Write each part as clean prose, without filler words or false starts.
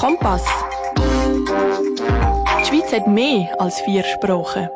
Kompass. Die Schweiz hat mehr als 4 Sprachen.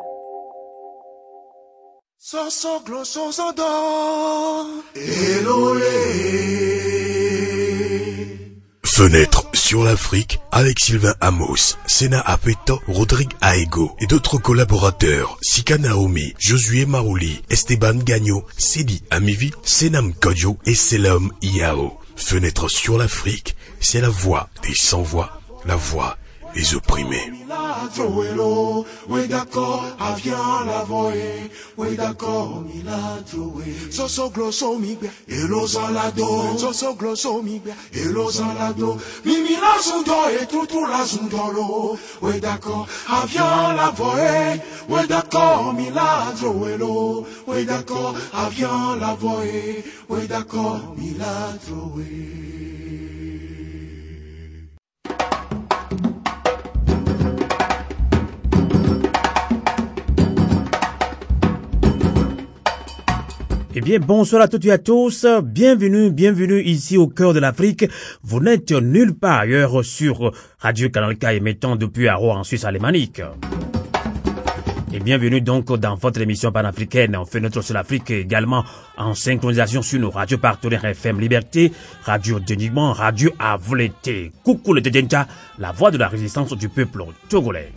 Fenêtre sur l'Afrique avec Sylvain Amos, Sena Apeto, Rodrigue Aego et d'autres collaborateurs, Sika Naomi, Josué Marouli, Esteban Gagno, Sedi Amivi, Senam Kodjo et Selam Iao. Fenêtre sur l'Afrique, c'est la voix des sans-voix, la voix des opprimés. Oui d'accord, avion la voix, oui d'accord, so glosso migbe, et l'osalado, so glosso migbe, et l'osalado, mimi la zundo et tout la zundolo, oui d'accord, avion la voix, oui d'accord, miladro, oui d'accord, avion la voix, oui d'accord, miladro, Eh bien, bonsoir à toutes et à tous. Bienvenue ici au cœur de l'Afrique. Vous n'êtes nulle part ailleurs sur Radio Canal K émettant depuis Haro en Suisse alémanique. Et bienvenue donc dans votre émission panafricaine. On fait notre sur l'Afrique également en synchronisation sur nos radios partenaires FM Liberté, Radio Dénigment, Radio Avlété. Coucou le Tédenta, la voix de la résistance du peuple togolais.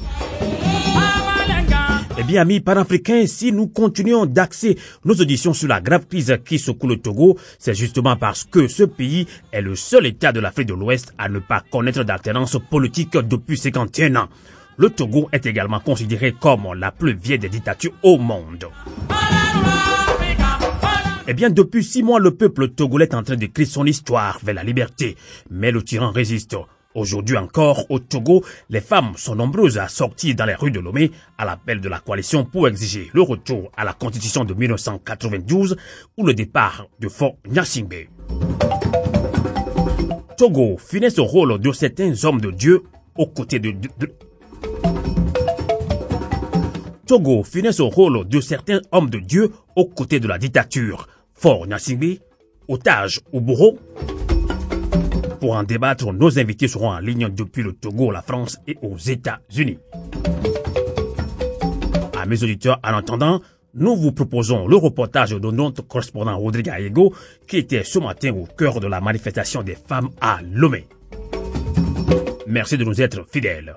Eh bien, amis panafricains, si nous continuons d'axer nos auditions sur la grave crise qui secoue le Togo, c'est justement parce que ce pays est le seul État de l'Afrique de l'Ouest à ne pas connaître d'alternance politique depuis 51 ans. Le Togo est également considéré comme la plus vieille des dictatures au monde. Eh bien, depuis 6 mois, le peuple togolais est en train d'écrire son histoire vers la liberté, mais le tyran résiste. Aujourd'hui encore, au Togo, les femmes sont nombreuses à sortir dans les rues de Lomé à l'appel de la coalition pour exiger le retour à la constitution de 1992 ou le départ de Fort Gnassingbé. Togo finit ce rôle de certains hommes de Dieu aux côtés Togo finit ce rôle de certains hommes de Dieu aux côtés de la dictature. Fort Gnassingbé, otage ou bourreau. Pour en débattre, nos invités seront en ligne depuis le Togo, la France et aux États-Unis. À mes auditeurs, en attendant, nous vous proposons le reportage de notre correspondant Rodrigue Aego qui était ce matin au cœur de la manifestation des femmes à Lomé. Merci de nous être fidèles.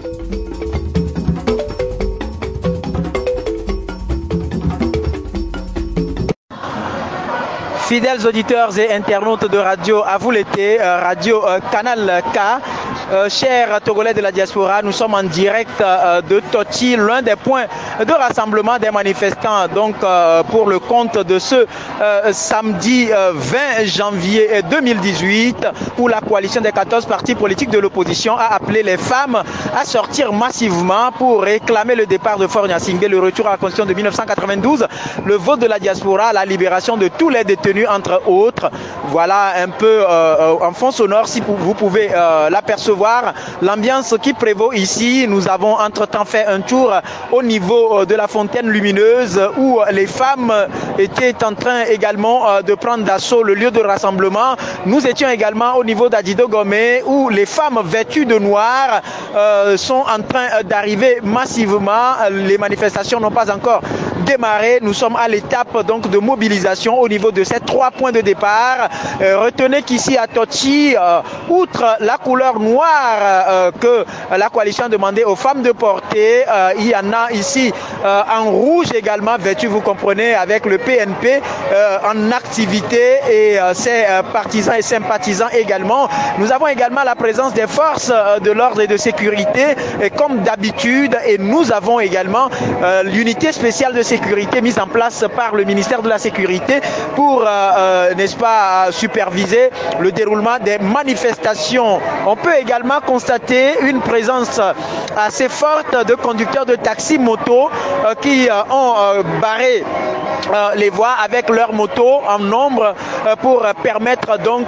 Fidèles auditeurs et internautes de Radio à vous l'été, Radio Canal K, chers Togolais de la diaspora, nous sommes en direct de Toti, l'un des points de rassemblement des manifestants, donc pour le compte de ce samedi 20 janvier 2018, où la coalition des 14 partis politiques de l'opposition a appelé les femmes à sortir massivement pour réclamer le départ de Fort Gnassingbé, le retour à la constitution de 1992, le vote de la diaspora, la libération de tous les détenus entre autres. Voilà un peu en fond sonore, si vous pouvez l'apercevoir, l'ambiance qui prévaut ici. Nous avons entre-temps fait un tour au niveau de la fontaine lumineuse où les femmes étaient en train également de prendre d'assaut le lieu de rassemblement. Nous étions également au niveau d'Adido Gomé où les femmes vêtues de noir sont en train d'arriver massivement. Les manifestations n'ont pas encore démarré. Nous sommes à l'étape donc de mobilisation au niveau de ces 3 points de départ. Retenez qu'ici à Toti, outre la couleur noire que la coalition a demandé aux femmes de porter, il y en a ici en rouge également vêtues, vous comprenez, avec le PNP en activité et ses partisans et sympathisants également. Nous avons également la présence des forces de l'ordre et de sécurité et comme d'habitude, et nous avons également l'unité spéciale de sécurité mise en place par le ministère de la Sécurité pour, n'est-ce pas, superviser le déroulement des manifestations. On peut également constater une présence assez forte de conducteurs de taxi moto qui ont barré les voies avec leurs motos en nombre pour permettre donc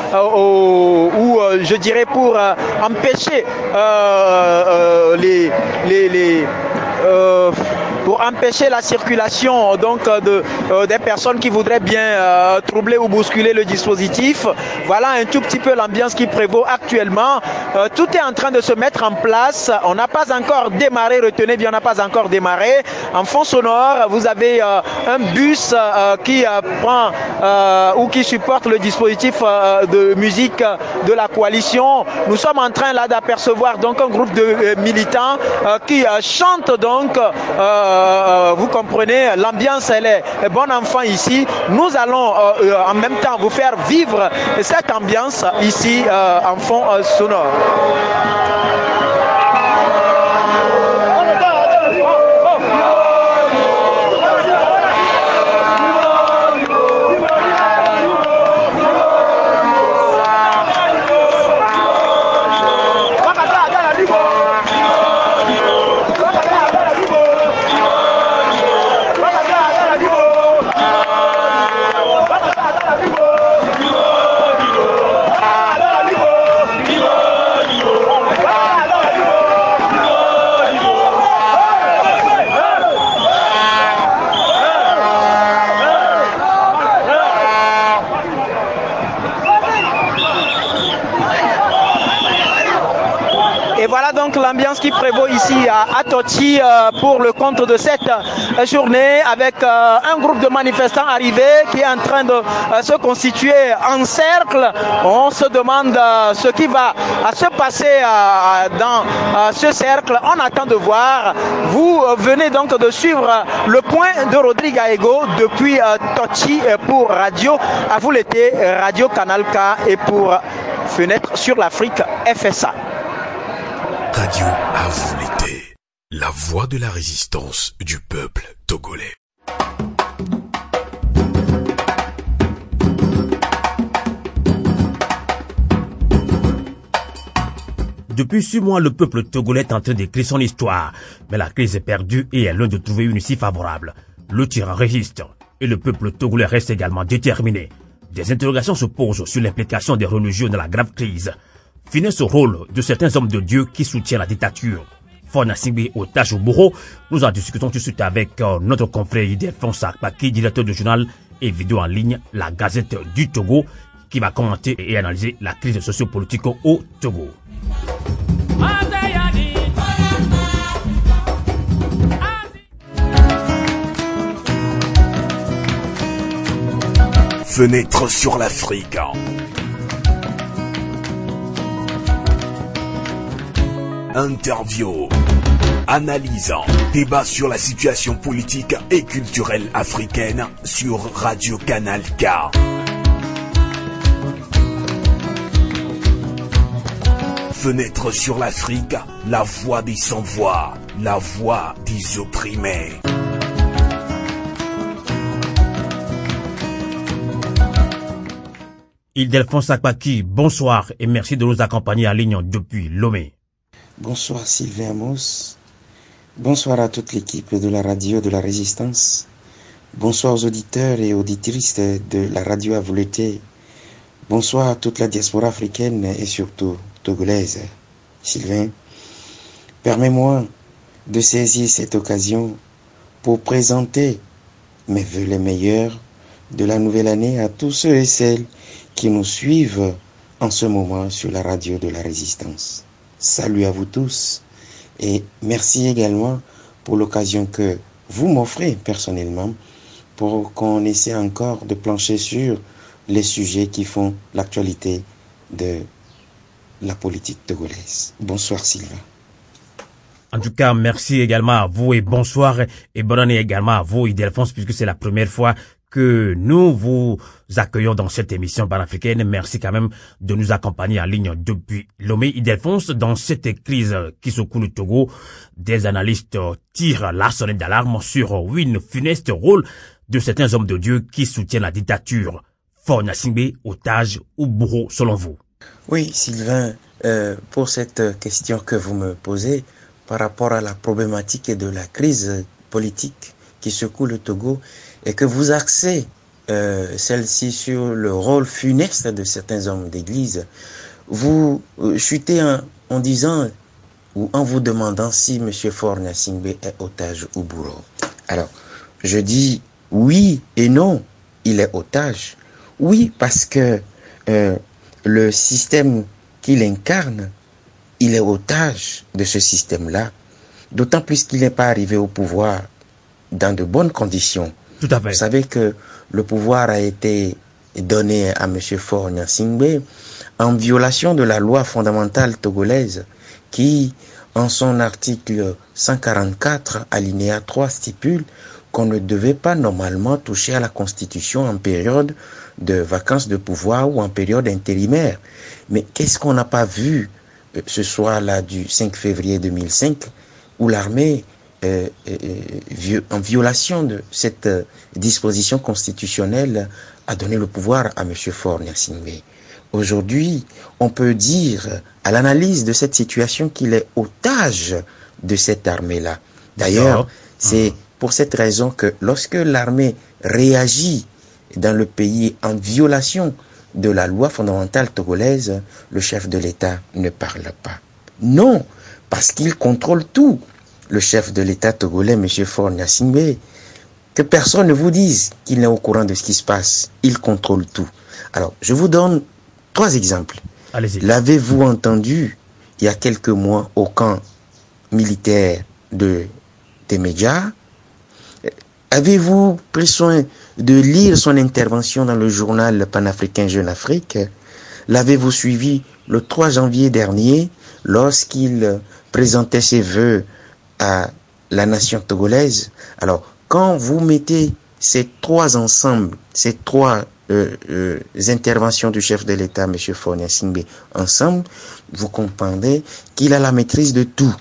ou je dirais pour empêcher pour empêcher la circulation donc des personnes qui voudraient bien troubler ou bousculer le dispositif. Voilà un tout petit peu l'ambiance qui prévaut actuellement. Tout est en train de se mettre en place. On n'a pas encore démarré, retenez bien, on n'a pas encore démarré. En fond sonore, vous avez un bus qui prend ou qui supporte le dispositif de musique de la coalition. Nous sommes en train là d'apercevoir donc un groupe de militants qui chantent donc. Vous comprenez, l'ambiance elle est bon enfant ici. Nous allons en même temps vous faire vivre cette ambiance ici en fond sonore. L'ambiance qui prévaut ici à Toti pour le compte de cette journée avec un groupe de manifestants arrivés qui est en train de se constituer en cercle. On se demande ce qui va se passer dans ce cercle. On attend de voir. Vous venez donc de suivre le point de Rodrigue Aego depuis Toti pour Radio à vous l'été, Radio Canal K et pour Fenêtre sur l'Afrique FSA. Radio à vous l'été, la voix de la résistance du peuple togolais. Depuis 6 mois, le peuple togolais est en train d'écrire son histoire. Mais la crise est perdue et est loin de trouver une issue favorable. Le tyran résiste et le peuple togolais reste également déterminé. Des interrogations se posent sur l'implication des religieux dans la grave crise. Finesse au rôle de certains hommes de Dieu qui soutiennent la dictature. Fona Singbe otage au bourreau. Nous en discutons tout de suite avec notre confrère Ildefonse Akpaki, directeur du journal et vidéo en ligne La Gazette du Togo, qui va commenter et analyser la crise sociopolitique au Togo. Fenêtre sur l'Afrique. Interview, analyse, débat sur la situation politique et culturelle africaine sur Radio Canal K. Fenêtre sur l'Afrique, la voix des sans-voix, la voix des opprimés. Ildefonse Akpaki, bonsoir et merci de nous accompagner en ligne depuis Lomé. Bonsoir Sylvain Amos, bonsoir à toute l'équipe de la radio de la Résistance, bonsoir aux auditeurs et auditrices de la radio à vous l'été, bonsoir à toute la diaspora africaine et surtout togolaise. Sylvain, permets-moi de saisir cette occasion pour présenter mes vœux les meilleurs de la nouvelle année à tous ceux et celles qui nous suivent en ce moment sur la radio de la Résistance. Salut à vous tous et merci également pour l'occasion que vous m'offrez personnellement pour qu'on essaie encore de plancher sur les sujets qui font l'actualité de la politique togolaise. Bonsoir Sylvain. En tout cas, merci également à vous et bonsoir et bonne année également à vous Ildefonse puisque c'est la première fois que nous vous accueillons dans cette émission panafricaine. Merci quand même de nous accompagner en ligne depuis Lomé. Ildefonse, dans cette crise qui secoue le Togo, des analystes tirent la sonnette d'alarme sur une funeste rôle de certains hommes de Dieu qui soutiennent la dictature. Fona Singbe, otage ou bourreau selon vous? Oui, Sylvain, pour cette question que vous me posez par rapport à la problématique de la crise politique qui secoue le Togo, et que vous axez celle-ci sur le rôle funeste de certains hommes d'église, vous chutez en disant ou en vous demandant si M. Fona Singbe est otage ou bourreau. Alors, je dis oui et non, il est otage. Oui, parce que le système qu'il incarne, il est otage de ce système-là, d'autant plus qu'il n'est pas arrivé au pouvoir dans de bonnes conditions. Tout à fait. Vous savez que le pouvoir a été donné à M. Faure Gnassingbé en violation de la loi fondamentale togolaise qui, en son article 144, alinéa 3, stipule qu'on ne devait pas normalement toucher à la Constitution en période de vacances de pouvoir ou en période intérimaire. Mais qu'est-ce qu'on n'a pas vu ce soir-là du 5 février 2005 où l'armée, en violation de cette disposition constitutionnelle, a donné le pouvoir à M. Faure Gnassingbé. Aujourd'hui, on peut dire, à l'analyse de cette situation, qu'il est otage de cette armée-là. D'ailleurs, c'est pour cette raison que lorsque l'armée réagit dans le pays en violation de la loi fondamentale togolaise, le chef de l'État ne parle pas. Non, parce qu'il contrôle tout. Le chef de l'État togolais, M. Faure Gnassingbé, que personne ne vous dise qu'il n'est au courant de ce qui se passe. Il contrôle tout. Alors, je vous donne 3 exemples. Allez-y. L'avez-vous entendu il y a quelques mois au camp militaire des médias? Avez-vous pris soin de lire son intervention dans le journal panafricain Jeune Afrique? L'avez-vous suivi le 3 janvier dernier lorsqu'il présentait ses vœux à la nation togolaise? Alors, quand vous mettez ces 3 ensemble, ces 3 interventions du chef de l'État, M. Faure Gnassingbé, ensemble, vous comprendrez qu'il a la maîtrise de tout.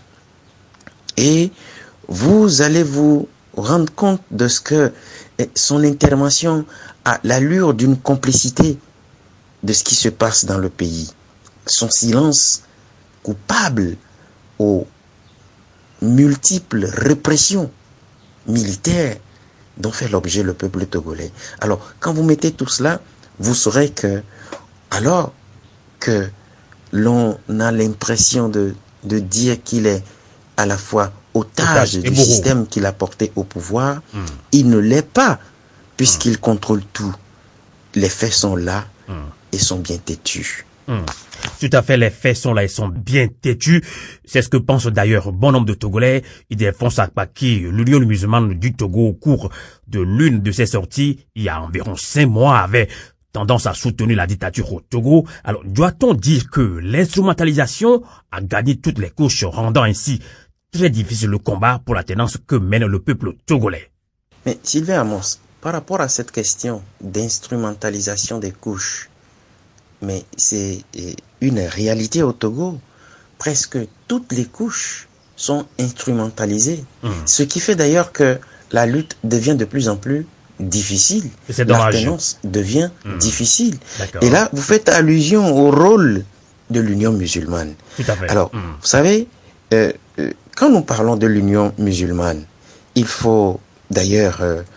Et vous allez vous rendre compte de ce que son intervention a l'allure d'une complicité de ce qui se passe dans le pays. Son silence coupable aux multiples répressions militaires dont fait l'objet le peuple togolais. Alors, quand vous mettez tout cela, vous saurez que, alors que l'on a l'impression de dire qu'il est à la fois otage du système qu'il a porté au pouvoir, il ne l'est pas, puisqu'il contrôle tout. Les faits sont là et sont bien têtus. Tout à fait, les faits sont là, ils sont bien têtus. C'est ce que pense d'ailleurs bon nombre de Togolais. Ildefonse Akpaki, l'Union musulmane du Togo, au cours de l'une de ses sorties, il y a environ 5 mois, avait tendance à soutenir la dictature au Togo. Alors, doit-on dire que l'instrumentalisation a gagné toutes les couches, rendant ainsi très difficile le combat pour la tenance que mène le peuple togolais? Mais Sylvain Amos, par rapport à cette question d'instrumentalisation des couches, mais c'est une réalité au Togo. Presque toutes les couches sont instrumentalisées. Ce qui fait d'ailleurs que la lutte devient de plus en plus difficile. La tenance devient difficile. Et là, vous faites allusion au rôle de l'Union musulmane. Tout à fait. Alors, vous savez, quand nous parlons de l'Union musulmane, il faut d'ailleurs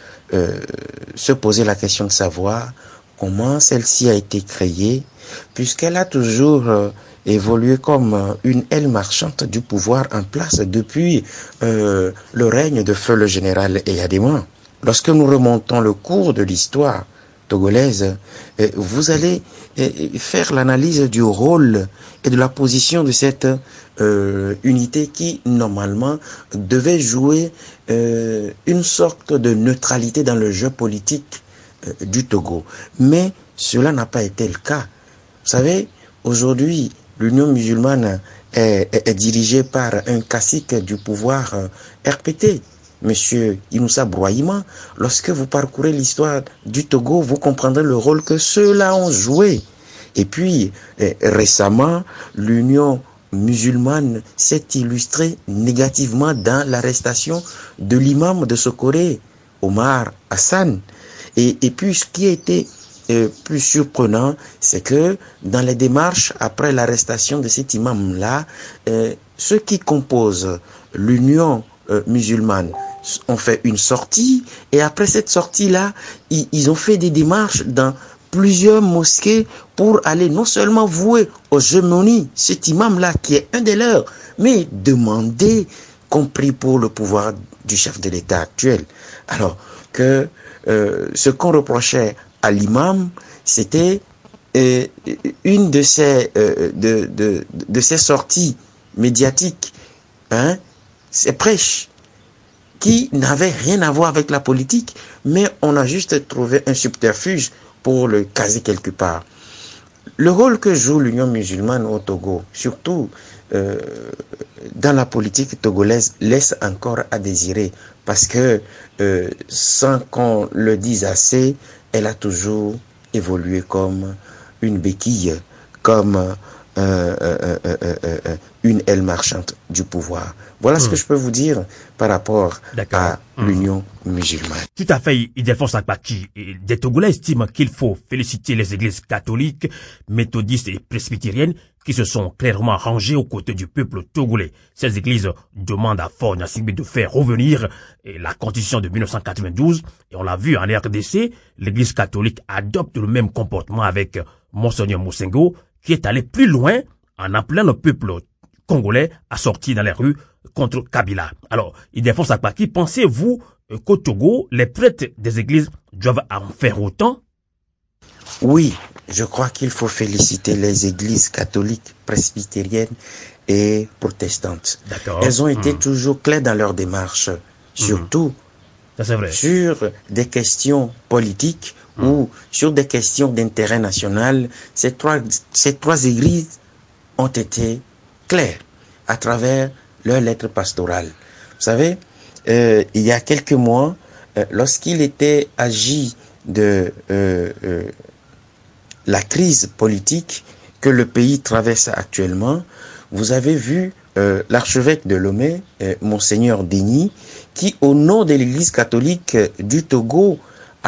se poser la question de savoir comment celle-ci a été créée, puisqu'elle a toujours évolué comme une aile marchande du pouvoir en place depuis le règne de feu le général Eyadema. Lorsque nous remontons le cours de l'histoire togolaise, vous allez faire l'analyse du rôle et de la position de cette unité qui, normalement, devait jouer une sorte de neutralité dans le jeu politique du Togo. Mais cela n'a pas été le cas. Vous savez, aujourd'hui, l'Union musulmane est dirigée par un cacique du pouvoir RPT, Monsieur Inoussa Brouahima. Lorsque vous parcourez l'histoire du Togo, vous comprendrez le rôle que ceux-là ont joué. Et puis, récemment, l'Union musulmane s'est illustrée négativement dans l'arrestation de l'imam de Sokoré, Omar Hassan. Et puis, ce qui a été plus surprenant, c'est que dans les démarches après l'arrestation de cet imam-là, ceux qui composent l'Union musulmane ont fait une sortie, et après cette sortie-là, ils ont fait des démarches dans plusieurs mosquées pour aller non seulement vouer aux gémonies cet imam-là qui est un des leurs, mais demander compris pour le pouvoir du chef de l'État actuel. Alors que ce qu'on reprochait à l'imam, c'était une de ces sorties médiatiques, ces prêches qui n'avaient rien à voir avec la politique, mais on a juste trouvé un subterfuge pour le caser quelque part. Le rôle que joue l'Union musulmane au Togo, surtout dans la politique togolaise, laisse encore à désirer, parce que sans qu'on le dise assez, elle a toujours évolué comme une béquille, comme une aile marchande du pouvoir. Voilà ce que je peux vous dire par rapport à l'Union musulmane. Tout à fait, Ildefonse Akpaki. Des Togolais estiment qu'il faut féliciter les églises catholiques, méthodistes et presbytériennes qui se sont clairement rangées aux côtés du peuple togolais. Ces églises demandent à Faure Gnassingbé de faire revenir la constitution de 1992. Et on l'a vu en RDC, l'église catholique adopte le même comportement avec Monseigneur Mosengo, qui est allé plus loin en appelant le peuple congolais à sortir dans les rues contre Kabila. Alors, Ildefonse Akpaki, pensez-vous qu'au Togo, les prêtres des églises doivent en faire autant? Oui, je crois qu'il faut féliciter les églises catholiques, presbytériennes et protestantes. Elles ont été toujours claires dans leur démarche, surtout sur des questions politiques ou sur des questions d'intérêt national. Ces trois églises ont été claires à travers leurs lettres pastorales. Vous savez, il y a quelques mois, lorsqu'il était agi de la crise politique que le pays traverse actuellement, vous avez vu l'archevêque de Lomé, Monseigneur Denis, qui, au nom de l'Église catholique du Togo,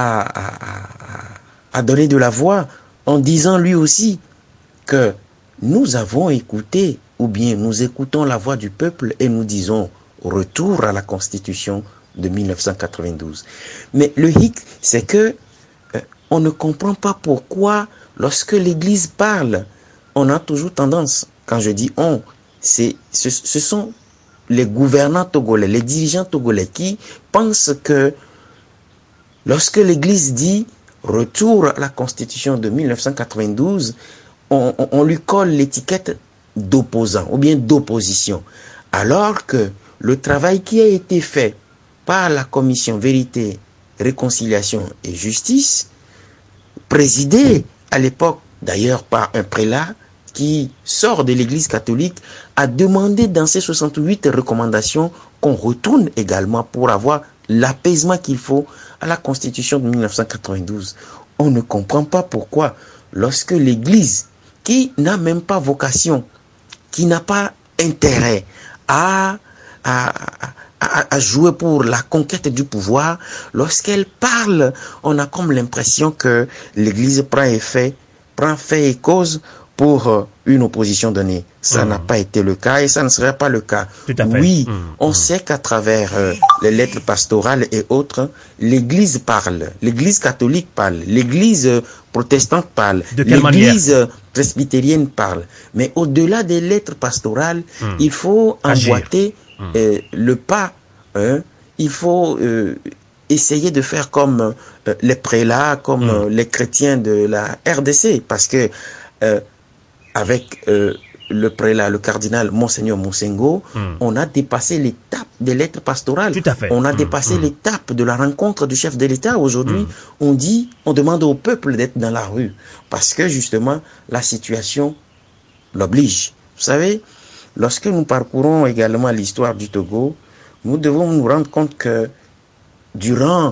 a donné de la voix en disant lui aussi que nous avons écouté, ou bien nous écoutons la voix du peuple et nous disons retour à la Constitution de 1992. Mais le hic, c'est que on ne comprend pas pourquoi, lorsque l'Église parle, on a toujours tendance, quand je dis on, ce sont les gouvernants togolais, les dirigeants togolais qui pensent que lorsque l'Église dit retour à la Constitution de 1992, on lui colle l'étiquette d'opposant ou bien d'opposition. Alors que le travail qui a été fait par la Commission Vérité, Réconciliation et Justice, présidée à l'époque d'ailleurs par un prélat qui sort de l'Église catholique, a demandé dans ses 68 recommandations qu'on retourne également pour avoir l'apaisement qu'il faut à la Constitution de 1992. On ne comprend pas pourquoi, lorsque l'Église, qui n'a même pas vocation, qui n'a pas intérêt à jouer pour la conquête du pouvoir, lorsqu'elle parle, on a comme l'impression que l'Église prend fait et cause pour une opposition donnée. Ça n'a pas été le cas et ça ne serait pas le cas. Oui, on sait qu'à travers les lettres pastorales et autres, l'Église parle, l'Église catholique parle, l'Église protestante parle, l'Église presbytérienne parle. Mais au-delà des lettres pastorales, il faut emboîter le pas. Il faut essayer de faire comme les prélats, comme les chrétiens de la RDC, parce que avec le prélat, le cardinal Monseigneur Mosengo, on a dépassé l'étape des lettres pastorales. Tout à fait. On a dépassé l'étape de la rencontre du chef de l'État. Aujourd'hui, on demande au peuple d'être dans la rue, parce que justement, la situation l'oblige. Vous savez, lorsque nous parcourons également l'histoire du Togo, nous devons nous rendre compte que durant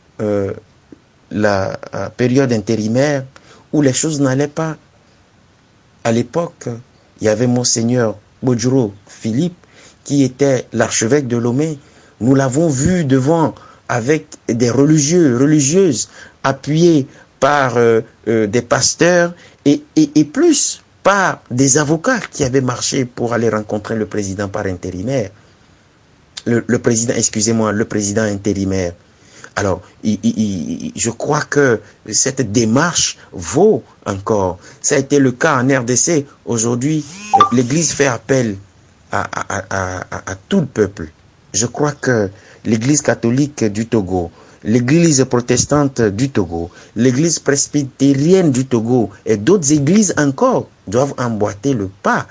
la période intérimaire où les choses n'allaient pas, à l'époque, il y avait Monseigneur Bodjoro Philippe qui était l'archevêque de Lomé. Nous l'avons vu devant avec des religieuses appuyés par des pasteurs et plus par des avocats qui avaient marché pour aller rencontrer le président par intérimaire. Le président intérimaire. Alors, je crois que cette démarche vaut encore. Ça a été le cas en RDC. Aujourd'hui, l'Église fait appel à tout le peuple je crois que l'Église catholique du Togo, l'Église protestante du Togo, l'Église presbytérienne du Togo et d'autres églises encore doivent emboîter le pas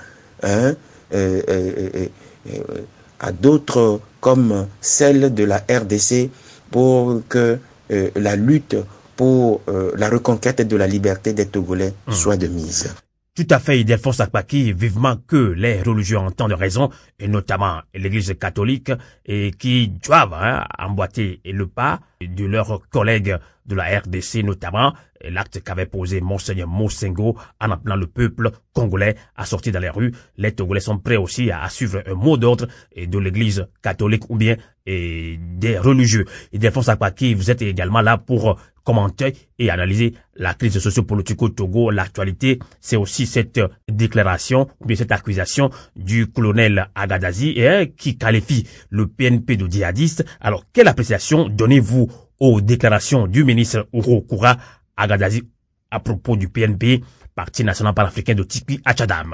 à d'autres comme celle de la RDC pour que la lutte pour la reconquête de la liberté des Togolais soit de mise. Tout à fait, Ildefonse Akpaki, vivement que les religieux entendent raison, et notamment l'Église catholique, et qui doivent emboîter le pas de leurs collègues de la RDC, notamment l'acte qu'avait posé Monseigneur Mosengo en appelant le peuple congolais à sortir dans les rues. Les Togolais sont prêts aussi à suivre un mot d'ordre de l'Église catholique ou bien des religieux. Ildefonse Akpaki, vous êtes également là pour commenter et analyser la crise sociopolitique au Togo. L'actualité, c'est aussi cette déclaration, ou bien cette accusation du colonel Agadazi qui qualifie le PNP de djihadiste. Alors, quelle appréciation donnez-vous aux déclarations du ministre Ourokoura Agadazi à propos du PNP, Parti national panafricain de Tipi Achadam?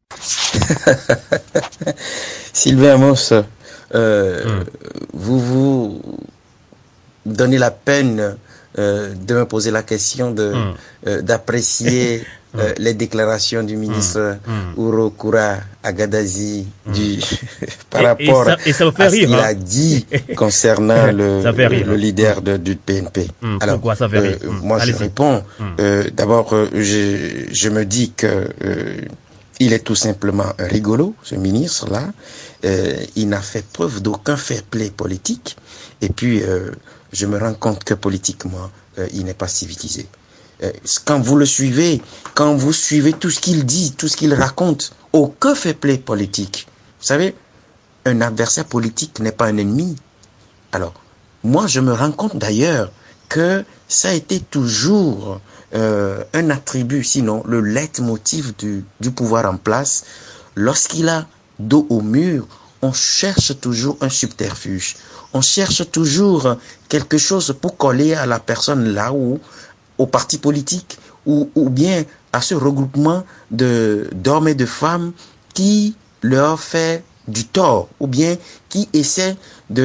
Sylvain Amos, vous donnez la peine de me poser la question d'apprécier les déclarations du ministre Ourokoura Agadazi par rapport à ce qu'il a dit concernant le leader du PNP. Alors, pourquoi ça fait rire? Moi, je réponds. D'abord, je me dis que il est tout simplement rigolo, ce ministre-là. Il n'a fait preuve d'aucun fair play politique. Et puis, je me rends compte que politiquement, il n'est pas civilisé. Quand vous le suivez, quand vous suivez tout ce qu'il dit, tout ce qu'il raconte, aucun fair play politique. Vous savez, un adversaire politique n'est pas un ennemi. Alors, moi, je me rends compte d'ailleurs que ça a été toujours un attribut, sinon le leitmotiv du pouvoir en place. Lorsqu'il a dos au mur, on cherche toujours un subterfuge. On cherche toujours quelque chose pour coller à la personne là ou au parti politique ou bien à ce regroupement d'hommes et de femmes qui leur fait du tort ou bien qui essaie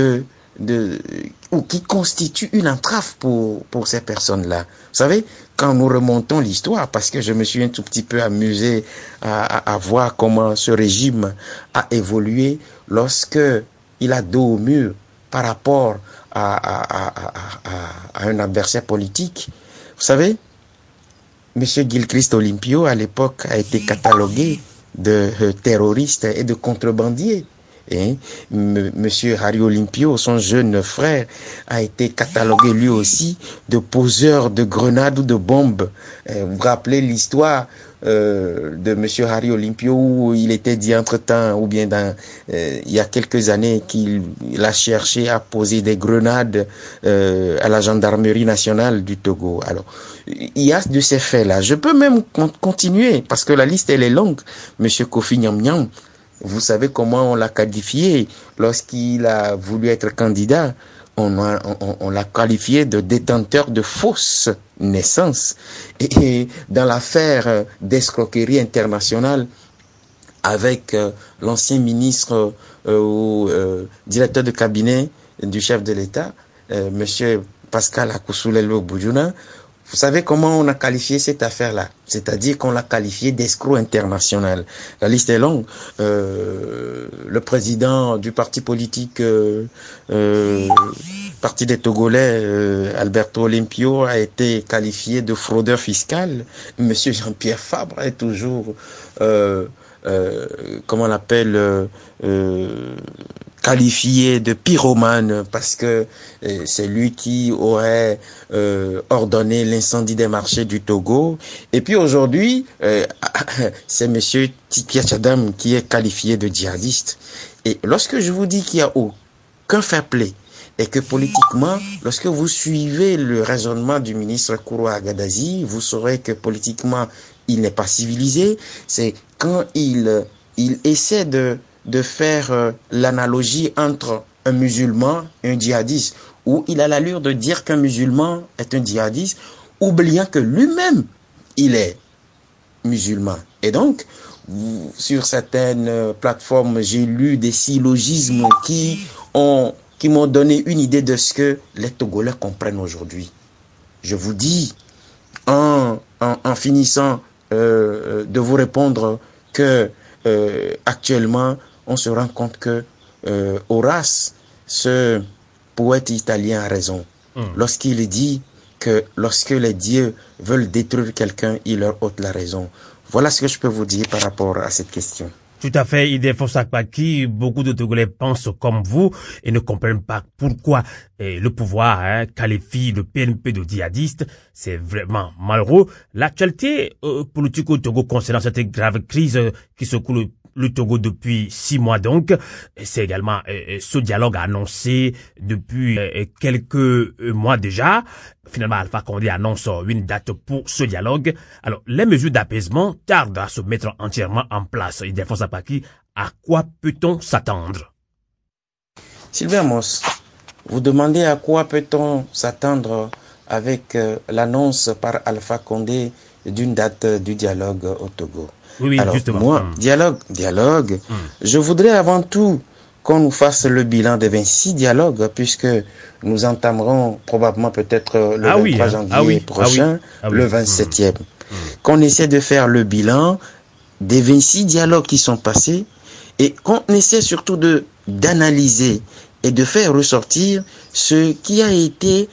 ou qui constitue une entrave pour ces personnes-là. Vous savez, quand nous remontons l'histoire, parce que je me suis un tout petit peu amusé à voir comment ce régime a évolué lorsque il a dos au mur par rapport à un adversaire politique. Vous savez, M. Gilchrist Olympio, à l'époque, a été catalogué de terroriste et de contrebandier. Et Monsieur Harry Olympio, son jeune frère, a été catalogué lui aussi de poseur de grenades ou de bombes. Vous vous rappelez l'histoire de Monsieur Harry Olympio où il était dit entre-temps, ou bien il y a quelques années qu'il a cherché à poser des grenades à la gendarmerie nationale du Togo. Alors, il y a de ces faits-là. Je peux même continuer parce que la liste elle est longue. Monsieur Kofi Nyam Nyam, vous savez comment on l'a qualifié lorsqu'il a voulu être candidat. On l'a qualifié de détenteur de fausses naissances. Et dans l'affaire d'escroquerie internationale avec l'ancien ministre ou directeur de cabinet du chef de l'État, monsieur Pascal Akousoulelo Boudjouna, vous savez comment on a qualifié cette affaire-là? C'est-à-dire qu'on l'a qualifié d'escroc international. La liste est longue. Le président du parti politique, Parti des Togolais, Alberto Olympio, a été qualifié de fraudeur fiscal. Monsieur Jean-Pierre Fabre est toujours, comment on l'appelle, qualifié de pyromane parce que c'est lui qui aurait ordonné l'incendie des marchés du Togo. Et puis aujourd'hui, c'est monsieur Tipi Achadam qui est qualifié de djihadiste. Et lorsque je vous dis qu'il n'y a aucun fair play et que politiquement, lorsque vous suivez le raisonnement du ministre Ourokoura Agadazi, vous saurez que politiquement, il n'est pas civilisé. C'est quand il essaie de faire l'analogie entre un musulman et un djihadiste, où il a l'allure de dire qu'un musulman est un djihadiste, oubliant que lui-même, il est musulman. Et donc, sur certaines plateformes, j'ai lu des syllogismes qui m'ont donné une idée de ce que les Togolais comprennent aujourd'hui. Je vous dis, en finissant de vous répondre que actuellement, on se rend compte que Horace, ce poète italien, a raison. Lorsqu'il dit que lorsque les dieux veulent détruire quelqu'un, ils leur ôtent la raison. Voilà ce que je peux vous dire par rapport à cette question. Tout à fait, Ildefonse Akpaki, beaucoup de Togolais pensent comme vous et ne comprennent pas pourquoi le pouvoir qualifie le PNP de djihadiste. C'est vraiment malheureux. L'actualité politique au Togo concernant cette grave crise qui secoue le Togo depuis 6 mois donc, c'est également ce dialogue annoncé depuis quelques mois déjà. Finalement, Alpha Condé annonce une date pour ce dialogue. Alors, les mesures d'apaisement tardent à se mettre entièrement en place. Ildefonse Akpaki, à quoi peut-on s'attendre? Sylvain Amos, vous demandez à quoi peut-on s'attendre avec l'annonce par Alpha Condé d'une date du dialogue au Togo. Oui, alors, justement. moi, dialogue. Je voudrais avant tout qu'on nous fasse le bilan des 26 dialogues, puisque nous entamerons probablement peut-être le 23 janvier prochain, le 27e. Qu'on essaie de faire le bilan des 26 dialogues qui sont passés et qu'on essaie surtout d'analyser et de faire ressortir ce qui a été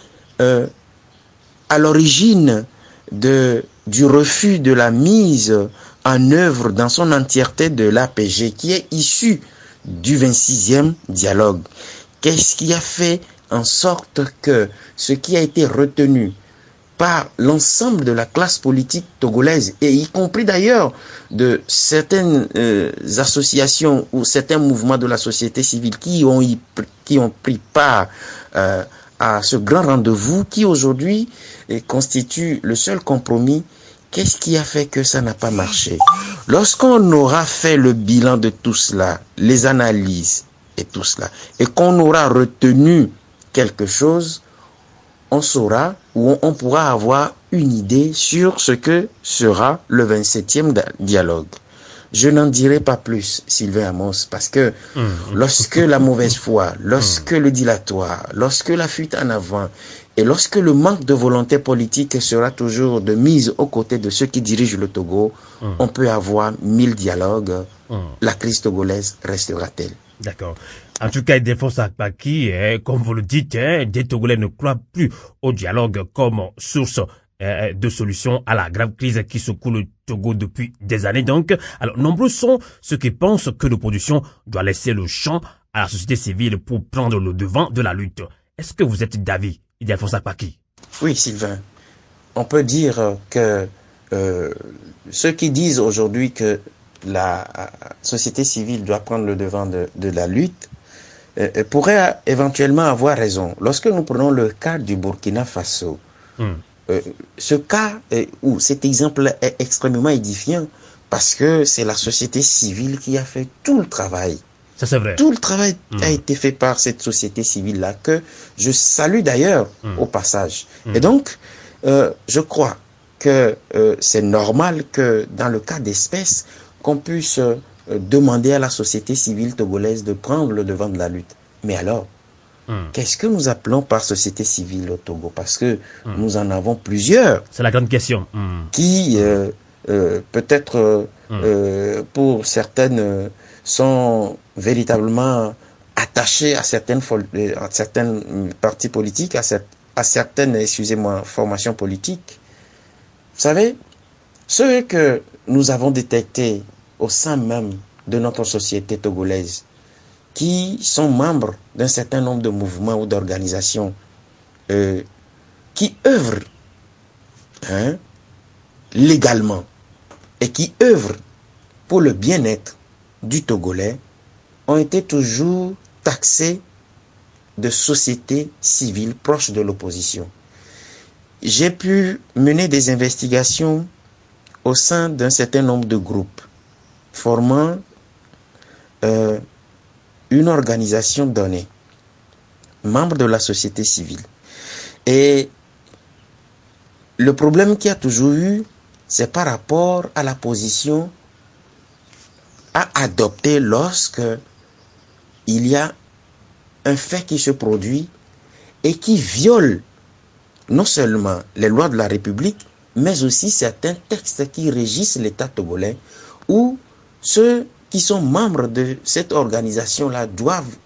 à l'origine du refus de la mise en œuvre dans son entièreté de l'APG qui est issu du 26e dialogue. Qu'est-ce qui a fait en sorte que ce qui a été retenu par l'ensemble de la classe politique togolaise, et y compris d'ailleurs de certaines associations ou certains mouvements de la société civile qui ont pris part à ce grand rendez-vous qui aujourd'hui constitue le seul compromis. Qu'est-ce qui a fait que ça n'a pas marché? Lorsqu'on aura fait le bilan de tout cela, les analyses et tout cela, et qu'on aura retenu quelque chose, on saura ou on pourra avoir une idée sur ce que sera le 27e dialogue. Je n'en dirai pas plus, Sylvain Amos, parce que lorsque la mauvaise foi, lorsque le dilatoire, lorsque la fuite en avant et lorsque le manque de volonté politique sera toujours de mise aux côtés de ceux qui dirigent le Togo, on peut avoir 1000 dialogues. La crise togolaise restera-t-elle? D'accord. En tout cas, Ildefonse Akpaki, comme vous le dites, des Togolais ne croient plus au dialogue comme source de solution à la grave crise qui secoue le Togo depuis des années. Donc, alors, nombreux sont ceux qui pensent que l'opposition doit laisser le champ à la société civile pour prendre le devant de la lutte. Est-ce que vous êtes d'avis, Ildefonse Akpaki? Oui, Sylvain. On peut dire que ceux qui disent aujourd'hui que la société civile doit prendre le devant de la lutte pourraient éventuellement avoir raison. Lorsque nous prenons le cas du Burkina Faso, ce cas ou cet exemple est extrêmement édifiant parce que c'est la société civile qui a fait tout le travail. Ça, c'est vrai. Tout le travail a été fait par cette société civile-là que je salue d'ailleurs au passage. Et donc, je crois que c'est normal que dans le cas d'espèce, qu'on puisse demander à la société civile togolaise de prendre le devant de la lutte. Mais alors, qu'est-ce que nous appelons par société civile au Togo? Parce que nous en avons plusieurs. C'est la grande question. Qui, peut-être, pour certaines, sont véritablement attachées à certaines partis politiques, à certaines, excusez-moi, formations politiques. Vous savez, ceux que nous avons détectés au sein même de notre société togolaise, qui sont membres d'un certain nombre de mouvements ou d'organisations qui œuvrent légalement et qui œuvrent pour le bien-être du Togolais, ont été toujours taxés de sociétés civiles proches de l'opposition. J'ai pu mener des investigations au sein d'un certain nombre de groupes formant une organisation donnée, membre de la société civile. Et le problème qu'il y a toujours eu, c'est par rapport à la position à adopter lorsque il y a un fait qui se produit et qui viole non seulement les lois de la République, mais aussi certains textes qui régissent l'État togolais, où ceux qui sont membres de cette organisation-là doivent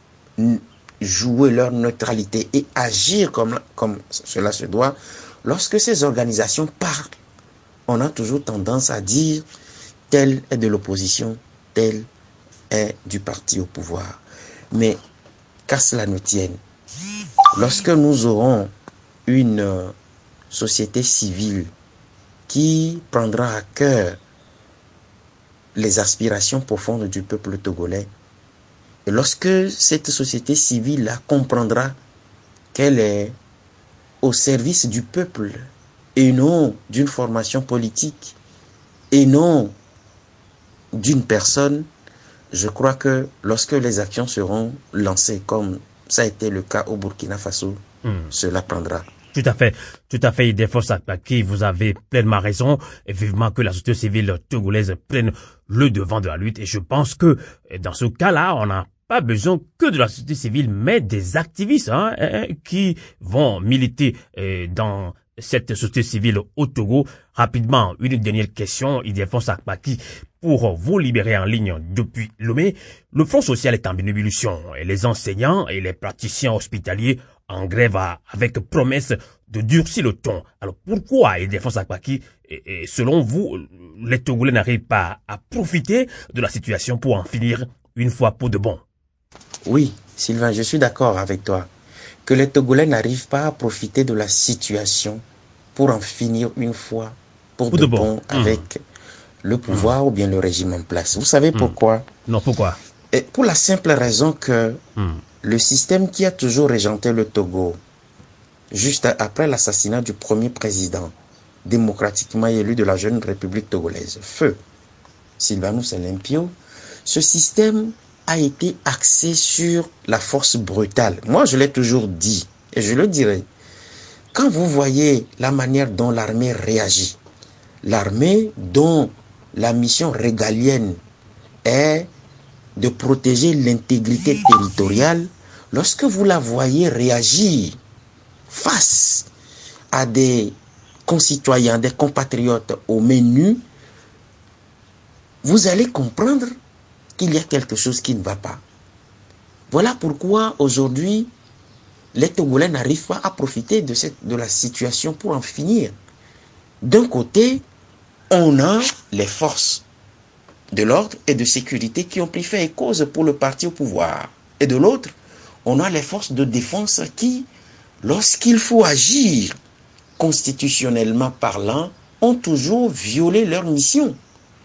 jouer leur neutralité et agir comme cela se doit. Lorsque ces organisations parlent, on a toujours tendance à dire tel est de l'opposition, tel est du parti au pouvoir. Mais qu'à cela ne tienne, lorsque nous aurons une société civile qui prendra à cœur les aspirations profondes du peuple togolais, et lorsque cette société civile-là comprendra qu'elle est au service du peuple et non d'une formation politique et non d'une personne, je crois que lorsque les actions seront lancées, comme ça a été le cas au Burkina Faso, cela prendra. Tout à fait, Ildefonse Akpaki, vous avez pleinement raison, et vivement que la société civile togolaise prenne le devant de la lutte, et je pense que dans ce cas-là, on n'a pas besoin que de la société civile, mais des activistes qui vont militer dans cette société civile au Togo. Rapidement, une dernière question, Ildefonse Akpaki, pour vous libérer en ligne depuis Lomé. Le Front social est en ébullition, et les enseignants et les praticiens hospitaliers en grève avec promesse de durcir le ton. Alors pourquoi Ildefonse Akpaki, et selon vous, les Togolais n'arrivent pas à profiter de la situation pour en finir une fois pour de bon? Oui, Sylvain, je suis d'accord avec toi. Que les Togolais n'arrivent pas à profiter de la situation pour en finir une fois pour de bon avec le pouvoir ou bien le régime en place. Vous savez pourquoi? Non, pourquoi? Et pour la simple raison que le système qui a toujours régenté le Togo, juste après l'assassinat du premier président démocratiquement élu de la jeune République togolaise, feu Sylvanus Olympio, ce système a été axé sur la force brutale. Moi, je l'ai toujours dit, et je le dirai. Quand vous voyez la manière dont l'armée réagit, l'armée dont la mission régalienne est de protéger l'intégrité territoriale, lorsque vous la voyez réagir face à des concitoyens, des compatriotes au menu, vous allez comprendre qu'il y a quelque chose qui ne va pas. Voilà pourquoi aujourd'hui, les Togolais n'arrivent pas à profiter de la situation pour en finir. D'un côté, on a les forces de l'ordre et de sécurité qui ont pris fait et cause pour le parti au pouvoir. Et de l'autre, on a les forces de défense qui, lorsqu'il faut agir constitutionnellement parlant, ont toujours violé leur mission.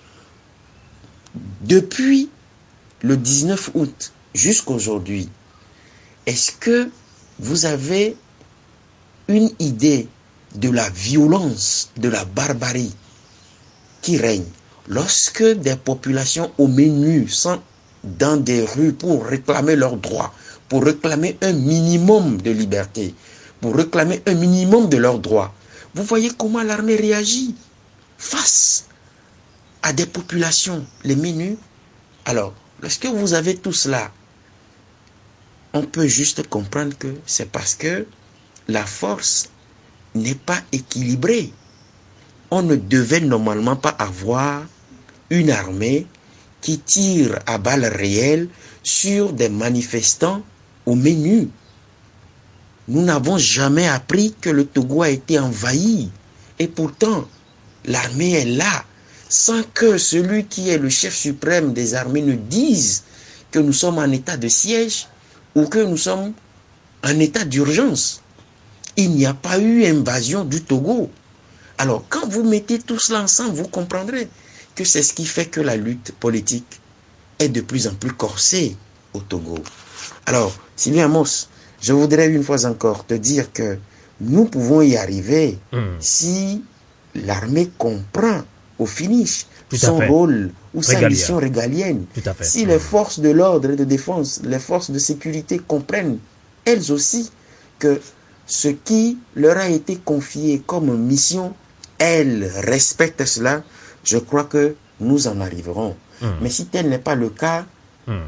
Depuis le 19 août jusqu'à aujourd'hui, est-ce que vous avez une idée de la violence, de la barbarie qui règne lorsque des populations au menu sont dans des rues pour réclamer leurs droits, pour réclamer un minimum de liberté, pour réclamer un minimum de leurs droits? Vous voyez comment l'armée réagit face à des populations, les menus. Alors, lorsque vous avez tout cela, on peut juste comprendre que c'est parce que la force n'est pas équilibrée. On ne devait normalement pas avoir une armée qui tire à balles réelles sur des manifestants au menu. Nous n'avons jamais appris que le Togo a été envahi. Et pourtant, l'armée est là, sans que celui qui est le chef suprême des armées ne dise que nous sommes en état de siège ou que nous sommes en état d'urgence. Il n'y a pas eu invasion du Togo. Alors, quand vous mettez tout cela ensemble, vous comprendrez que c'est ce qui fait que la lutte politique est de plus en plus corsée au Togo. Alors, Sylvain Amos, je voudrais une fois encore te dire que nous pouvons y arriver si l'armée comprend au finish son rôle ou sa mission régalienne. Si les forces de l'ordre et de défense, les forces de sécurité comprennent elles aussi que ce qui leur a été confié comme mission, elles respectent cela, je crois que nous en arriverons. Mais si tel n'est pas le cas,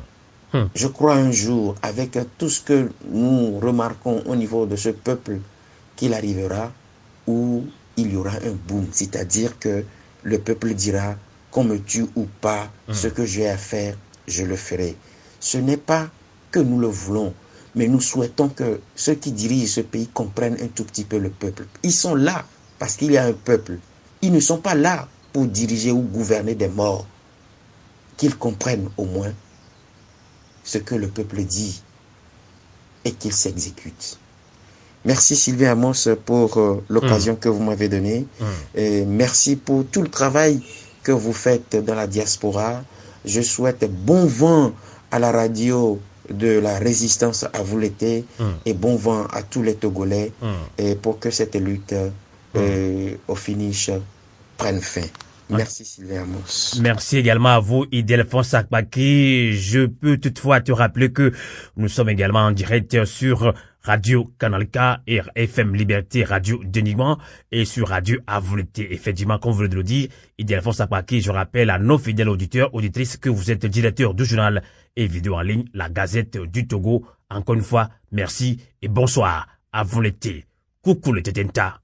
Je crois un jour, avec tout ce que nous remarquons au niveau de ce peuple, qu'il arrivera où il y aura un boom, c'est-à-dire que le peuple dira qu'on me tue ou pas, ce que j'ai à faire, je le ferai. Ce n'est pas que nous le voulons, mais nous souhaitons que ceux qui dirigent ce pays comprennent un tout petit peu le peuple. Ils sont là parce qu'il y a un peuple. Ils ne sont pas là pour diriger ou gouverner des morts. Qu'ils comprennent au moins ce que le peuple dit et qu'ils s'exécutent. Merci Sylvain Amos pour l'occasion que vous m'avez donnée. Et merci pour tout le travail que vous faites dans la diaspora. Je souhaite bon vent à la radio de la résistance à vous l'été et bon vent à tous les Togolais et pour que cette lutte au finish prenne fin. Merci Sylvain Amos. Merci également à vous, Ildefonse Akbaki. Je peux toutefois te rappeler que nous sommes également en direct sur Radio Canal K et FM Liberté Radio Denigman et sur Radio Avouleté. Effectivement, comme vous le dites, Ildefonse Akbaki, je rappelle à nos fidèles auditeurs, auditrices que vous êtes directeur du journal et vidéo en ligne, la Gazette du Togo. Encore une fois, merci et bonsoir. Avouleté. Coucou le Tetenta.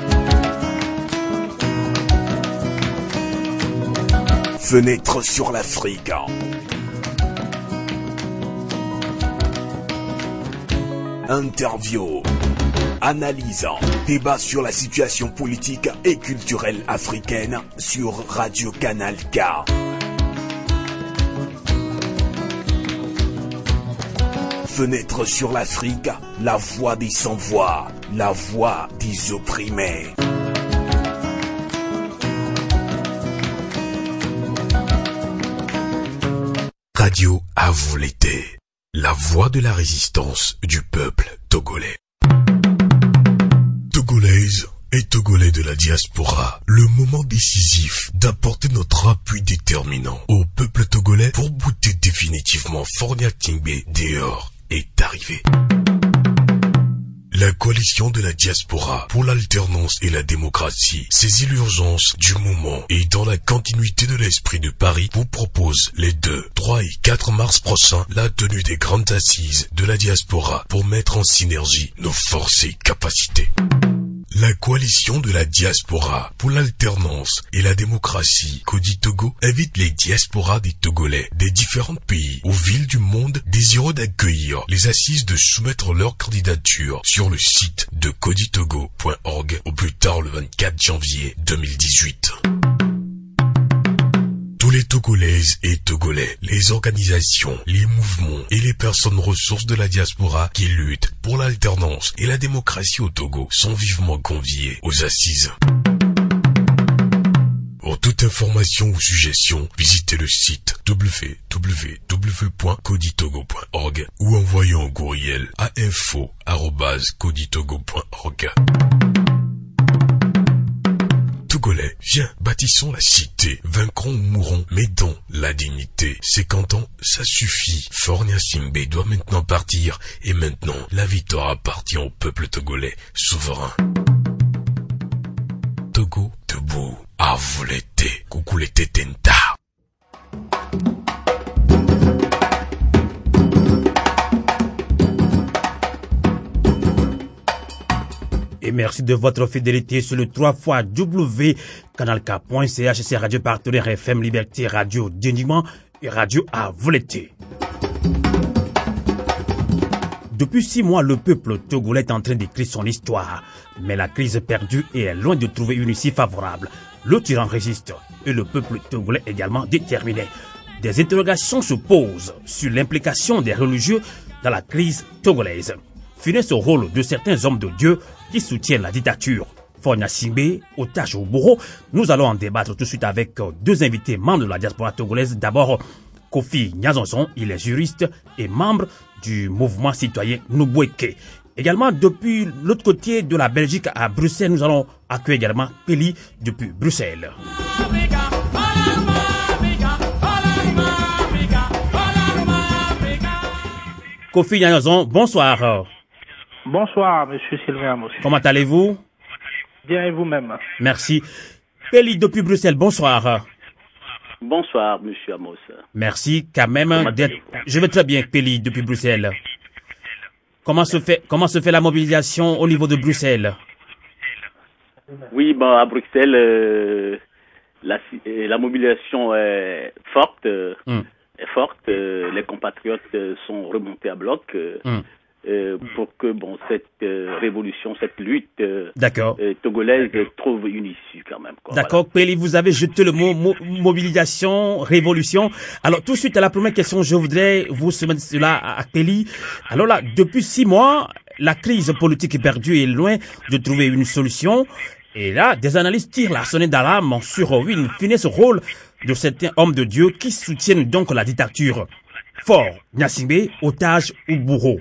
Fenêtre sur l'Afrique. Interview, analyse, débat sur la situation politique et culturelle africaine sur Radio Canal K. Fenêtre sur l'Afrique, la voix des sans-voix, la voix des opprimés. Radio à vous l'été, la voix de la résistance du peuple togolais. Togolaises et Togolais de la diaspora, le moment décisif d'apporter notre appui déterminant au peuple togolais pour bouter définitivement Fornia Tingbe dehors est arrivé. La coalition de la diaspora pour l'alternance et la démocratie saisit l'urgence du moment et dans la continuité de l'esprit de Paris vous propose les 2, 3 et 4 mars prochains la tenue des grandes assises de la diaspora pour mettre en synergie nos forces et capacités. La coalition de la diaspora pour l'alternance et la démocratie Codi Togo invite les diasporas des Togolais des différents pays ou villes du monde désireux d'accueillir les assises de soumettre leur candidature sur le site de coditogo.org au plus tard le 24 janvier 2018. Les Togolaises et Togolais, les organisations, les mouvements et les personnes ressources de la diaspora qui luttent pour l'alternance et la démocratie au Togo sont vivement conviés aux assises. Pour toute information ou suggestion, visitez le site www.coditogo.org ou envoyez un courriel à info@coditogo.org. Togolais, viens, bâtissons la cité, vaincrons ou mourrons, mais dans la dignité. 50 ans, ça suffit. Fornia Tingbe doit maintenant partir, et maintenant, la victoire appartient au peuple togolais souverain. Togo, debout, à vous l'été, coucou les Tetenta. Et merci de votre fidélité sur le 3xW canalk.ch, c'est Radio Partenaire FM Liberté Radio Denigman et Radio à Voleté. Depuis 6 mois, le peuple togolais est en train d'écrire son histoire. Mais la crise perdue est loin de trouver une issue favorable. Le tyran résiste et le peuple togolais également déterminé. Des interrogations se posent sur l'implication des religieux dans la crise togolaise. Finesse au rôle de certains hommes de Dieu qui soutiennent la dictature. Fornia Tingbe, otage au bourreau. Nous allons en débattre tout de suite avec 2 invités membres de la diaspora togolaise. D'abord, Kofi Nyazonson, il est juriste et membre du mouvement citoyen Nubweke. Également, depuis l'autre côté de la Belgique à Bruxelles, nous allons accueillir également Peli depuis Bruxelles. Kofi Nyazonson, bonsoir. Bonsoir, monsieur Sylvain Amos. Comment allez-vous? Bien, et vous-même? Merci. Peli depuis Bruxelles, bonsoir. Bonsoir, Monsieur Amos. Merci quand même d'être... Je vais très bien, Peli, depuis Bruxelles. Comment se fait la mobilisation au niveau de Bruxelles? Oui, à Bruxelles, la mobilisation est forte. Les compatriotes sont remontés à bloc pour que cette révolution, cette lutte togolaise trouve une issue quand même. D'accord, voilà. Peli, vous avez jeté le mot mobilisation, révolution. Alors tout de suite à la première question, je voudrais vous soumettre cela à Peli. Alors là, depuis 6 mois, la crise politique est perdue et loin de trouver une solution. Et là, des analystes tirent la sonnette d'alarme sur ce rôle de certains hommes de Dieu qui soutiennent donc la dictature. Faure Gnassingbé, otage ou bourreau?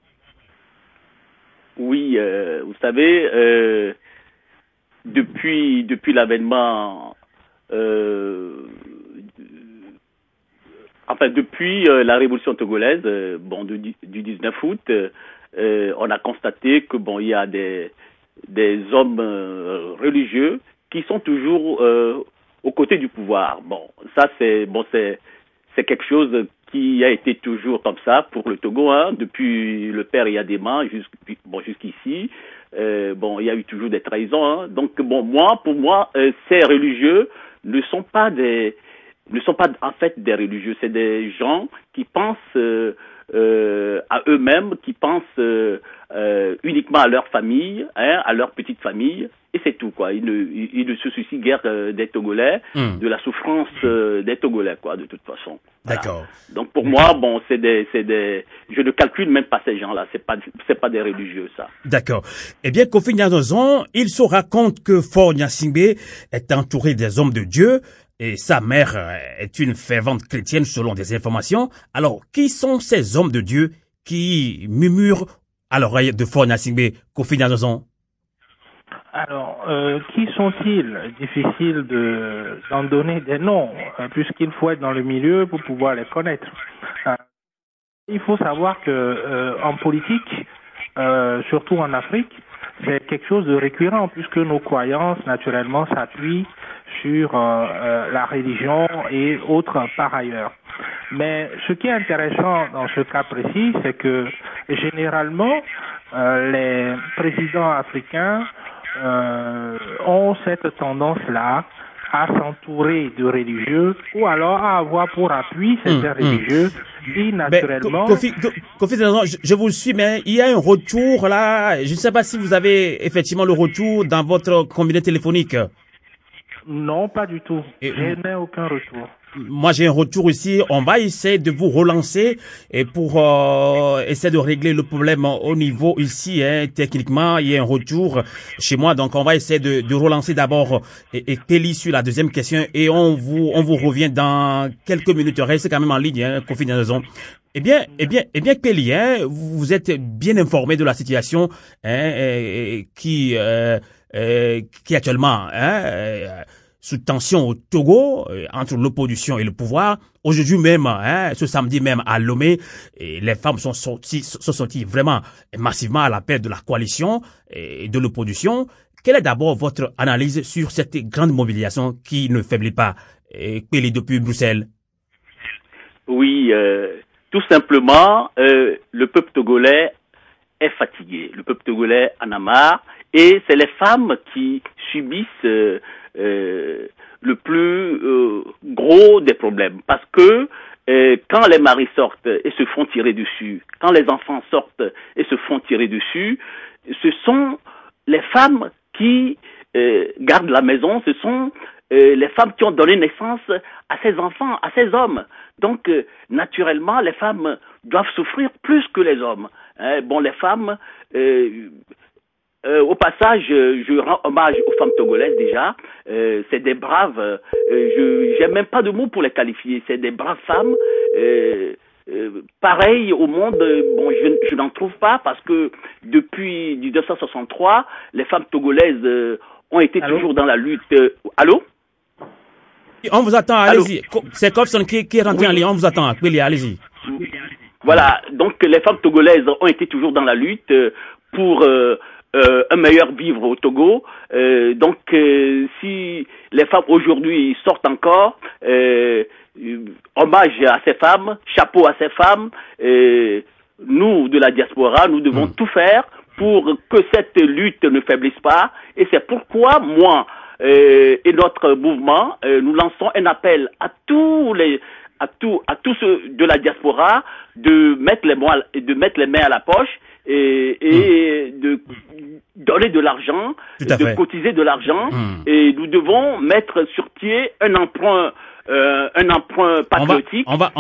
Oui, vous savez, depuis l'avènement, depuis la révolution togolaise, du 19 août, on a constaté que il y a des hommes religieux qui sont toujours aux côtés du pouvoir. Ça c'est quelque chose qui a été toujours comme ça pour le Togo, depuis le père Yadema jusqu'ici. Il y a eu toujours des trahisons. Donc pour moi, ces religieux ne sont pas en fait des religieux, c'est des gens qui pensent à eux-mêmes, qui pensent uniquement à leur famille, à leur petite famille, et c'est tout, quoi. Ils ne se soucient guère des Togolais, de la souffrance des Togolais, quoi, de toute façon. Voilà. D'accord. Donc pour moi, c'est des, je ne calcule même pas ces gens-là, c'est pas des religieux, ça. D'accord. Eh bien, Kofi Gnassingbé, il se raconte que Faure Gnassingbé est entouré des hommes de Dieu, et sa mère est une fervente chrétienne selon des informations. Alors, qui sont ces hommes de Dieu qui murmurent à l'oreille de Faure Gnassingbé, Kofi Gnassingbé? Alors, qui sont-ils? Difficile d'en donner des noms, puisqu'il faut être dans le milieu pour pouvoir les connaître. Il faut savoir que en politique, surtout en Afrique, c'est quelque chose de récurrent, puisque nos croyances, naturellement, s'appuient sur la religion et autres par ailleurs. Mais ce qui est intéressant dans ce cas précis, c'est que généralement, les présidents africains ont cette tendance-là à s'entourer de religieux ou alors à avoir pour appui certains religieux qui naturellement... Kofi, je vous suis, mais il y a un retour là. Je ne sais pas si vous avez effectivement le retour dans votre combiné téléphonique. Non, pas du tout. Je n'ai aucun retour. Moi, j'ai un retour ici. On va essayer de vous relancer et pour essayer de régler le problème au niveau ici. Techniquement, il y a un retour chez moi, donc on va essayer de relancer d'abord et Peli sur la deuxième question et on vous revient dans quelques minutes. Restez quand même en ligne, Kofi Gnassingbé. Eh bien, Peli, vous êtes bien informé de la situation qui actuellement sous tension au Togo, entre l'opposition et le pouvoir. Aujourd'hui même, ce samedi même à Lomé, les femmes sont sorties vraiment massivement à l'appel de la coalition et de l'opposition. Quelle est d'abord votre analyse sur cette grande mobilisation qui ne faiblit pas, Peli, depuis Bruxelles? Oui, tout simplement, le peuple togolais est fatigué. Le peuple togolais en a marre. Et c'est les femmes qui subissent le plus gros des problèmes. Parce que quand les maris sortent et se font tirer dessus, quand les enfants sortent et se font tirer dessus, ce sont les femmes qui gardent la maison, ce sont les femmes qui ont donné naissance à ces enfants, à ces hommes. Donc, naturellement, les femmes doivent souffrir plus que les hommes. Les femmes... au passage, je rends hommage aux femmes togolaises déjà. C'est des braves. J'ai même pas de mots pour les qualifier. C'est des braves femmes. Pareil au monde. Je n'en trouve pas parce que depuis 1963, les femmes togolaises ont été toujours dans la lutte. Allô? On vous attend. Allez-y. C'est Kofson qui est rentré en ligne. On vous attend. Allez-y. Voilà. Donc les femmes togolaises ont été toujours dans la lutte pour un meilleur vivre au Togo. Donc, si les femmes aujourd'hui sortent encore, hommage à ces femmes, chapeau à ces femmes. Nous, de la diaspora, nous devons tout faire pour que cette lutte ne faiblisse pas. Et c'est pourquoi moi et notre mouvement, nous lançons un appel à tous ceux de la diaspora de mettre les mains à la poche et de donner de l'argent, de cotiser de l'argent, et nous devons mettre sur pied un emprunt patriotique. On va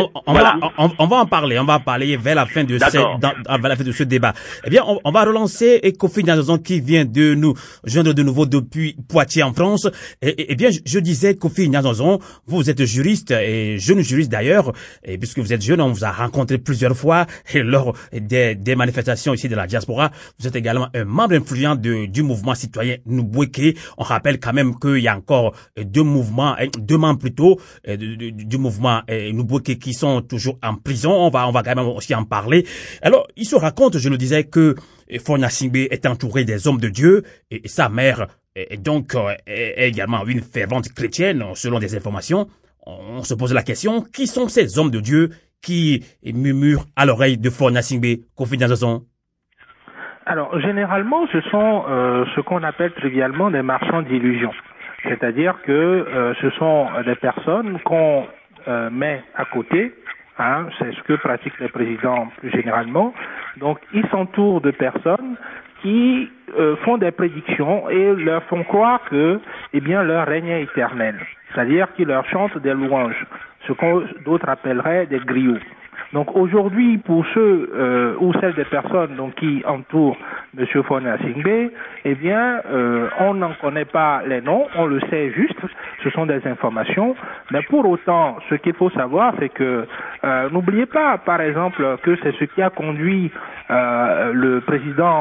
en parler vers la fin de ce débat. Eh bien, on va relancer Kofi Gnazozon qui vient de nous joindre de nouveau depuis Poitiers en France. Et bien, je disais, Kofi Gnazozon, vous êtes juriste et jeune juriste d'ailleurs, et puisque vous êtes jeune, on vous a rencontré plusieurs fois et lors des manifestations ici de la diaspora. Vous êtes également un membre influent du mouvement citoyen Nubweke. On rappelle quand même qu'il y a encore deux membres plutôt du mouvement Nubweke qui sont toujours en prison. On va quand même aussi en parler. Alors, il se raconte, je le disais, que Faure Gnassingbé est entouré des hommes de Dieu et sa mère est donc est également une fervente chrétienne, selon des informations. On se pose la question, qui sont ces hommes de Dieu qui murmurent à l'oreille de Faure Gnassingbé, Kofi Gnazozon? Alors, généralement, ce sont ce qu'on appelle trivialement des marchands d'illusions. C'est-à-dire que ce sont des personnes qu'on met à côté, c'est ce que pratiquent les présidents plus généralement. Donc, ils s'entourent de personnes qui font des prédictions et leur font croire que, leur règne est éternel. C'est-à-dire qu'ils leur chantent des louanges, ce que d'autres appelleraient des griots. Donc aujourd'hui, pour ceux ou celles des personnes qui entourent M. Faure Gnassingbé, on n'en connaît pas les noms, on le sait juste, ce sont des informations, mais pour autant, ce qu'il faut savoir, c'est que n'oubliez pas, par exemple, que c'est ce qui a conduit le président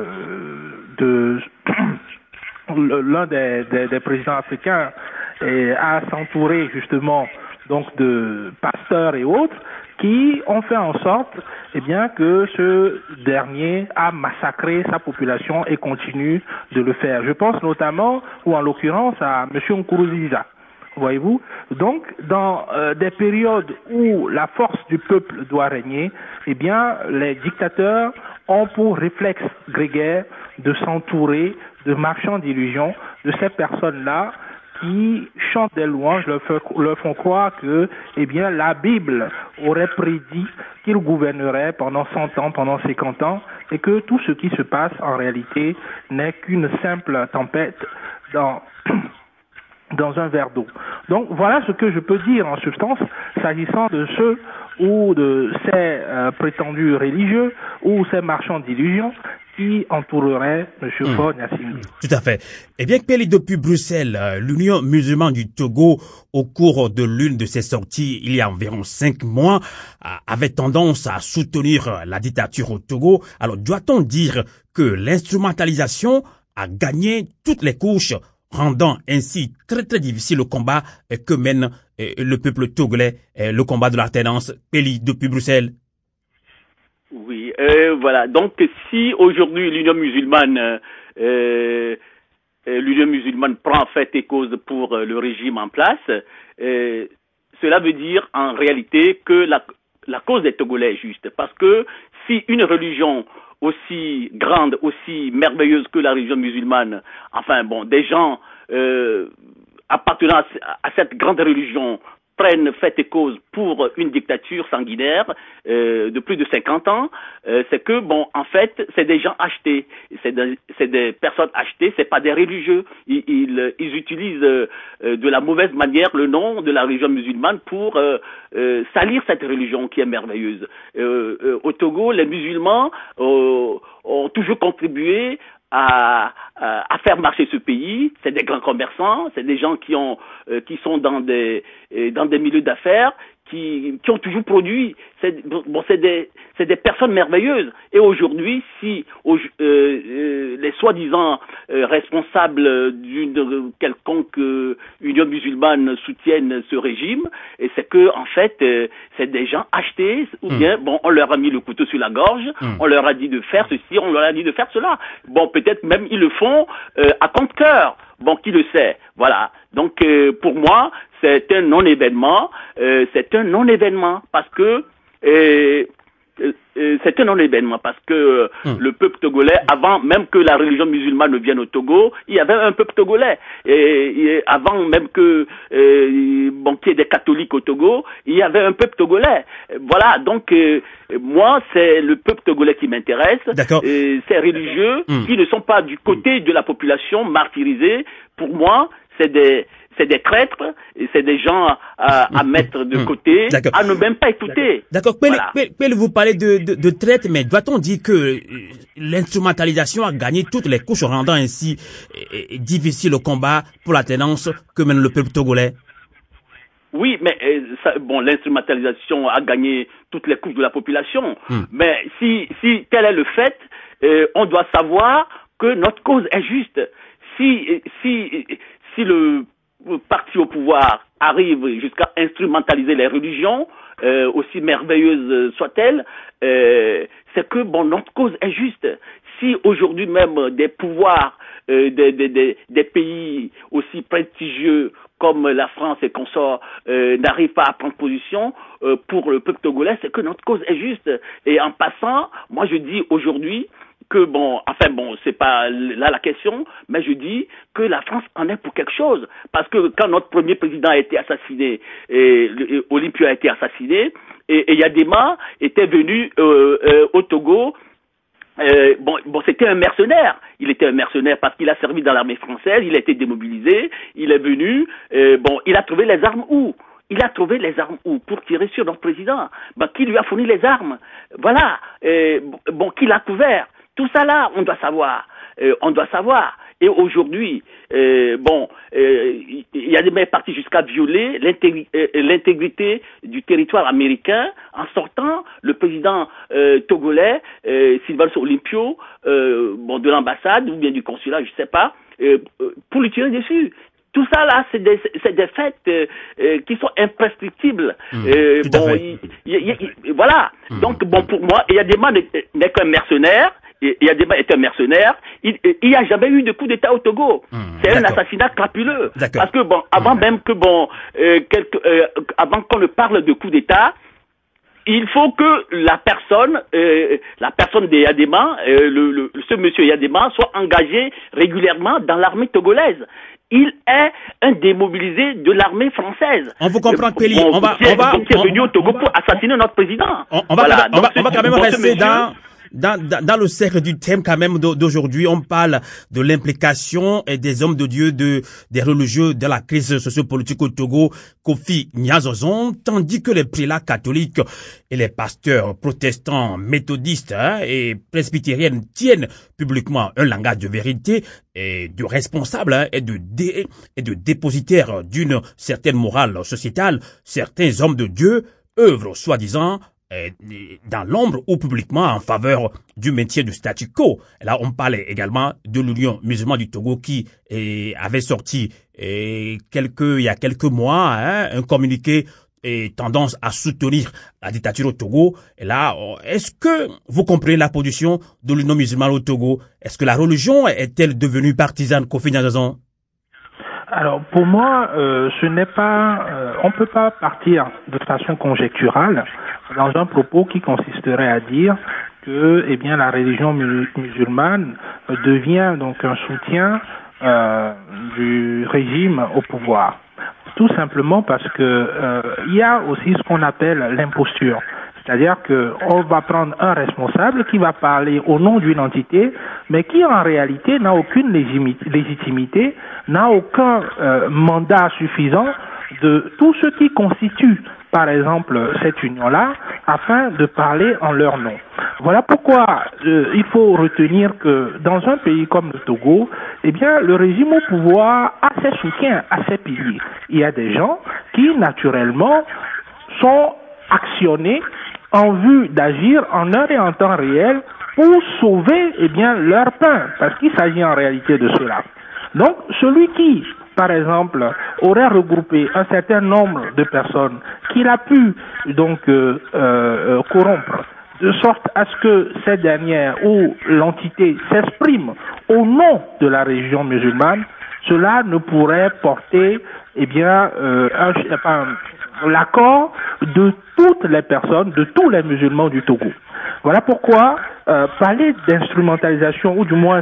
l'un des présidents africains à s'entourer justement de pasteurs et autres, qui ont fait en sorte que ce dernier a massacré sa population et continue de le faire. Je pense notamment, ou en l'occurrence, à M. Nkurunziza. Voyez-vous? Donc, dans des périodes où la force du peuple doit régner, les dictateurs ont pour réflexe grégaire de s'entourer de marchands d'illusions, de ces personnes-là qui chantent des louanges, leur font croire que, la Bible aurait prédit qu'il gouvernerait pendant 100 ans, pendant 50 ans, et que tout ce qui se passe, en réalité, n'est qu'une simple tempête dans un verre d'eau. Donc, voilà ce que je peux dire en substance, s'agissant de ceux ou de ces prétendus religieux ou ces marchands d'illusions qui entourerait M. Faure Gnassingbé. Tout à fait. Eh bien, Peli, depuis Bruxelles, l'Union musulmane du Togo, au cours de l'une de ses sorties, il y a environ 5 mois, avait tendance à soutenir la dictature au Togo. Alors, doit-on dire que l'instrumentalisation a gagné toutes les couches, rendant ainsi très très difficile le combat que mène le peuple togolais, le combat de l'alternance? Peli, depuis Bruxelles. Oui, voilà. Donc, si aujourd'hui l'Union musulmane prend en fait et cause pour le régime en place, cela veut dire en réalité que la cause des Togolais est juste. Parce que si une religion aussi grande, aussi merveilleuse que la religion musulmane, des gens appartenant à cette grande religion prennent fait et cause pour une dictature sanguinaire de plus de 50 ans, c'est que, en fait, c'est des gens achetés. C'est des personnes achetées, c'est pas des religieux. Ils utilisent de la mauvaise manière le nom de la religion musulmane pour salir cette religion qui est merveilleuse. Au Togo, les musulmans ont toujours contribué à faire marcher ce pays. C'est des grands commerçants, c'est des gens qui sont dans des milieux d'affaires, qui ont toujours produit. C'est des personnes merveilleuses. Et aujourd'hui, si les soi-disant responsables d'une quelconque union musulmane soutiennent ce régime, et c'est que en fait, c'est des gens achetés, ou bien on leur a mis le couteau sur la gorge, on leur a dit de faire ceci, on leur a dit de faire cela. Bon, peut-être même ils le font à compte-cœur. Bon, qui le sait? Voilà. Donc, pour moi, c'est un non-événement. C'est un non-événement parce que c'est un non-événement parce que le peuple togolais, avant même que la religion musulmane ne vienne au Togo, il y avait un peuple togolais. Et avant même que qu'il y ait des catholiques au Togo, il y avait un peuple togolais. Voilà. Donc moi, c'est le peuple togolais qui m'intéresse. Ces religieux qui ne sont pas du côté de la population martyrisée. Pour moi, c'est des traîtres, et c'est des gens à mettre de côté, à ne même pas écouter. D'accord. Voilà. Vous parlez de traîtres, mais doit-on dire que l'instrumentalisation a gagné toutes les couches, rendant ainsi difficile le combat pour la tenance que mène le peuple togolais? Oui, mais l'instrumentalisation a gagné toutes les couches de la population. Mais si tel est le fait, on doit savoir que notre cause est juste. Si le parti au pouvoir arrive jusqu'à instrumentaliser les religions, aussi merveilleuses soient-elles, c'est que notre cause est juste. Si aujourd'hui même des pouvoirs des pays aussi prestigieux comme la France et consorts n'arrivent pas à prendre position pour le peuple togolais, c'est que notre cause est juste. Et en passant, moi je dis aujourd'hui que c'est pas là la question, mais je dis que la France en est pour quelque chose. Parce que quand notre premier président a été assassiné, Olympio a été assassiné, et Yadema était venu au Togo, c'était un mercenaire. Il était un mercenaire parce qu'il a servi dans l'armée française, il a été démobilisé, il est venu, il a trouvé les armes où? Il a trouvé les armes où? Pour tirer sur notre président. Qui lui a fourni les armes? Voilà. Qui l'a couvert? Tout ça là, on doit savoir. Et aujourd'hui, Yadema est parti jusqu'à violer l'intégrité du territoire américain en sortant le président togolais, Sylvanus Olympio, de l'ambassade ou bien du consulat, je sais pas, pour lui tirer dessus. Tout ça là, c'est des faits qui sont imprescriptibles. Voilà. Donc pour moi, Yadema n'est qu'un mercenaire. Yadema est un mercenaire. Il n'y a jamais eu de coup d'État au Togo. C'est un assassinat crapuleux. Parce que avant même que avant qu'on ne parle de coup d'État, il faut que la personne de Yadema, ce monsieur Yadema, soit engagé régulièrement dans l'armée togolaise. Il est un démobilisé de l'armée française. On vous comprend, Kelly. On va venu au Togo pour assassiner notre président. On va quand même rester dans le cercle du thème quand même d'aujourd'hui. On parle de l'implication des hommes de Dieu, des religieux dans la crise sociopolitique au Togo, Kofi Nyazozon, tandis que les prélats catholiques et les pasteurs protestants, méthodistes et presbytériennes tiennent publiquement un langage de vérité et de responsable et de dépositaire d'une certaine morale sociétale. Certains hommes de Dieu œuvrent soi-disant dans l'ombre ou publiquement en faveur du maintien du statu quo. Là, on parle également de l'Union musulmane du Togo qui avait sorti il y a quelques mois un communiqué tendance à soutenir la dictature au Togo. Et là, est-ce que vous comprenez la position de l'Union musulmane au Togo? Est-ce que la religion est-elle devenue partisane, Kofi Nyazozon? Alors pour moi, ce n'est pas, on peut pas partir de façon conjecturale dans un propos qui consisterait à dire que, la religion musulmane devient donc un soutien du régime au pouvoir. Tout simplement parce que il y a aussi ce qu'on appelle l'imposture. C'est-à-dire qu'on va prendre un responsable qui va parler au nom d'une entité, mais qui en réalité n'a aucune légitimité, n'a aucun mandat suffisant de tout ce qui constitue, par exemple, cette union-là, afin de parler en leur nom. Voilà pourquoi il faut retenir que dans un pays comme le Togo, le régime au pouvoir a ses soutiens, a ses piliers. Il y a des gens qui, naturellement, sont actionnés en vue d'agir en heure et en temps réel pour sauver leur pain, parce qu'il s'agit en réalité de cela. Donc, celui qui, par exemple, aurait regroupé un certain nombre de personnes qu'il a pu donc corrompre, de sorte à ce que cette dernière ou l'entité s'exprime au nom de la religion musulmane, cela ne pourrait porter l'accord de toutes les personnes, de tous les musulmans du Togo. Voilà pourquoi parler d'instrumentalisation ou du moins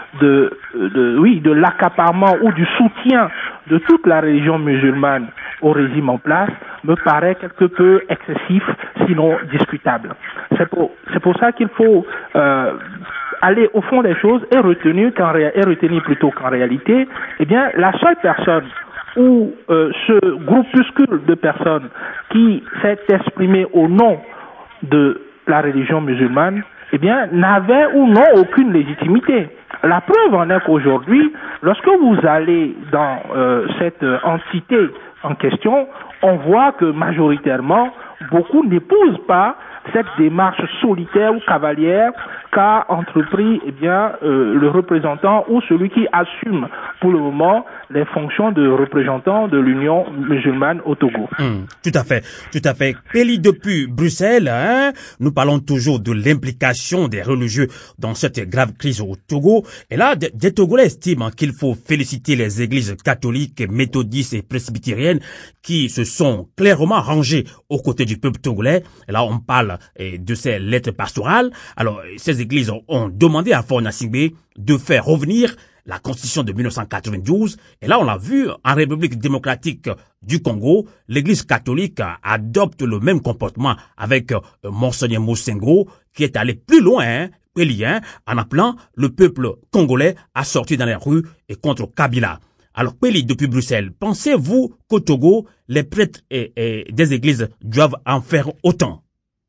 de l'accaparement ou du soutien de toute la religion musulmane au régime en place me paraît quelque peu excessif, sinon discutable. C'est pour ça qu'il faut aller au fond des choses et retenir plutôt qu'en réalité, la seule personne ou ce groupuscule de personnes qui s'est exprimé au nom de la religion musulmane, n'avait ou non aucune légitimité. La preuve en est qu'aujourd'hui, lorsque vous allez dans cette entité en question, on voit que majoritairement, beaucoup n'épousent pas cette démarche solitaire ou cavalière qu'a entrepris le représentant ou celui qui assume pour le moment les fonctions de représentant de l'Union musulmane au Togo. Tout à fait. Peli, depuis Bruxelles, nous parlons toujours de l'implication des religieux dans cette grave crise au Togo. Et là, des Togolais estiment qu'il faut féliciter les églises catholiques, méthodistes et presbytériennes qui se sont clairement rangées aux côtés du peuple togolais. Et là, on parle de ces lettres pastorales. Alors, ces églises ont demandé à Faure Gnassingbé de faire revenir la Constitution de 1992. Et là, on l'a vu, en République démocratique du Congo, l'Église catholique adopte le même comportement avec Monseigneur Mosengo, qui est allé plus loin, en appelant le peuple congolais à sortir dans les rues et contre Kabila. Alors, Peli, depuis Bruxelles, pensez-vous qu'au Togo, les prêtres et des églises doivent en faire autant?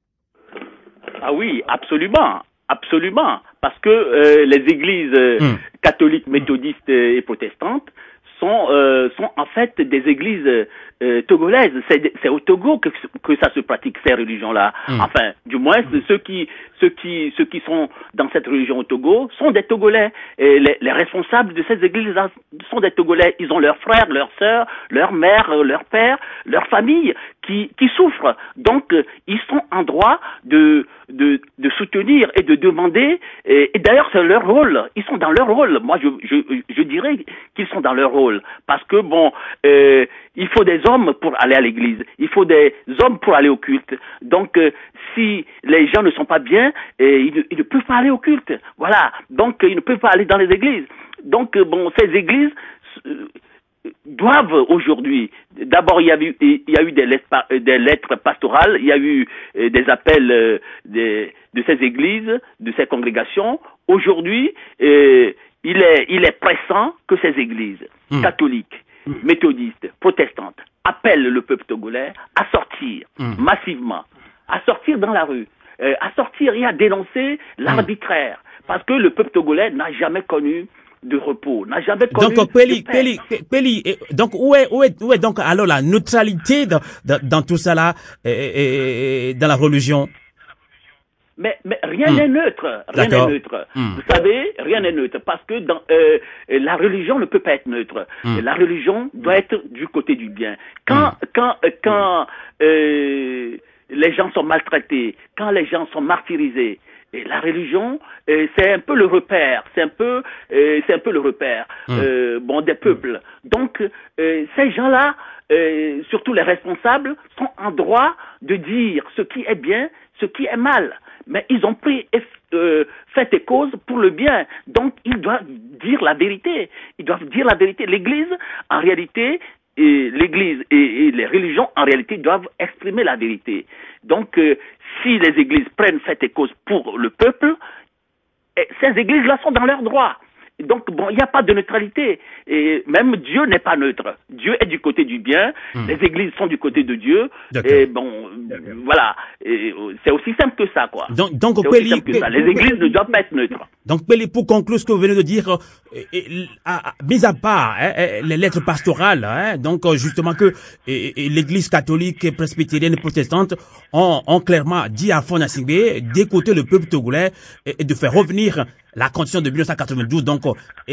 Ah oui, absolument. Parce que les églises catholiques, méthodistes et protestantes sont en fait des églises togolaises. C'est au Togo que ça se pratique, ces religions-là. Enfin, du moins, ceux qui sont dans cette religion au Togo sont des Togolais. Et les responsables de ces églises-là sont des Togolais. Ils ont leurs frères, leurs sœurs, leurs mères, leurs pères, leurs familles qui souffrent. Donc, ils sont en droit de soutenir et de demander. Et d'ailleurs, c'est leur rôle. Ils sont dans leur rôle. Moi, je dirais qu'ils sont dans leur rôle. Parce que, il faut des hommes pour aller à l'église. Il faut des hommes pour aller au culte. Donc, si les gens ne sont pas bien, ils ne peuvent pas aller au culte. Voilà. Donc, ils ne peuvent pas aller dans les églises. Donc, ces églises doivent aujourd'hui, d'abord il y a eu des lettres pastorales, il y a eu des appels de ces églises, de ces congrégations. Aujourd'hui, il est pressant que ces églises catholiques, méthodistes, protestantes appellent le peuple togolais à sortir massivement, à sortir dans la rue, à sortir et à dénoncer l'arbitraire, parce que le peuple togolais n'a jamais connu de repos, n'a jamais connu donc, Peli, donc où est donc alors la neutralité dans tout ça là, dans la religion? Mais rien n'est neutre, rien n'est neutre. Vous savez, rien n'est neutre, parce que la religion ne peut pas être neutre. La religion doit être du côté du bien. Quand les gens sont maltraités, quand les gens sont martyrisés, et la religion, c'est un peu le repère, c'est un peu le repère, des peuples. Donc, ces gens-là, surtout les responsables, sont en droit de dire ce qui est bien, ce qui est mal. Mais ils ont pris fait et cause pour le bien. Donc, ils doivent dire la vérité. Ils doivent dire la vérité. L'Église, en réalité, l'Église et les religions, en réalité, doivent exprimer la vérité. Donc, si les églises prennent fait et cause pour le peuple, ces églises-là sont dans leurs droits. donc bon, il n'y a pas de neutralité. Et même Dieu n'est pas neutre. Dieu est du côté du bien. Les églises sont du côté de Dieu. Et bon, voilà. Et c'est aussi simple que ça, quoi. Donc c'est aussi simple que ça. Les églises ne doivent pas être neutres. Donc, Peli, pour conclure ce que vous venez de dire, mis à part les lettres pastorales, donc justement que l'Église catholique, presbytérienne et protestante ont clairement dit à Faure Gnassingbé d'écouter le peuple togolais et de faire revenir la constitution de 1992. Donc,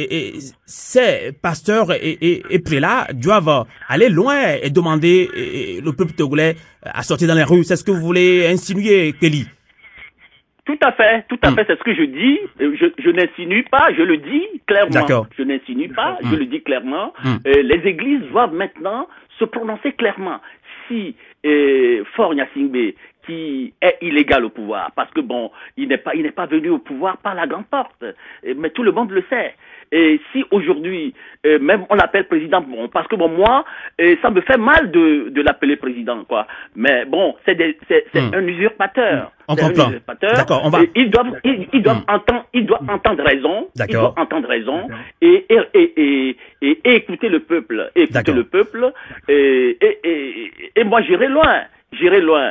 ces pasteurs et prélats doivent aller loin et demander le peuple togolais à sortir dans les rues. C'est ce que vous voulez insinuer, Kelly? Tout à fait, c'est ce que je dis. Je n'insinue pas, je le dis clairement. D'accord. Je n'insinue pas, je le dis clairement. Les églises doivent maintenant se prononcer clairement. Si Faure Gnassingbé, qui est illégal au pouvoir, parce que bon, il n'est pas venu au pouvoir par la grande porte, mais tout le monde le sait. Et si aujourd'hui, même on l'appelle président, bon, parce que bon, moi, ça me fait mal de l'appeler président, quoi. Mais bon, c'est un usurpateur. On comprend. D'accord, on va. Ils doivent entendre raison. D'accord. Ils doivent entendre raison et écouter le peuple. Écouter le peuple. Et moi, j'irai loin.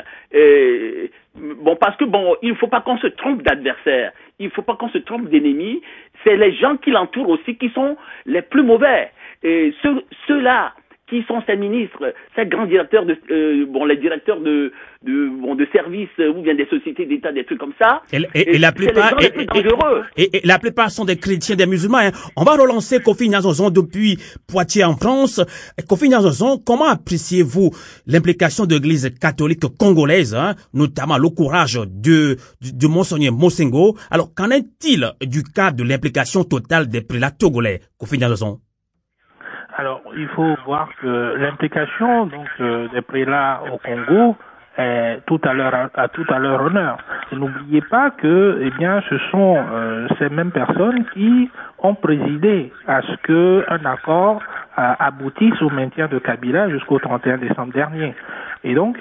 Bon, parce que bon, il ne faut pas qu'on se trompe d'adversaire. Il ne faut pas qu'on se trompe d'ennemis. C'est les gens qui l'entourent aussi qui sont les plus mauvais. Et ceux-là qui sont ces ministres, ces grands directeurs les directeurs de services ou bien des sociétés d'État, des trucs comme ça. Et la plupart, c'est les gens les plus dangereux. Et la plupart sont des chrétiens, des musulmans. On va relancer Kofi Gnassingbé depuis Poitiers en France. Kofi Gnassingbé, comment appréciez-vous l'implication de l'Église catholique congolaise, notamment le courage de Monseigneur Mosengo? Alors, qu'en est-il du cas de l'implication totale des prélats togolais, Kofi Gnassingbé? Alors, il faut voir que l'implication des prélats au Congo est tout à leur honneur. Et n'oubliez pas que, ce sont ces mêmes personnes qui ont présidé à ce que un accord aboutisse au maintien de Kabila jusqu'au 31 décembre dernier. Et donc,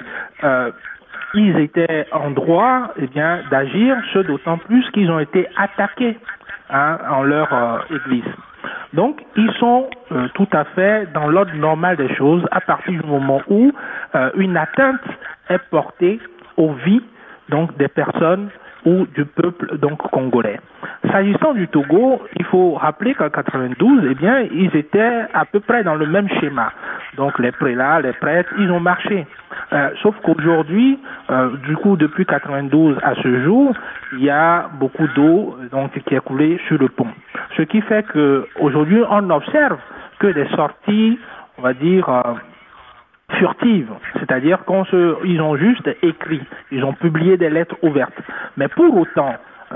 ils étaient en droit, d'agir, ce d'autant plus qu'ils ont été attaqués en leur église. Donc, ils sont tout à fait dans l'ordre normal des choses à partir du moment où une atteinte est portée aux vies des personnes ou du peuple congolais. S'agissant du Togo, il faut rappeler qu'en 92, ils étaient à peu près dans le même schéma. Donc les prélats, les prêtres, ils ont marché. Sauf qu'aujourd'hui, depuis 92 à ce jour, il y a beaucoup d'eau qui est coulée sur le pont. Ce qui fait que aujourd'hui, on observe que des sorties, on va dire, furtives, c'est-à-dire ils ont juste écrit, ils ont publié des lettres ouvertes. Mais pour autant,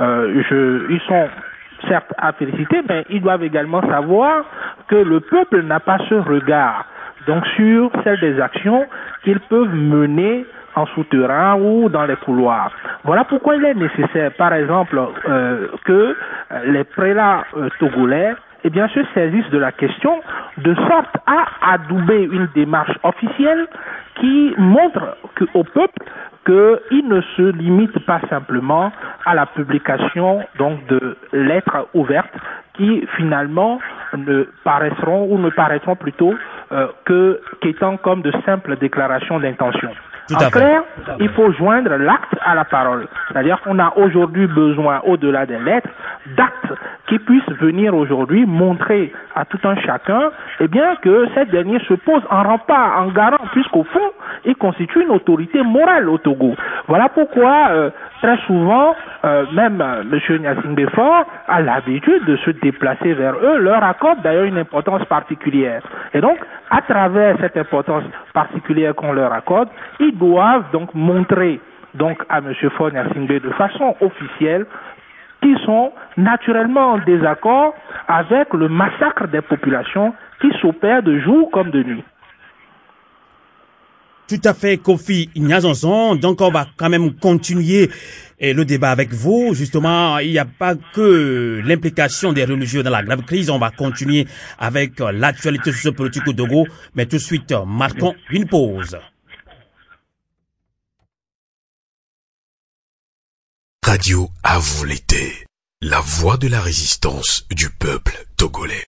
ils sont certes à féliciter, mais ils doivent également savoir que le peuple n'a pas ce regard sur celle des actions qu'ils peuvent mener en souterrain ou dans les couloirs. Voilà pourquoi il est nécessaire, par exemple, que les prélats togolais se saisissent de la question de sorte à adouber une démarche officielle qui montre au peuple qu'il ne se limite pas simplement à la publication de lettres ouvertes qui finalement ne paraîtront plutôt qu'étant comme de simples déclarations d'intention. En clair, il faut joindre l'acte à la parole. C'est-à-dire qu'on a aujourd'hui besoin, au-delà des lettres, d'actes qui puissent venir aujourd'hui montrer à tout un chacun que cette dernière se pose en rempart, en garant, puisqu'au fond, il constitue une autorité morale au Togo. Voilà pourquoi, très souvent, même M. Gnassingbé Faure a l'habitude de se déplacer vers eux, leur accorde d'ailleurs une importance particulière. Et donc, à travers cette importance particulière qu'on leur accorde, ils doivent montrer à M. Faure Gnassingbé de façon officielle qu'ils sont naturellement en désaccord avec le massacre des populations qui s'opère de jour comme de nuit. Tout à fait, Kofi Gnassingbé. Donc, on va quand même continuer le débat avec vous. Justement, il n'y a pas que l'implication des religieux dans la grave crise. On va continuer avec l'actualité sociopolitique au Togo. Mais tout de suite, marquons une pause. Radio à vous l'été. la voix de la résistance du peuple togolais.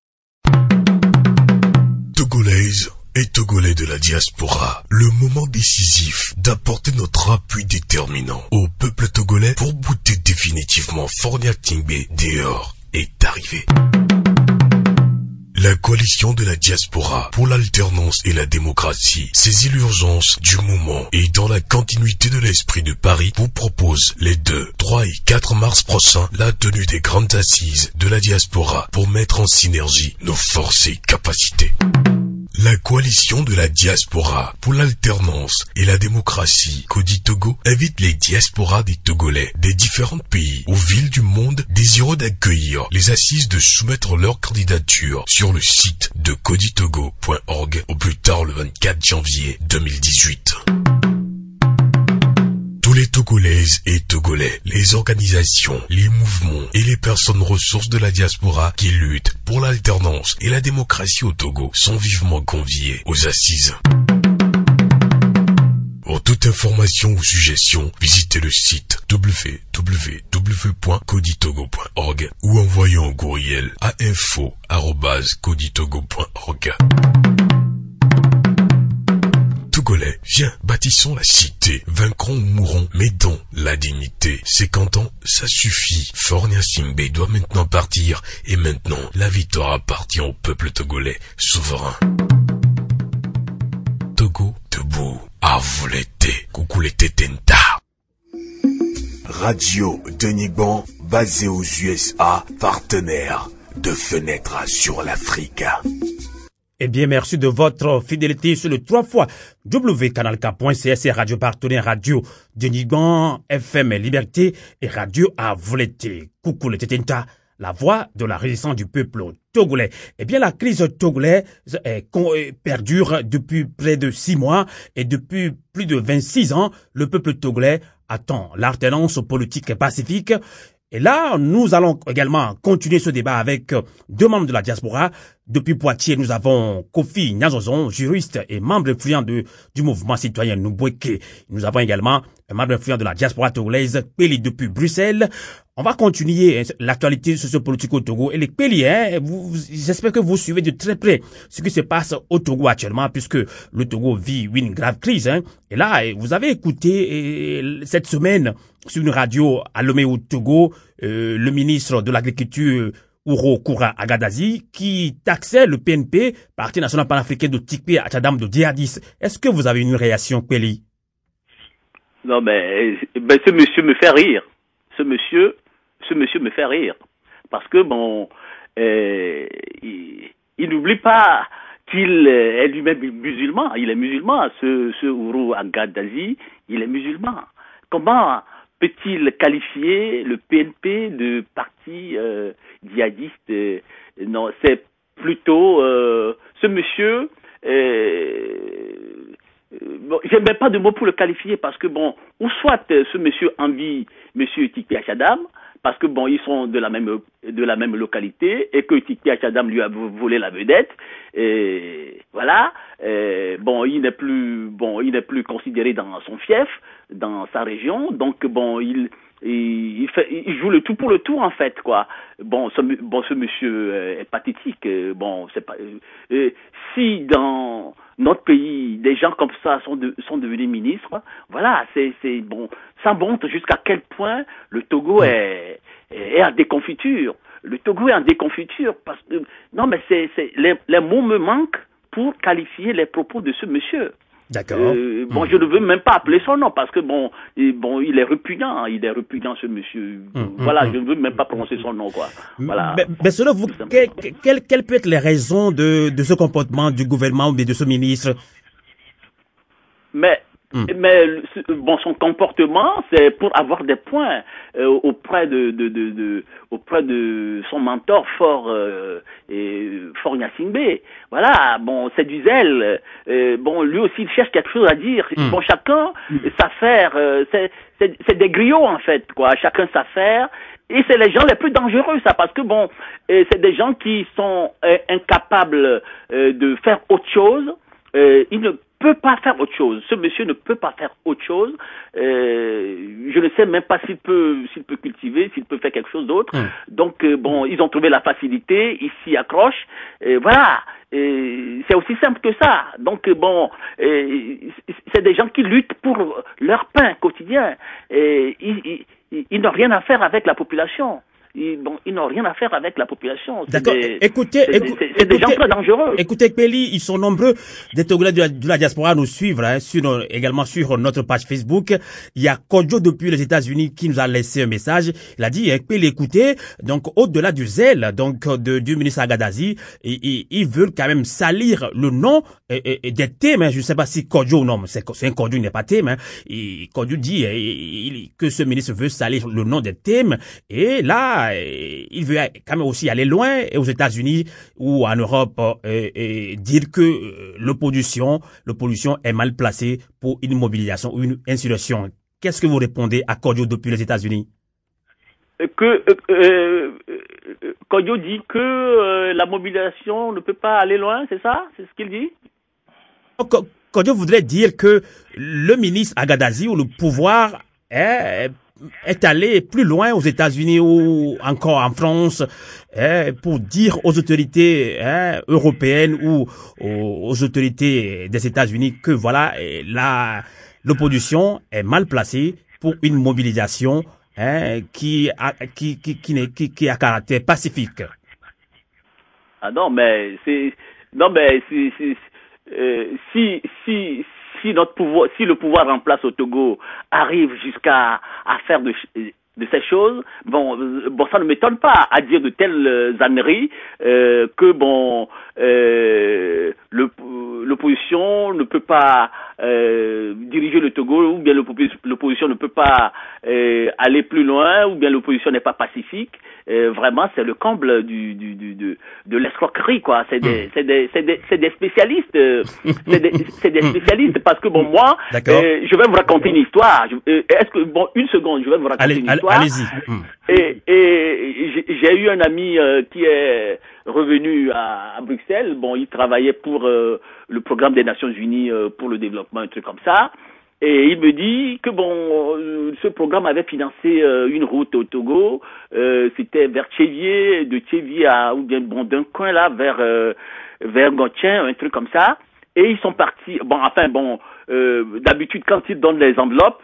Togolaises et Togolais de la diaspora, le moment décisif d'apporter notre appui déterminant au peuple togolais pour bouter définitivement Fornia Tingbe dehors est arrivé. La coalition de la diaspora pour l'alternance et la démocratie saisit l'urgence du moment et dans la continuité de l'esprit de Paris vous propose les 2, 3 et 4 mars prochains la tenue des grandes assises de la diaspora pour mettre en synergie nos forces et capacités. La coalition de la diaspora pour l'alternance et la démocratie, Codi Togo, invite les diasporas des Togolais des différents pays ou villes du monde désireux d'accueillir les assises de soumettre leur candidature sur le site de coditogo.org au plus tard le 24 janvier 2018. Les Togolaises et Togolais, les organisations, les mouvements et les personnes ressources de la diaspora qui luttent pour l'alternance et la démocratie au Togo sont vivement conviés aux assises. Pour toute information ou suggestion, visitez le site www.coditogo.org ou envoyez un courriel à info@coditogo.org. Togolais, viens, bâtissons la cité, vaincrons ou mourrons, mais dans la dignité. 50 ans, ça suffit. Fornia Tingbe doit maintenant partir, et maintenant, la victoire appartient au peuple togolais, souverain. Togo, debout, à vous l'été, coucou les tétenta. Radio Denigban, basée aux USA, partenaire de Fenêtre sur l'Afrique. Eh bien, merci de votre fidélité sur le 3 fois www.canalk.cs et radio partenaire Radio Denigban, FM Liberté et Radio Avouleté. Coucou les Tétenta, la voix de la résistance du peuple togolais. Eh bien, la crise togolaise perdure depuis près de 6 mois et depuis plus de 26 ans, le peuple togolais attend l'alternance politique pacifique. Et là, nous allons également continuer ce débat avec 2 membres de la diaspora. Depuis Poitiers, nous avons Kofi Nyazozon, juriste et membre influent du mouvement citoyen Nubweke. Nous avons également un membre influent de la diaspora togolaise, Peli depuis Bruxelles. On va continuer l'actualité sociopolitique au Togo. Et les Peli, j'espère que vous suivez de très près ce qui se passe au Togo actuellement, puisque le Togo vit une grave crise. Et là, vous avez écouté cette semaine sur une radio à Lomé au Togo, le ministre de l'Agriculture, Ouro Koura Agadazi, qui taxait le PNP, Parti national panafricain de Tikpi à Tchadam de djihadistes. Est-ce que vous avez une réaction, Peli? Non, mais ce monsieur me fait rire. Ce monsieur me fait rire. Parce que, bon, il n'oublie pas qu'il est lui-même musulman. Il est musulman. Ce Ouro Agadazi, il est musulman. Comment peut-il qualifier le PNP de parti djihadiste? Non, c'est plutôt ce monsieur. Bon, j'aime pas de mots pour le qualifier parce que bon, ou soit ce monsieur envie monsieur Tikpi Achadam parce que bon, ils sont de la même localité et que Tikpi Achadam lui a volé la vedette. Et voilà. Bon, il n'est plus considéré dans son fief, dans sa région. Donc bon, il joue le tout pour le tout en fait quoi. Bon, ce monsieur est pathétique. Bon, c'est pas si dans notre pays des gens comme ça sont devenus ministres. Voilà, c'est bon. Ça montre jusqu'à quel point le Togo est en déconfiture. Le Togo est en déconfiture parce que non mais les mots me manquent pour qualifier les propos de ce monsieur. D'accord. Bon, je ne veux même pas appeler son nom parce que bon, il est repugnant ce monsieur. Voilà, je ne veux même pas prononcer son nom quoi. Voilà. Mais selon vous, quelles peuvent être les raisons de ce comportement du gouvernement ou de ce ministre? Mais bon, son comportement, c'est pour avoir des points auprès de son mentor fort Fornia Tingbe. Voilà, bon, c'est du zèle. Bon, lui aussi, il cherche quelque chose à dire. Bon, chacun sa affaire. C'est des griots en fait, quoi. Chacun sa affaire. Et c'est les gens les plus dangereux, ça, parce que bon, c'est des gens qui sont incapables de faire autre chose. Ils ne peut pas faire autre chose. Ce monsieur ne peut pas faire autre chose. Je ne sais même pas s'il peut cultiver, s'il peut faire quelque chose d'autre. Donc bon, ils ont trouvé la facilité, ils s'y accrochent. Voilà. C'est aussi simple que ça. Donc bon, c'est des gens qui luttent pour leur pain quotidien. Ils n'ont rien à faire avec la population. Ils n'ont rien à faire avec la population. D'accord. C'est des gens très dangereux. Écoutez, Peli, ils sont nombreux des Togolais de la diaspora à nous suivre, hein, également sur notre page Facebook. Il y a Kodjo depuis les États-Unis qui nous a laissé un message. Il a dit, Peli, écoutez, donc au-delà du zèle, donc du ministre Agadazi, ils veulent quand même salir le nom des thèmes. Hein. Je ne sais pas si Kodjo ou non, c'est un Kodjo, il n'est pas thème. Hein. Kodjo dit que ce ministre veut salir le nom des thèmes. Et là, il veut quand même aussi aller loin et aux États-Unis ou en Europe dire que l'opposition est mal placée pour une mobilisation ou une insurrection. Qu'est-ce que vous répondez à Kodjo depuis les États-Unis? Kodjo dit que la mobilisation ne peut pas aller loin, c'est ça? C'est ce qu'il dit? Kodjo voudrait dire que le ministre Agadazi ou le pouvoir est allé plus loin aux États-Unis ou encore en France pour dire aux autorités européennes ou aux autorités des États-Unis que voilà, l'opposition est mal placée pour une mobilisation qui a caractère pacifique. Ah non, mais si le pouvoir en place au Togo arrive jusqu'à faire de ces choses, bon, ça ne m'étonne pas à dire de telles âneries que l'opposition ne peut pas diriger le Togo, ou bien l'opposition ne peut pas aller plus loin, ou bien l'opposition n'est pas pacifique. Vraiment, c'est le comble de l'escroquerie, quoi. C'est des spécialistes, c'est des spécialistes, parce que moi, je vais vous raconter une histoire. Une seconde, je vais vous raconter une histoire. Allez-y. Et j'ai eu un ami qui est revenu à Bruxelles. Bon, il travaillait pour le programme des Nations Unies pour le développement, un truc comme ça. Et il me dit que ce programme avait financé une route au Togo. C'était vers Tchévier, de Tchévier ou bien d'un coin là vers Gotien, un truc comme ça. Et ils sont partis. D'habitude quand ils donnent les enveloppes,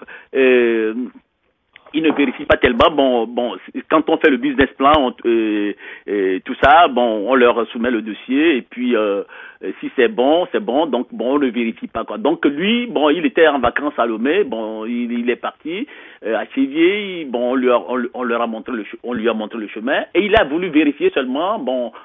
ils ne vérifient pas tellement. Quand on fait le business plan, tout ça, on leur soumet le dossier et puis si c'est bon. Donc on ne vérifie pas, quoi. Donc lui, il était en vacances à Lomé. Il est parti à Tchévier. On lui a montré le chemin et il a voulu vérifier seulement,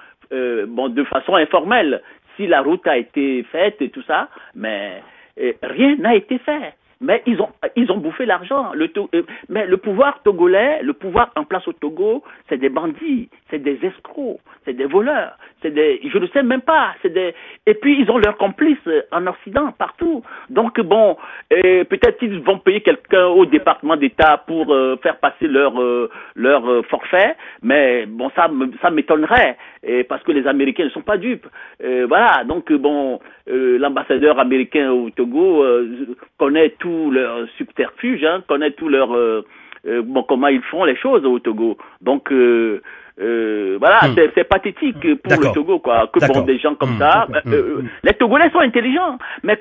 de façon informelle, si la route a été faite et tout ça, mais rien n'a été fait. Mais ils ont bouffé l'argent. Mais le pouvoir togolais, le pouvoir en place au Togo, c'est des bandits, c'est des escrocs, c'est des voleurs, je ne sais même pas, et puis ils ont leurs complices en Occident, partout. Donc peut-être qu'ils vont payer quelqu'un au département d'État pour faire passer leur forfait, mais ça m'étonnerait, parce que les Américains ne sont pas dupes. Voilà, donc l'ambassadeur américain au Togo connaît tous leurs subterfuges, connaît tous leurs comment ils font les choses au Togo. Donc voilà, c'est pathétique pour le Togo, quoi, que des gens comme ça. Les Togolais sont intelligents, mais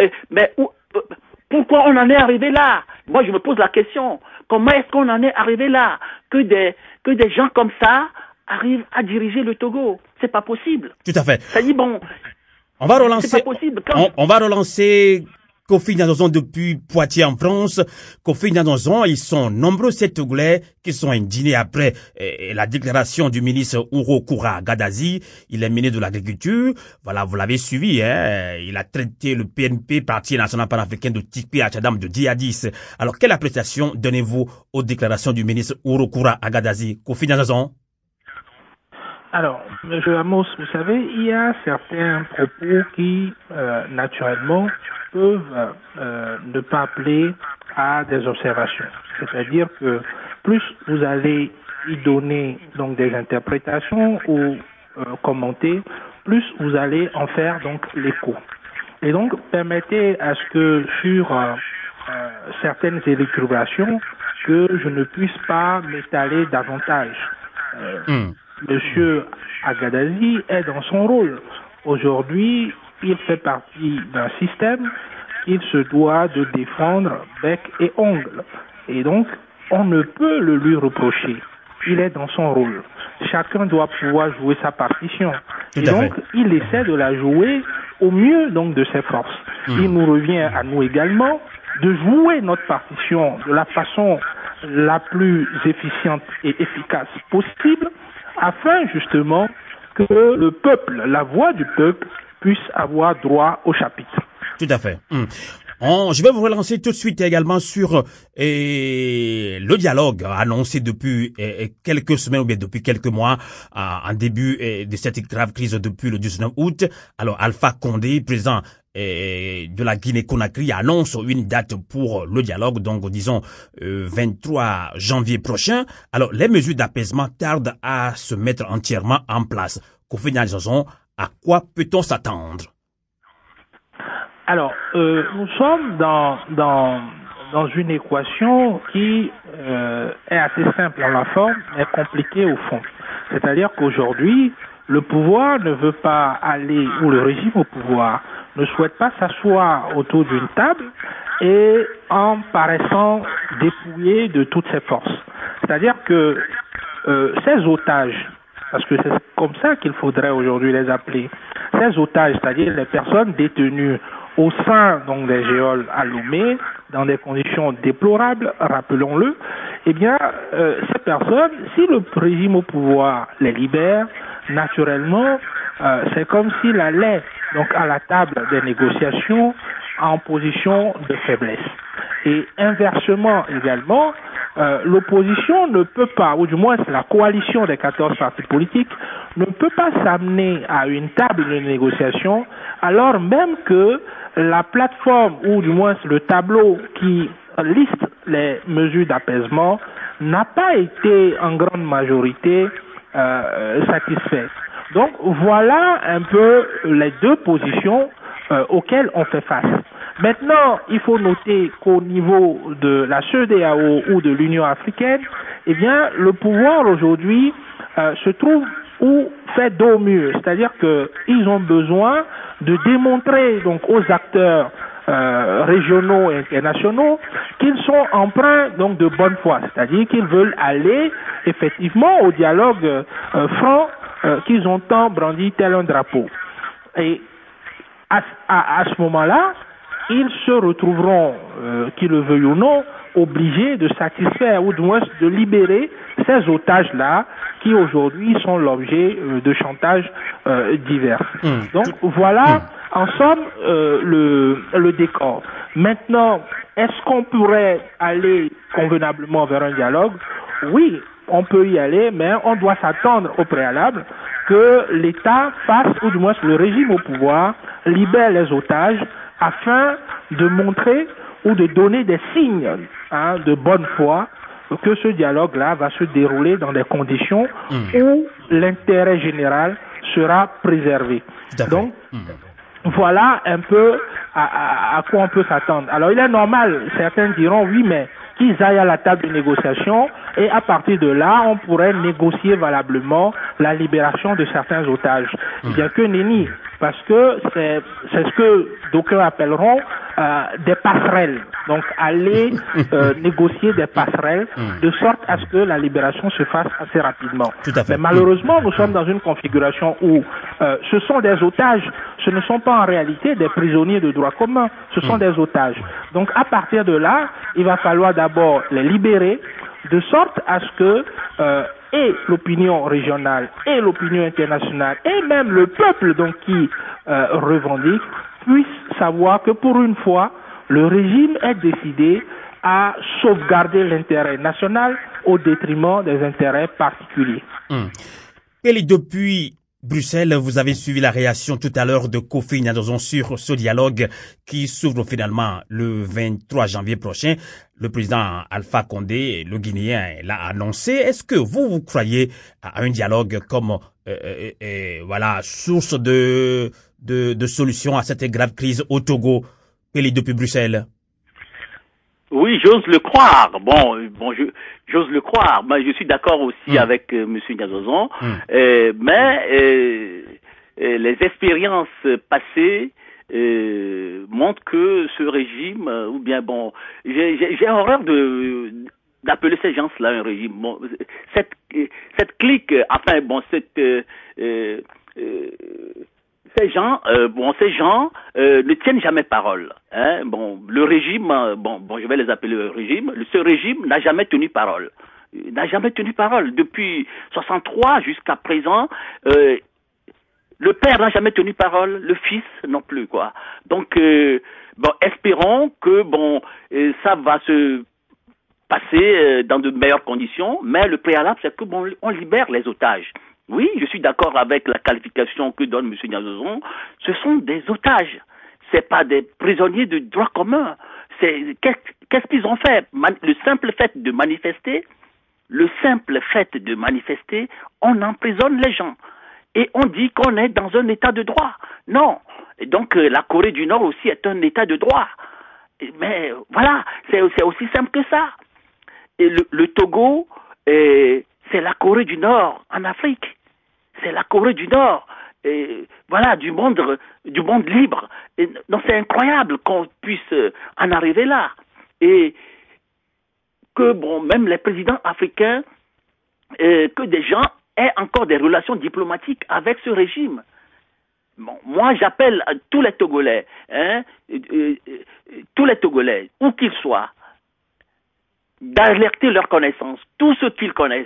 pourquoi on en est arrivé là? Moi, je me pose la question. Comment est-ce qu'on en est arrivé là, que des gens comme ça arrivent à diriger le Togo? C'est pas possible. Tout à fait. Ça dit on va relancer. C'est pas possible. On va relancer Kofi Nnadonzon depuis Poitiers en France. Kofi Nnadonzon, ils sont nombreux ces Togolais qui sont indignés après la déclaration du ministre Ourokoura Gadazi. Il est ministre de l'Agriculture. Voilà, vous l'avez suivi, il a traité le PNP, Parti national panafricain de Tikpi Achadam, de djihadistes. Alors, quelle appréciation donnez-vous aux déclarations du ministre Ourokoura Gadazi? Kofi Nnadonzon? Alors, M. Amos, vous savez, il y a certains propos qui, naturellement, peuvent ne pas appeler à des observations. C'est-à-dire que plus vous allez y donner donc des interprétations ou commenter, plus vous allez en faire donc l'écho. Et donc, permettez à ce que sur certaines élucubrations, que je ne puisse pas m'étaler davantage. Monsieur Agadasi est dans son rôle. Aujourd'hui, il fait partie d'un système qu'il se doit de défendre bec et ongle. Et donc, on ne peut le lui reprocher. Il est dans son rôle. Chacun doit pouvoir jouer sa partition. Et donc, il essaie de la jouer au mieux donc de ses forces. Il nous revient à nous également de jouer notre partition de la façon la plus efficiente et efficace possible, afin justement que le peuple, la voix du peuple, puisse avoir droit au chapitre. Tout à fait. Je vais vous relancer tout de suite également sur le dialogue annoncé depuis quelques semaines ou bien depuis quelques mois en début de cette grave crise depuis le 19 août. Alors Alpha Condé, président de la Guinée-Conakry, annonce une date pour le dialogue, donc disons 23 janvier prochain. Alors les mesures d'apaisement tardent à se mettre entièrement en place. Kofi Nyansonson, à quoi peut-on s'attendre? Alors, nous sommes dans une équation qui est assez simple en la forme, mais compliquée au fond. C'est-à-dire qu'aujourd'hui, le pouvoir ne veut pas aller, ou le régime au pouvoir ne souhaite pas s'asseoir autour d'une table et en paraissant dépouillé de toutes ses forces. C'est-à-dire que ces otages, parce que c'est comme ça qu'il faudrait aujourd'hui les appeler, ces otages, c'est-à-dire les personnes détenues au sein donc des géoles à Lomé, dans des conditions déplorables, rappelons-le, eh bien, ces personnes, si le régime au pouvoir les libère, naturellement, c'est comme s'il allait donc à la table des négociations en position de faiblesse. Et inversement également, l'opposition ne peut pas, ou du moins la coalition des 14 partis politiques, ne peut pas s'amener à une table de négociation alors même que la plateforme, ou du moins le tableau qui liste les mesures d'apaisement, n'a pas été en grande majorité satisfait. Donc voilà un peu les deux positions auxquelles on fait face. Maintenant, il faut noter qu'au niveau de la CEDEAO ou de l'Union africaine, eh bien, le pouvoir aujourd'hui se trouve ou fait d'au mieux, c'est-à-dire qu'ils ont besoin de démontrer donc aux acteurs régionaux et internationaux qu'ils sont empreints donc de bonne foi, c'est-à-dire qu'ils veulent aller effectivement au dialogue franc qu'ils ont tant brandi tel un drapeau. Et à ce moment-là, ils se retrouveront, qu'ils le veuillent ou non, obligés de satisfaire ou du moins de libérer ces otages-là qui aujourd'hui sont l'objet de chantages divers. Donc voilà en somme le décor. Maintenant, est-ce qu'on pourrait aller convenablement vers un dialogue? Oui, on peut y aller, mais on doit s'attendre au préalable que l'État fasse, ou du moins le régime au pouvoir, libère les otages afin de montrer ou de donner des signes de bonne foi que ce dialogue-là va se dérouler dans des conditions où l'intérêt général sera préservé. Donc, voilà un peu à quoi on peut s'attendre. Alors, il est normal, certains diront, oui, mais qu'ils aillent à la table de négociation et à partir de là, on pourrait négocier valablement la libération de certains otages. Bien que nenni, parce que c'est ce que d'aucuns appelleront des passerelles. Donc, aller négocier des passerelles de sorte à ce que la libération se fasse assez rapidement. Mais malheureusement, nous sommes dans une configuration où ce sont des otages, ce ne sont pas en réalité des prisonniers de droit commun, ce sont des otages. Donc, à partir de là, il va falloir d'abord les libérer de sorte à ce que et l'opinion régionale et l'opinion internationale et même le peuple donc qui revendique puissent savoir que pour une fois le régime est décidé à sauvegarder l'intérêt national au détriment des intérêts particuliers. Et depuis Bruxelles, vous avez suivi la réaction tout à l'heure de Kofi Nyansonson sur ce dialogue qui s'ouvre finalement le 23 janvier prochain. Le président Alpha Condé, le Guinéen, l'a annoncé. Est-ce que vous croyez à un dialogue comme source de de solution à cette grave crise au Togo, Pélé depuis Bruxelles? Oui, j'ose le croire. J'ose le croire. Mais je suis d'accord aussi avec Monsieur Nyazozon. Mais les expériences passées montrent que ce régime, j'ai horreur d'appeler ces gens-là un régime. Bon, cette clique, ces gens ne tiennent jamais parole. Hein. Bon, le régime, je vais les appeler le régime. Ce régime n'a jamais tenu parole. Depuis 63 jusqu'à présent. Le père n'a jamais tenu parole, le fils non plus, quoi. Donc, espérons que ça va se passer dans de meilleures conditions. Mais le préalable, c'est que on libère les otages. Oui, je suis d'accord avec la qualification que donne M. Nyazozon. Ce sont des otages. C'est pas des prisonniers de droit commun. Qu'est-ce qu'ils ont fait? Le simple fait de manifester, on emprisonne les gens. Et on dit qu'on est dans un état de droit. Non. Et donc, la Corée du Nord aussi est un état de droit. Mais voilà, c'est aussi simple que ça. Et le Togo, c'est la Corée du Nord en Afrique. C'est la Corée du Nord, du monde libre. Donc c'est incroyable qu'on puisse en arriver là. Et que même les présidents africains, que des gens aient encore des relations diplomatiques avec ce régime. Bon, moi j'appelle à tous les Togolais, où qu'ils soient, d'alerter leurs connaissances, tous ceux qu'ils connaissent,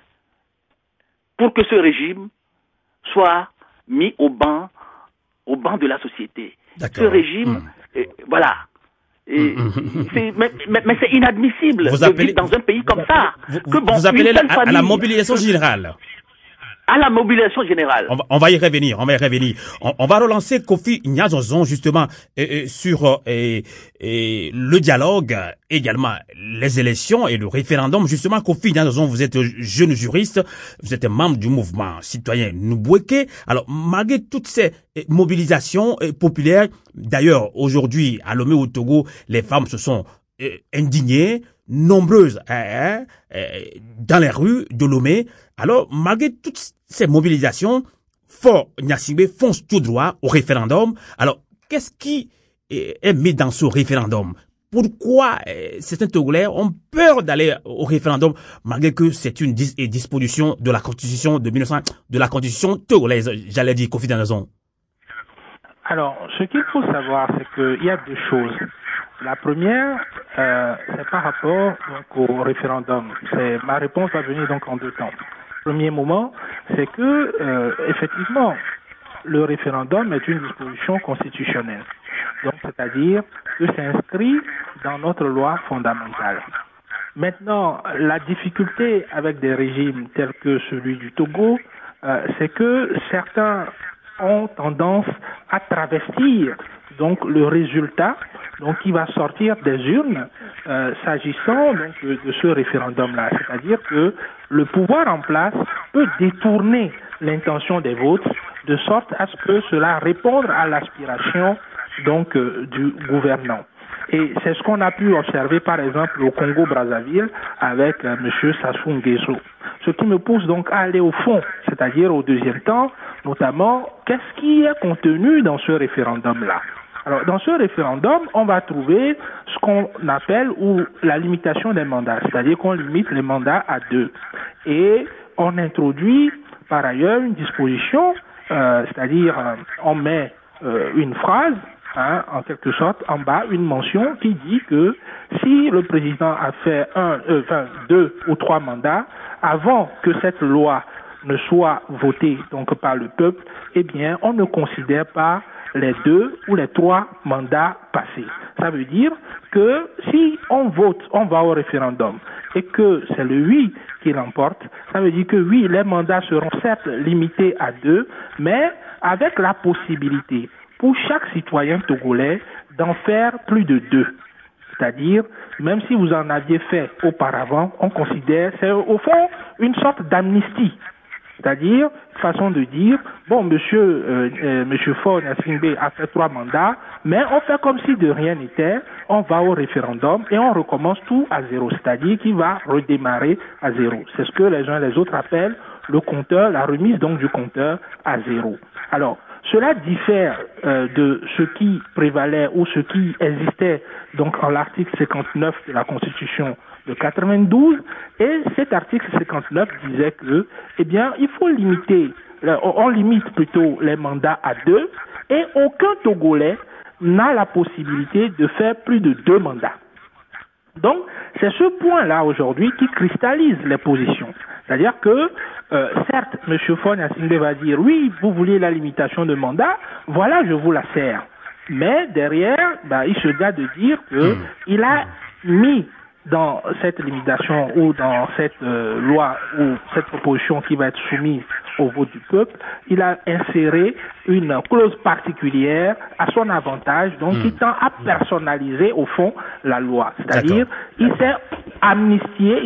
pour que ce régime soit mis au banc de la société. D'accord. Ce régime, voilà. Mais c'est inadmissible de vivre dans un pays comme ça. Vous appelez à la mobilisation générale. À la mobilisation générale. On va y revenir. On va relancer Kofi Nyazozon justement sur le dialogue, également les élections et le référendum. Justement, Kofi Nyazozon, vous êtes jeune juriste, vous êtes membre du mouvement citoyen Nubweke. Alors, malgré toutes ces mobilisations populaires, d'ailleurs, aujourd'hui, à Lomé au Togo, les femmes se sont indignées, nombreuses dans les rues de Lomé. Alors, malgré toutes ces mobilisations, Faure Gnassingbé fonce tout droit au référendum. Alors, qu'est-ce qui est mis dans ce référendum? Pourquoi certains Togolais ont peur d'aller au référendum, malgré que c'est une disposition de la Constitution de 1900, de la Constitution togolaise, j'allais dire, Kofi Nyazozon? Alors, ce qu'il faut savoir, c'est qu'il y a deux choses. La première, c'est par rapport au référendum. Ma réponse va venir donc en deux temps. Premier moment, c'est que effectivement, le référendum est une disposition constitutionnelle. Donc, c'est-à-dire que c'est inscrit dans notre loi fondamentale. Maintenant, la difficulté avec des régimes tels que celui du Togo, c'est que certains ont tendance à travestir donc le résultat qui va sortir des urnes s'agissant donc de ce référendum-là. C'est-à-dire que le pouvoir en place peut détourner l'intention des votes de sorte à ce que cela réponde à l'aspiration donc du gouvernant. Et c'est ce qu'on a pu observer par exemple au Congo-Brazzaville avec M. Sassou Nguesso. Ce qui me pousse donc à aller au fond, c'est-à-dire au deuxième temps, notamment, qu'est-ce qui est contenu dans ce référendum-là? Alors, dans ce référendum, on va trouver ce qu'on appelle la limitation des mandats, c'est-à-dire qu'on limite les mandats à 2. Et on introduit par ailleurs une disposition, c'est-à-dire on met une phrase, en quelque sorte, en bas, une mention qui dit que si le président a fait 2 ou 3 mandats, avant que cette loi ne soit votée donc par le peuple, eh bien, on ne considère pas les 2 ou les 3 mandats passés. Ça veut dire que si on vote, on va au référendum et que c'est le oui qui l'emporte, ça veut dire que oui, les mandats seront certes limités à 2, mais avec la possibilité pour chaque citoyen togolais d'en faire plus de 2. C'est-à-dire, même si vous en aviez fait auparavant, on considère, c'est au fond une sorte d'amnistie. C'est-à-dire, façon de dire, bon, monsieur Faure Gnassingbé a fait 3 mandats, mais on fait comme si de rien n'était, on va au référendum et on recommence tout à zéro, c'est-à-dire qu'il va redémarrer à zéro. C'est ce que les uns et les autres appellent le compteur, la remise donc du compteur à zéro. Alors, cela diffère de ce qui prévalait ou ce qui existait donc en l'article 59 de la Constitution de 92, et cet article 59 disait que, eh bien, il faut limiter, on limite plutôt les mandats à 2, et aucun Togolais n'a la possibilité de faire plus de 2 mandats. Donc, c'est ce point-là aujourd'hui qui cristallise les positions. C'est-à-dire que, certes, M. Faure Gnassingbé va dire, oui, vous voulez la limitation de mandat, voilà, je vous la sers. Mais derrière, il se doit de dire que il a mis dans cette limitation ou dans cette loi ou cette proposition qui va être soumise au vote du peuple, il a inséré une clause particulière à son avantage, donc qui tend à personnaliser au fond la loi. C'est-à-dire, il s'est amnistié,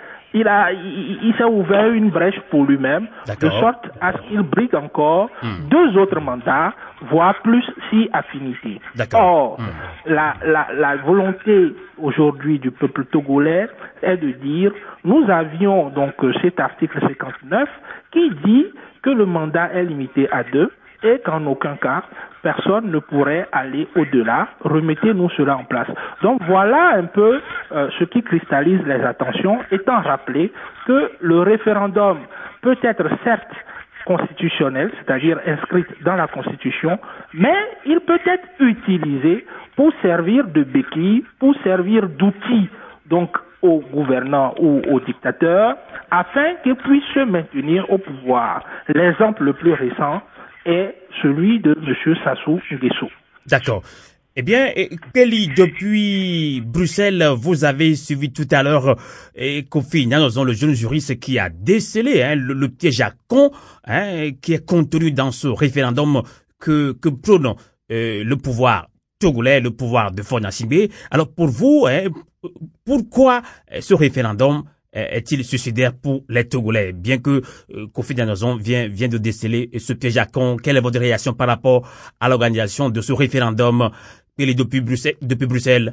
il s'est ouvert une brèche pour lui-même, de sorte à ce qu'il brigue encore 2 autres mandats, voire plus si affinité. Or, la volonté aujourd'hui du peuple togolais est de dire, nous avions donc cet article 59 qui dit que le mandat est limité à 2 et qu'en aucun cas, personne ne pourrait aller au-delà. Remettez-nous cela en place. Donc voilà un peu ce qui cristallise les attentions, étant rappelé que le référendum peut être certes constitutionnel, c'est-à-dire inscrite dans la Constitution, mais il peut être utilisé pour servir de béquille, pour servir d'outil donc aux gouvernants ou aux dictateurs, afin qu'ils puissent se maintenir au pouvoir. L'exemple le plus récent est celui de M. Sassou Nguesso. D'accord. Eh bien, Kelly, depuis Bruxelles, vous avez suivi tout à l'heure Kofi Gnanozon, le jeune juriste qui a décelé le piège à con qui est contenu dans ce référendum que prône le pouvoir togolais, le pouvoir de Faure Gnassingbé. Alors pour vous, pourquoi ce référendum est-il suicidaire pour les Togolais, bien que Kofi Gnanozon vient de déceler ce piège à con? Quelle est votre réaction par rapport à l'organisation de ce référendum depuis Bruxelles?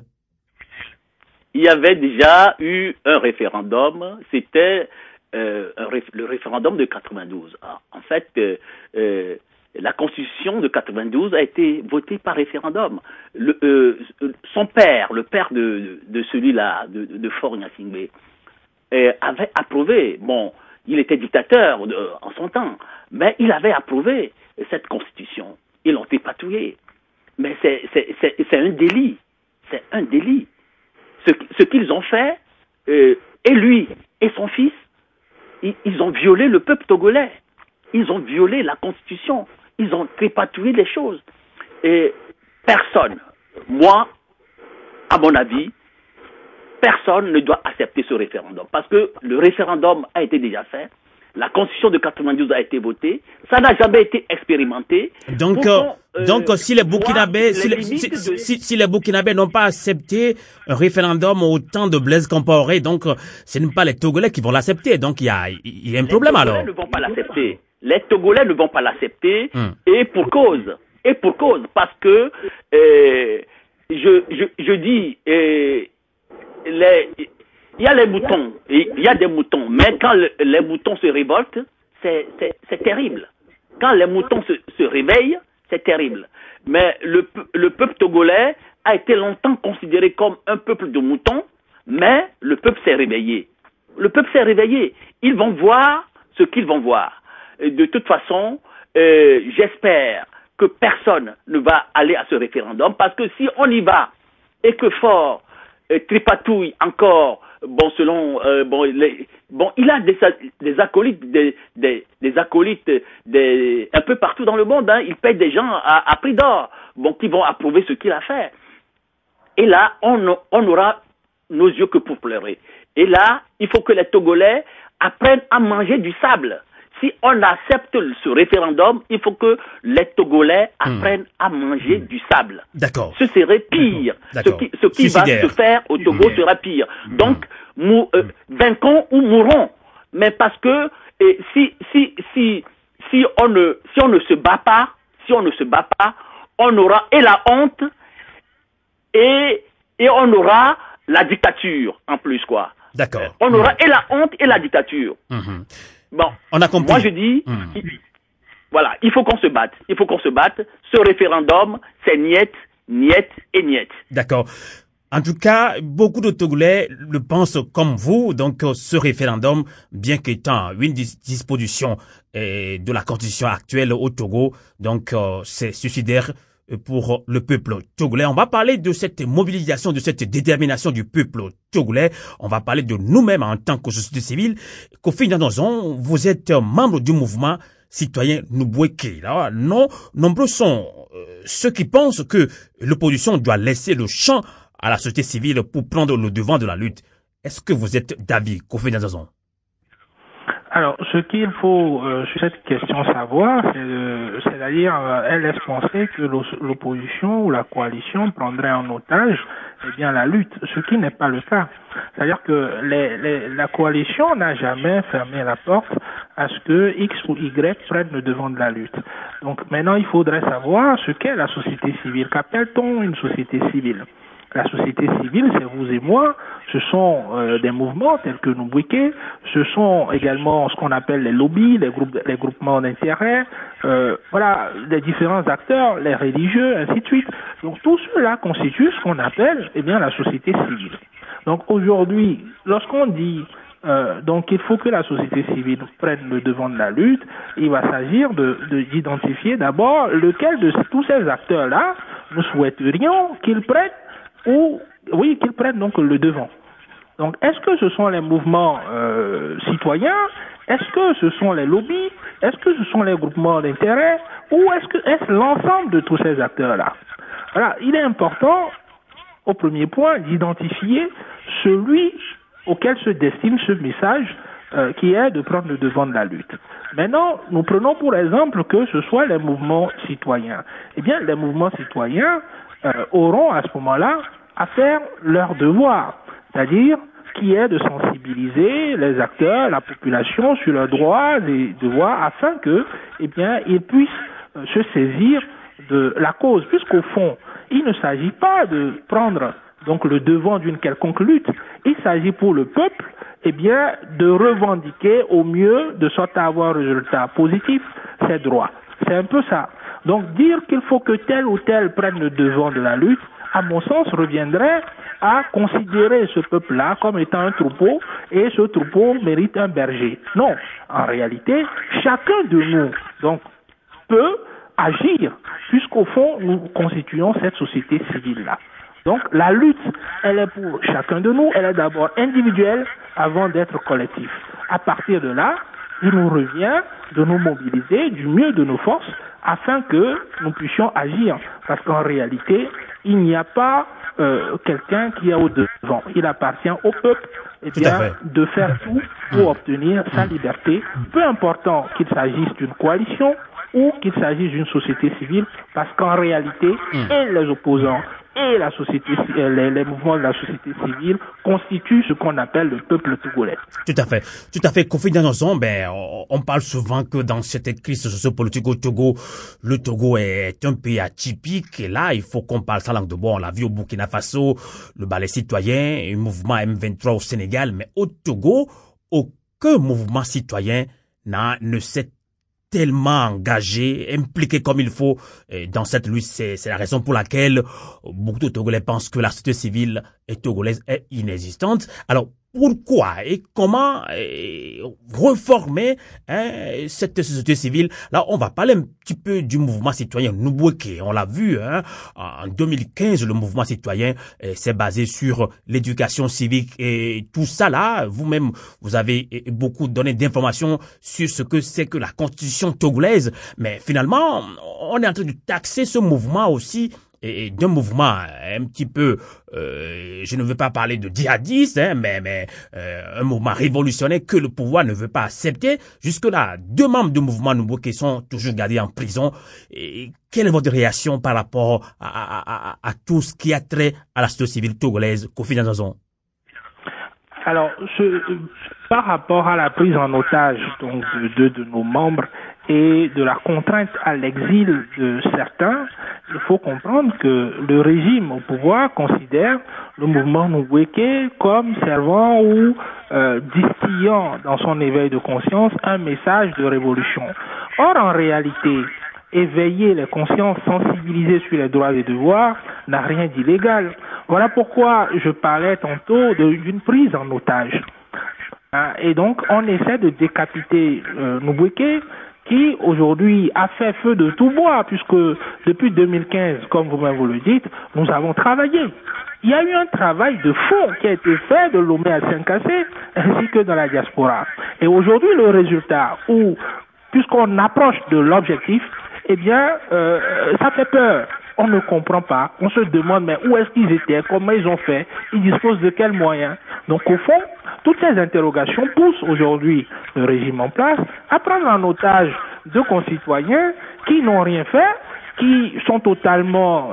Il y avait déjà eu un référendum, c'était le référendum de 92. En fait, la Constitution de 92 a été votée par référendum. Son père, le père de celui-là, de Faure Gnassingbé, avait approuvé. Bon, il était dictateur en son temps, mais il avait approuvé cette Constitution. Ils l'ont dépatouillé. Mais c'est un délit. C'est un délit. Ce qu'ils ont fait, et lui et son fils, ils ont violé le peuple togolais. Ils ont violé la Constitution. Ils ont dépatouillé les choses. Et personne, moi, à mon avis, personne ne doit accepter ce référendum. Parce que le référendum a été déjà fait. La Constitution de 92 a été votée. Ça n'a jamais été expérimenté. Donc, si les Burkinabés, si les Burkinabés n'ont pas accepté un référendum au temps de Blaise Compaoré, donc, ce n'est pas les Togolais qui vont l'accepter. Donc, il y a un problème alors. Les Togolais ne vont pas l'accepter. Les Togolais ne vont pas l'accepter. Et pour cause. Parce que, je dis, il y a les moutons, il y a des moutons, mais quand les moutons se révoltent, c'est terrible. Quand les moutons se réveillent, c'est terrible. Mais le peuple togolais a été longtemps considéré comme un peuple de moutons, mais le peuple s'est réveillé. Le peuple s'est réveillé. Ils vont voir ce qu'ils vont voir. De toute façon, j'espère que personne ne va aller à ce référendum, parce que si on y va et que Faure tripatouille encore, selon il a des acolytes, des acolytes un peu partout dans le monde. Il paye des gens à prix d'or, qui vont approuver ce qu'il a fait. Et là, on aura nos yeux que pour pleurer. Et là, il faut que les Togolais apprennent à manger du sable. Si on accepte ce référendum, il faut que les Togolais apprennent à manger du sable. D'accord. Ce serait pire. Ce qui va se faire au Togo sera pire. Donc, vainquons ou mourrons. Mais parce que Et si on ne se bat pas, on aura et la honte et on aura la dictature en plus, quoi. D'accord. On aura et la honte et la dictature. Bon, on a compris. Moi je dis, voilà, il faut qu'on se batte. Ce référendum, c'est niet, niet et niet. D'accord. En tout cas, beaucoup de Togolais le pensent comme vous. Donc, ce référendum, bien qu'étant une disposition de la constitution actuelle au Togo, donc c'est suicidaire pour le peuple togolais. On va parler de cette mobilisation, de cette détermination du peuple togolais. On va parler de nous-mêmes en tant que société civile. Kofi Ndanzon, vous êtes membre du mouvement citoyen Nubweke. Là, non, nombreux sont ceux qui pensent que l'opposition doit laisser le champ à la société civile pour prendre le devant de la lutte. Est-ce que vous êtes d'avis, Kofi Ndanzon? Alors, ce qu'il faut sur cette question savoir, c'est-à-dire, elle laisse penser que l'opposition ou la coalition prendrait en otage, la lutte, ce qui n'est pas le cas. C'est-à-dire que la coalition n'a jamais fermé la porte à ce que X ou Y prennent le devant de la lutte. Donc, maintenant, il faudrait savoir ce qu'est la société civile. Qu'appelle-t-on une société civile? La société civile, c'est vous et moi, ce sont des mouvements tels que Nubweke, ce sont également ce qu'on appelle les lobbies, les groupements d'intérêt, les différents acteurs, les religieux, ainsi de suite. Donc tout cela constitue ce qu'on appelle la société civile. Donc aujourd'hui, lorsqu'on dit donc il faut que la société civile prenne le devant de la lutte, il va s'agir d'identifier d'abord lequel de tous ces acteurs-là nous souhaiterions qu'ils prennent qu'ils prennent donc le devant. Donc, est-ce que ce sont les mouvements citoyens? Est-ce que ce sont les lobbies? Est-ce que ce sont les groupements d'intérêt? Ou est-ce l'ensemble de tous ces acteurs-là? Voilà, il est important, au premier point, d'identifier celui auquel se destine ce message qui est de prendre le devant de la lutte. Maintenant, nous prenons pour exemple que ce soit les mouvements citoyens. Eh bien, les mouvements citoyens auront à ce moment-là à faire leur devoir, c'est-à-dire qui est de sensibiliser les acteurs, la population sur leurs droits et devoirs afin que, ils puissent se saisir de la cause, puisqu'au fond, il ne s'agit pas de prendre donc le devant d'une quelconque lutte, il s'agit pour le peuple, de revendiquer au mieux de sorte à avoir un résultat positif ses droits. C'est un peu ça. Donc dire qu'il faut que tel ou tel prenne le devant de la lutte, à mon sens, reviendrait à considérer ce peuple-là comme étant un troupeau et ce troupeau mérite un berger. Non, en réalité, chacun de nous donc peut agir puisqu'au fond, nous constituons cette société civile-là. Donc la lutte, elle est pour chacun de nous, elle est d'abord individuelle avant d'être collective. À partir de là, il nous revient de nous mobiliser du mieux de nos forces afin que nous puissions agir. Parce qu'en réalité, il n'y a pas quelqu'un qui est au-devant. Il appartient au peuple de faire tout pour obtenir sa liberté, peu important qu'il s'agisse d'une coalition ou qu'il s'agisse d'une société civile, parce qu'en réalité, et les opposants et la société, les mouvements de la société civile constituent ce qu'on appelle le peuple togolais. Tout à fait. Kofi Ndanzon, on parle souvent que dans cette crise sociopolitique au Togo, le Togo est un pays atypique. Et là, il faut qu'on parle sa langue de bois. On l'a vu au Burkina Faso, le ballet citoyen, le mouvement M23 au Sénégal. Mais au Togo, aucun mouvement citoyen ne s'est tellement engagé, impliqué comme il faut dans cette lutte. C'est la raison pour laquelle beaucoup de Togolais pensent que la société civile togolaise est inexistante. Alors, pourquoi et comment reformer cette société civile? Là, on va parler un petit peu du mouvement citoyen Nubweke. On l'a vu, en 2015, le mouvement citoyen s'est basé sur l'éducation civique et tout ça là. Vous-même, vous avez beaucoup donné d'informations sur ce que c'est que la constitution togolaise. Mais finalement, on est en train de taxer ce mouvement aussi et d'un mouvement un petit peu, je ne veux pas parler de djihadiste, mais un mouvement révolutionnaire que le pouvoir ne veut pas accepter. Jusque-là, 2 membres du mouvement Nubweke sont toujours gardés en prison. Et quelle est votre réaction par rapport à tout ce qui a trait à la société civile togolaise, Kofi Ndanzon? Alors, par rapport à la prise en otage donc de nos membres et de la contrainte à l'exil de certains, il faut comprendre que le régime au pouvoir considère le mouvement Mubweke comme servant ou distillant dans son éveil de conscience un message de révolution. Or, en réalité, éveiller les consciences sensibilisées sur les droits et devoirs n'a rien d'illégal. Voilà pourquoi je parlais tantôt d'une prise en otage. Et donc, on essaie de décapiter Mubweke, qui aujourd'hui a fait feu de tout bois, puisque depuis 2015, comme vous-même vous le dites, nous avons travaillé. Il y a eu un travail de fond qui a été fait de Lomé à Saint-Cassé, ainsi que dans la diaspora. Et aujourd'hui, le résultat, puisqu'on approche de l'objectif, eh bien, ça fait peur. On ne comprend pas. On se demande, mais où est-ce qu'ils étaient? Comment ils ont fait? Ils disposent de quels moyens? Donc, au fond, toutes ces interrogations poussent aujourd'hui le régime en place à prendre en otage de concitoyens qui n'ont rien fait, qui sont totalement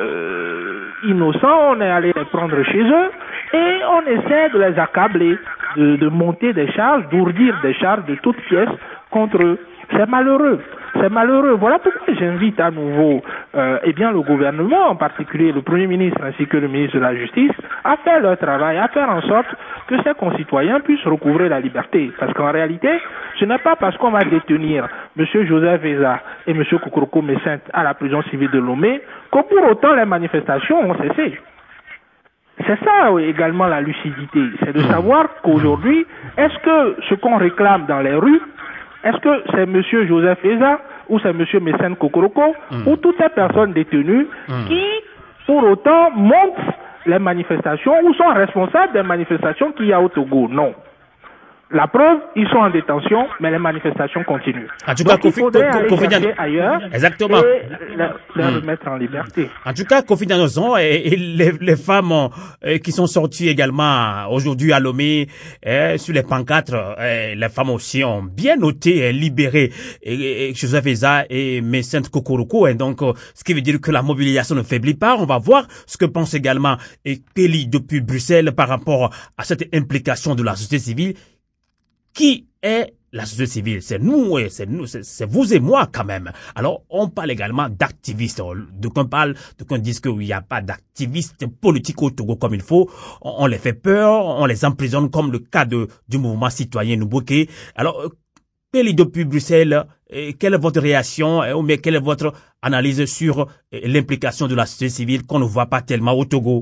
innocents. On est allé les prendre chez eux et on essaie de les accabler, de monter des charges, d'ourdir des charges de toutes pièces contre eux. C'est malheureux. C'est malheureux. Voilà pourquoi j'invite à nouveau le gouvernement, en particulier le Premier ministre ainsi que le ministre de la Justice, à faire leur travail, à faire en sorte que ces concitoyens puissent recouvrer la liberté. Parce qu'en réalité, ce n'est pas parce qu'on va détenir M. Joseph Eza et M. Kokoroko Messent à la prison civile de Lomé que pour autant les manifestations ont cessé. C'est ça également la lucidité. C'est de savoir qu'aujourd'hui, est-ce que ce qu'on réclame dans les rues, est-ce que c'est M. Joseph Eza ou c'est M. Messent Kokoroko ou toutes ces personnes détenues qui, pour autant, montent les manifestations ou sont responsables des manifestations qu'il y a au Togo? Non. La preuve, ils sont en détention, mais les manifestations continuent. En tout cas, il faudrait aller chercher ailleurs exactement. Et les remettre en liberté. En tout cas, Kofi Danoson et les femmes qui sont sorties également aujourd'hui à Lomé sur les pancartes, les femmes aussi ont bien noté libéré Joseph Eza et Messent Kokoroko. Et donc, ce qui veut dire que la mobilisation ne faiblit pas. On va voir ce que pense également Kelly depuis Bruxelles par rapport à cette implication de la société civile. Qui est la société civile? C'est nous, c'est vous et moi quand même. Alors, on parle également d'activistes. D'aucuns disent qu'il n'y a pas d'activistes politiques au Togo comme il faut. On les fait peur, on les emprisonne comme le cas du mouvement citoyen Mubweke. Alors, depuis Bruxelles, quelle est votre réaction ou bien quelle est votre analyse sur l'implication de la société civile qu'on ne voit pas tellement au Togo?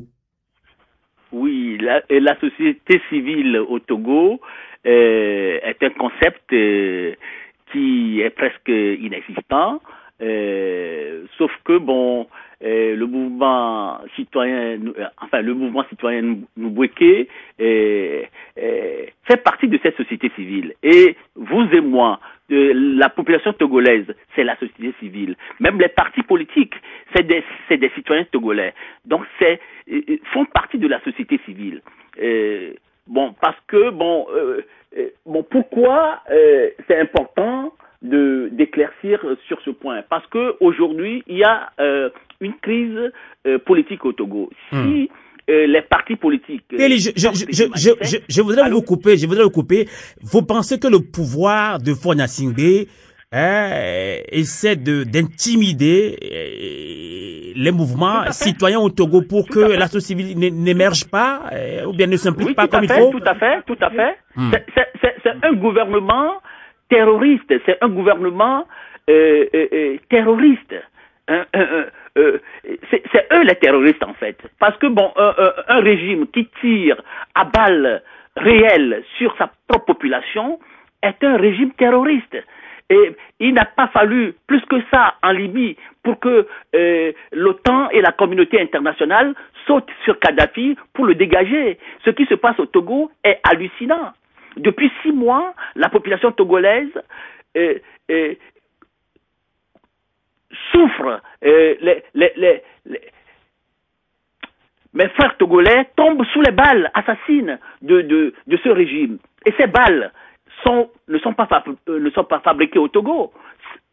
Oui, la société civile au Togo est un concept qui est presque inexistant, sauf que le mouvement citoyen Mubweke fait partie de cette société civile. Et vous et moi, la population togolaise, c'est la société civile. Même les partis politiques, c'est des citoyens togolais. Donc font partie de la société civile. Pourquoi c'est important d'éclaircir sur ce point? Parce que aujourd'hui, il y a une crise politique au Togo. Si les partis politiques... Je voudrais vous couper. Vous pensez que le pouvoir de Faure Gnassingbé essaie d'intimider les mouvements citoyens au Togo pour que la société civile n'émerge pas ou bien ne s'implique pas comme il faut? Tout à fait. C'est un gouvernement terroriste. C'est un gouvernement terroriste. C'est eux les terroristes en fait. Parce que un régime qui tire à balles réelles sur sa propre population est un régime terroriste. Et il n'a pas fallu plus que ça en Libye pour que l'OTAN et la communauté internationale sautent sur Kadhafi pour le dégager. Ce qui se passe au Togo est hallucinant. Depuis 6 mois, la population togolaise souffre. Mes frères togolais tombent sous les balles assassines de ce régime. Et ces balles ne sont pas fabriquées au Togo.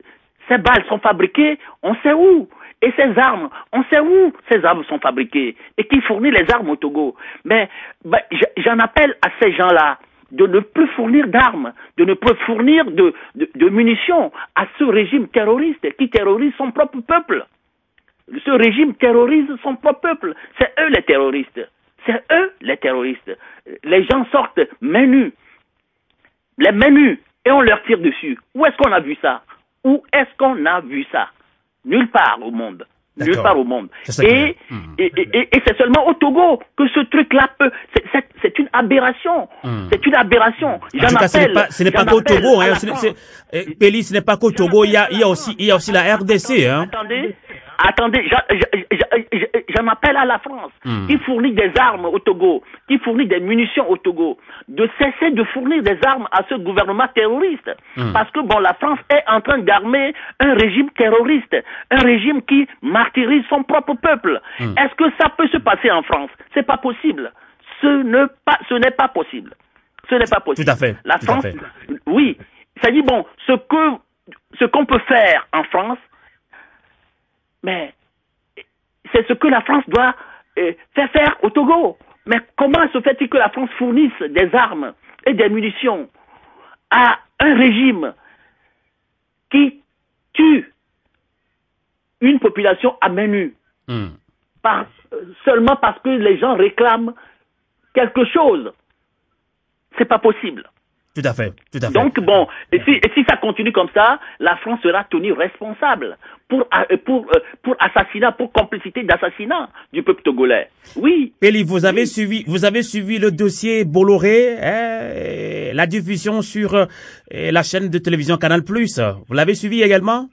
Ces balles sont fabriquées, on sait où. Et ces armes, on sait où ces armes sont fabriquées. Et qui fournit les armes au Togo. Mais j'en appelle à ces gens-là de ne plus fournir d'armes, de ne plus fournir de munitions à ce régime terroriste qui terrorise son propre peuple. Ce régime terrorise son propre peuple. C'est eux les terroristes. C'est eux les terroristes. Les gens sortent mains nues. Les mains nues. Et on leur tire dessus. Où est-ce qu'on a vu ça? Où est-ce qu'on a vu ça? Nulle part au monde. Nulle part au monde. Et c'est seulement au Togo que ce truc-là peut... C'est une aberration. C'est une aberration. En tout cas, ce n'est pas qu'au Togo. Péli, ce n'est pas qu'au Togo. Il y a aussi la RDC. Hein. Attendez, j'en appelle à la France, qui fournit des armes au Togo, qui fournit des munitions au Togo, de cesser de fournir des armes à ce gouvernement terroriste. Parce que la France est en train d'armer un régime terroriste, un régime qui martyrise son propre peuple. Est-ce que ça peut se passer en France? C'est pas possible. Ce n'est pas possible. Ce n'est pas possible. Tout à fait. La France, oui. Ça dit ce qu'on peut faire en France, mais c'est ce que la France doit faire au Togo. Mais comment se fait-il que la France fournisse des armes et des munitions à un régime qui tue une population à main nue seulement parce que les gens réclament quelque chose? C'est pas possible. Tout à fait. Donc et si ça continue comme ça, la France sera tenue responsable pour assassinat, pour complicité d'assassinat du peuple togolais. Oui. Péli, vous avez suivi le dossier Bolloré, la diffusion sur la chaîne de télévision Canal+. Vous l'avez suivi également?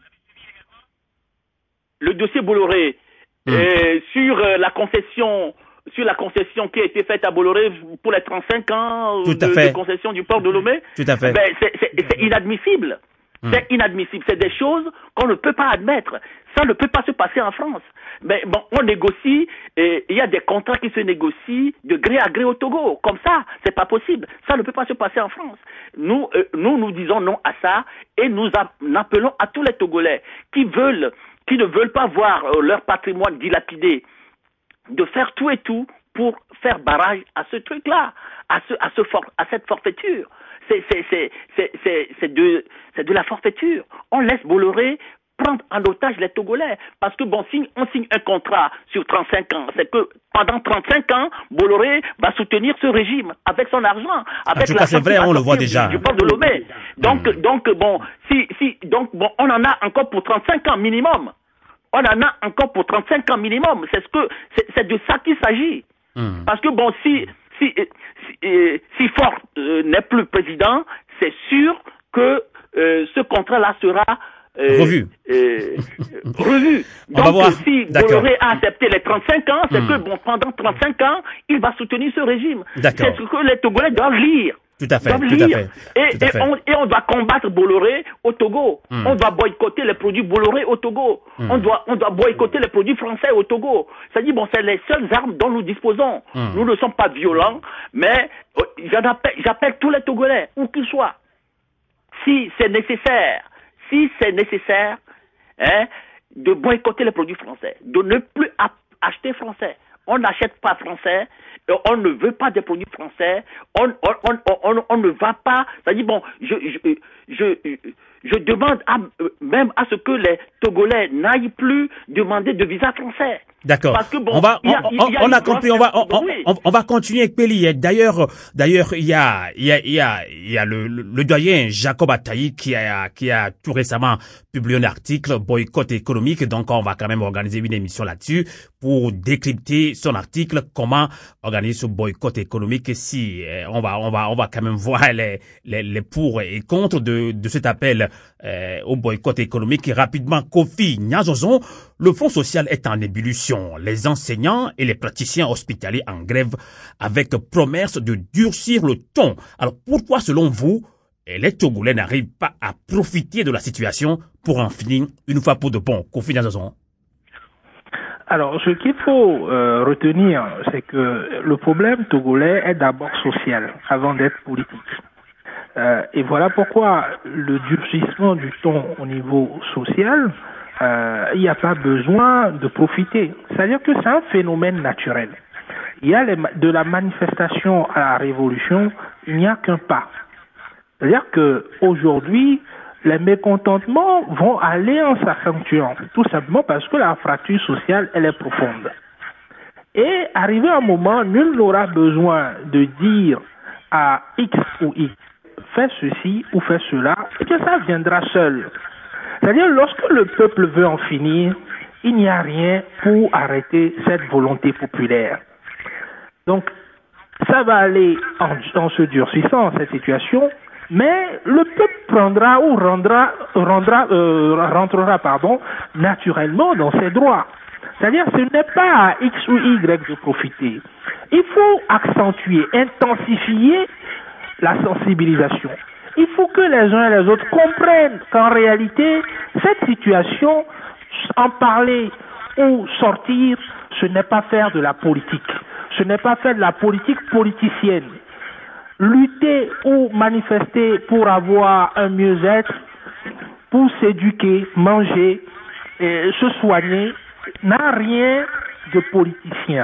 Le dossier Bolloré sur la concession qui a été faite à Bolloré pour les 35 ans de concession du port de Lomé. Tout à fait. C'est inadmissible. C'est inadmissible. C'est des choses qu'on ne peut pas admettre. Ça ne peut pas se passer en France. Mais on négocie, et il y a des contrats qui se négocient de gré à gré au Togo. Comme ça, c'est pas possible. Ça ne peut pas se passer en France. Nous disons non à ça, et nous appelons à tous les Togolais qui ne veulent pas voir leur patrimoine dilapidé, de faire tout et tout pour faire barrage à ce truc-là, à cette forfaiture. C'est de la forfaiture. On laisse Bolloré prendre en otage les Togolais. Parce que si on signe un contrat sur 35 ans, c'est que pendant 35 ans, Bolloré va soutenir ce régime avec son argent, avec en tout cas, c'est vrai, on le voit déjà. Du port de Lomé. Donc on en a encore pour 35 ans minimum. On en a encore pour 35 ans minimum. C'est de ça qu'il s'agit. Parce que si Faure n'est plus président, c'est sûr que ce contrat-là sera revu. Donc si Bolloré a accepté les 35 ans, c'est que pendant 35 ans, il va soutenir ce régime. C'est ce que les Togolais doivent lire. Tout à fait. Et on doit combattre Bolloré au Togo. On doit boycotter les produits Bolloré au Togo. On doit boycotter les produits français au Togo. C'est-à-dire, c'est les seules armes dont nous disposons. Nous ne sommes pas violents, mais j'appelle tous les Togolais, où qu'ils soient. Si c'est nécessaire, de boycotter les produits français, de ne plus acheter français. On n'achète pas français, on ne veut pas des produits français, on ne va pas, c'est-à-dire je demande même à ce que les Togolais n'aillent plus demander de visa français. D'accord. Parce que on a compris. On va continuer avec Péli. D'ailleurs, il y a le doyen Jacob Attaï qui a tout récemment publié un article boycott économique. Donc, on va quand même organiser une émission là-dessus pour décrypter son article, comment organiser ce boycott économique. Si on va quand même voir les pour et contre de cet appel au boycott économique. Et rapidement, Kofi Nyazozon, le Fonds social est en ébullition. Les enseignants et les praticiens hospitaliers en grève avec promesse de durcir le ton. Alors pourquoi, selon vous, les Togolais n'arrivent pas à profiter de la situation pour en finir une fois pour de bon? Kofi Nyazozon. Alors, ce qu'il faut retenir, c'est que le problème togolais est d'abord social avant d'être politique. Et voilà pourquoi le durcissement du ton au niveau social, il n'y a pas besoin de profiter. C'est-à-dire que c'est un phénomène naturel. Il y a de la manifestation à la révolution, il n'y a qu'un pas. C'est-à-dire qu'aujourd'hui, les mécontentements vont aller en s'accentuant, tout simplement parce que la fracture sociale, elle est profonde. Et arrivé un moment, nul n'aura besoin de dire à X ou Y, fais ceci ou fais cela, et que ça viendra seul. C'est-à-dire, lorsque le peuple veut en finir, il n'y a rien pour arrêter cette volonté populaire. Donc, ça va aller en se durcissant, cette situation, mais le peuple prendra ou rentrera naturellement dans ses droits. C'est-à-dire, ce n'est pas à X ou Y de profiter. Il faut accentuer, intensifier la sensibilisation. Il faut que les uns et les autres comprennent qu'en réalité, cette situation, en parler ou sortir, ce n'est pas faire de la politique. Ce n'est pas faire de la politique politicienne. Lutter ou manifester pour avoir un mieux-être, pour s'éduquer, manger, se soigner, n'a rien de politicien.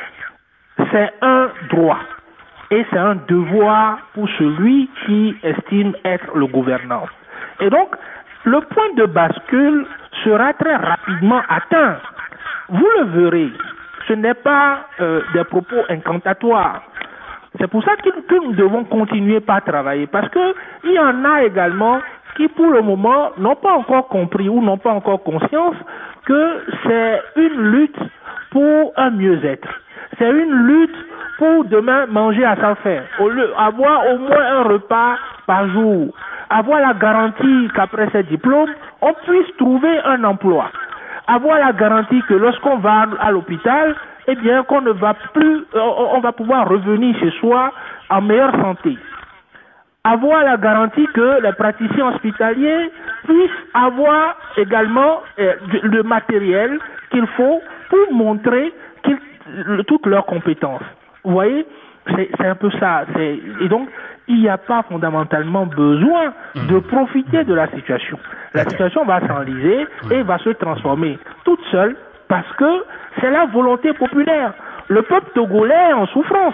C'est un droit et c'est un devoir pour celui qui estime être le gouvernant. Et donc, le point de bascule sera très rapidement atteint. Vous le verrez, ce n'est pas des propos incantatoires. C'est pour ça que nous devons continuer par travailler, parce que il y en a également qui, pour le moment, n'ont pas encore compris ou n'ont pas encore conscience que c'est une lutte pour un mieux-être. C'est une lutte pour demain manger à sa faim. Au lieu avoir au moins un repas par jour, avoir la garantie qu'après ses diplômes, on puisse trouver un emploi. Avoir la garantie que lorsqu'on va à l'hôpital, eh bien, qu'on ne va plus, on va pouvoir revenir chez soi en meilleure santé. Avoir la garantie que les praticiens hospitaliers puissent avoir également le matériel qu'il faut pour montrer toutes leurs compétences. Vous voyez, c'est un peu ça. Et donc, il n'y a pas fondamentalement besoin de profiter de la situation. La situation va s'enliser et va se transformer toute seule parce que c'est la volonté populaire. Le peuple togolais est en souffrance.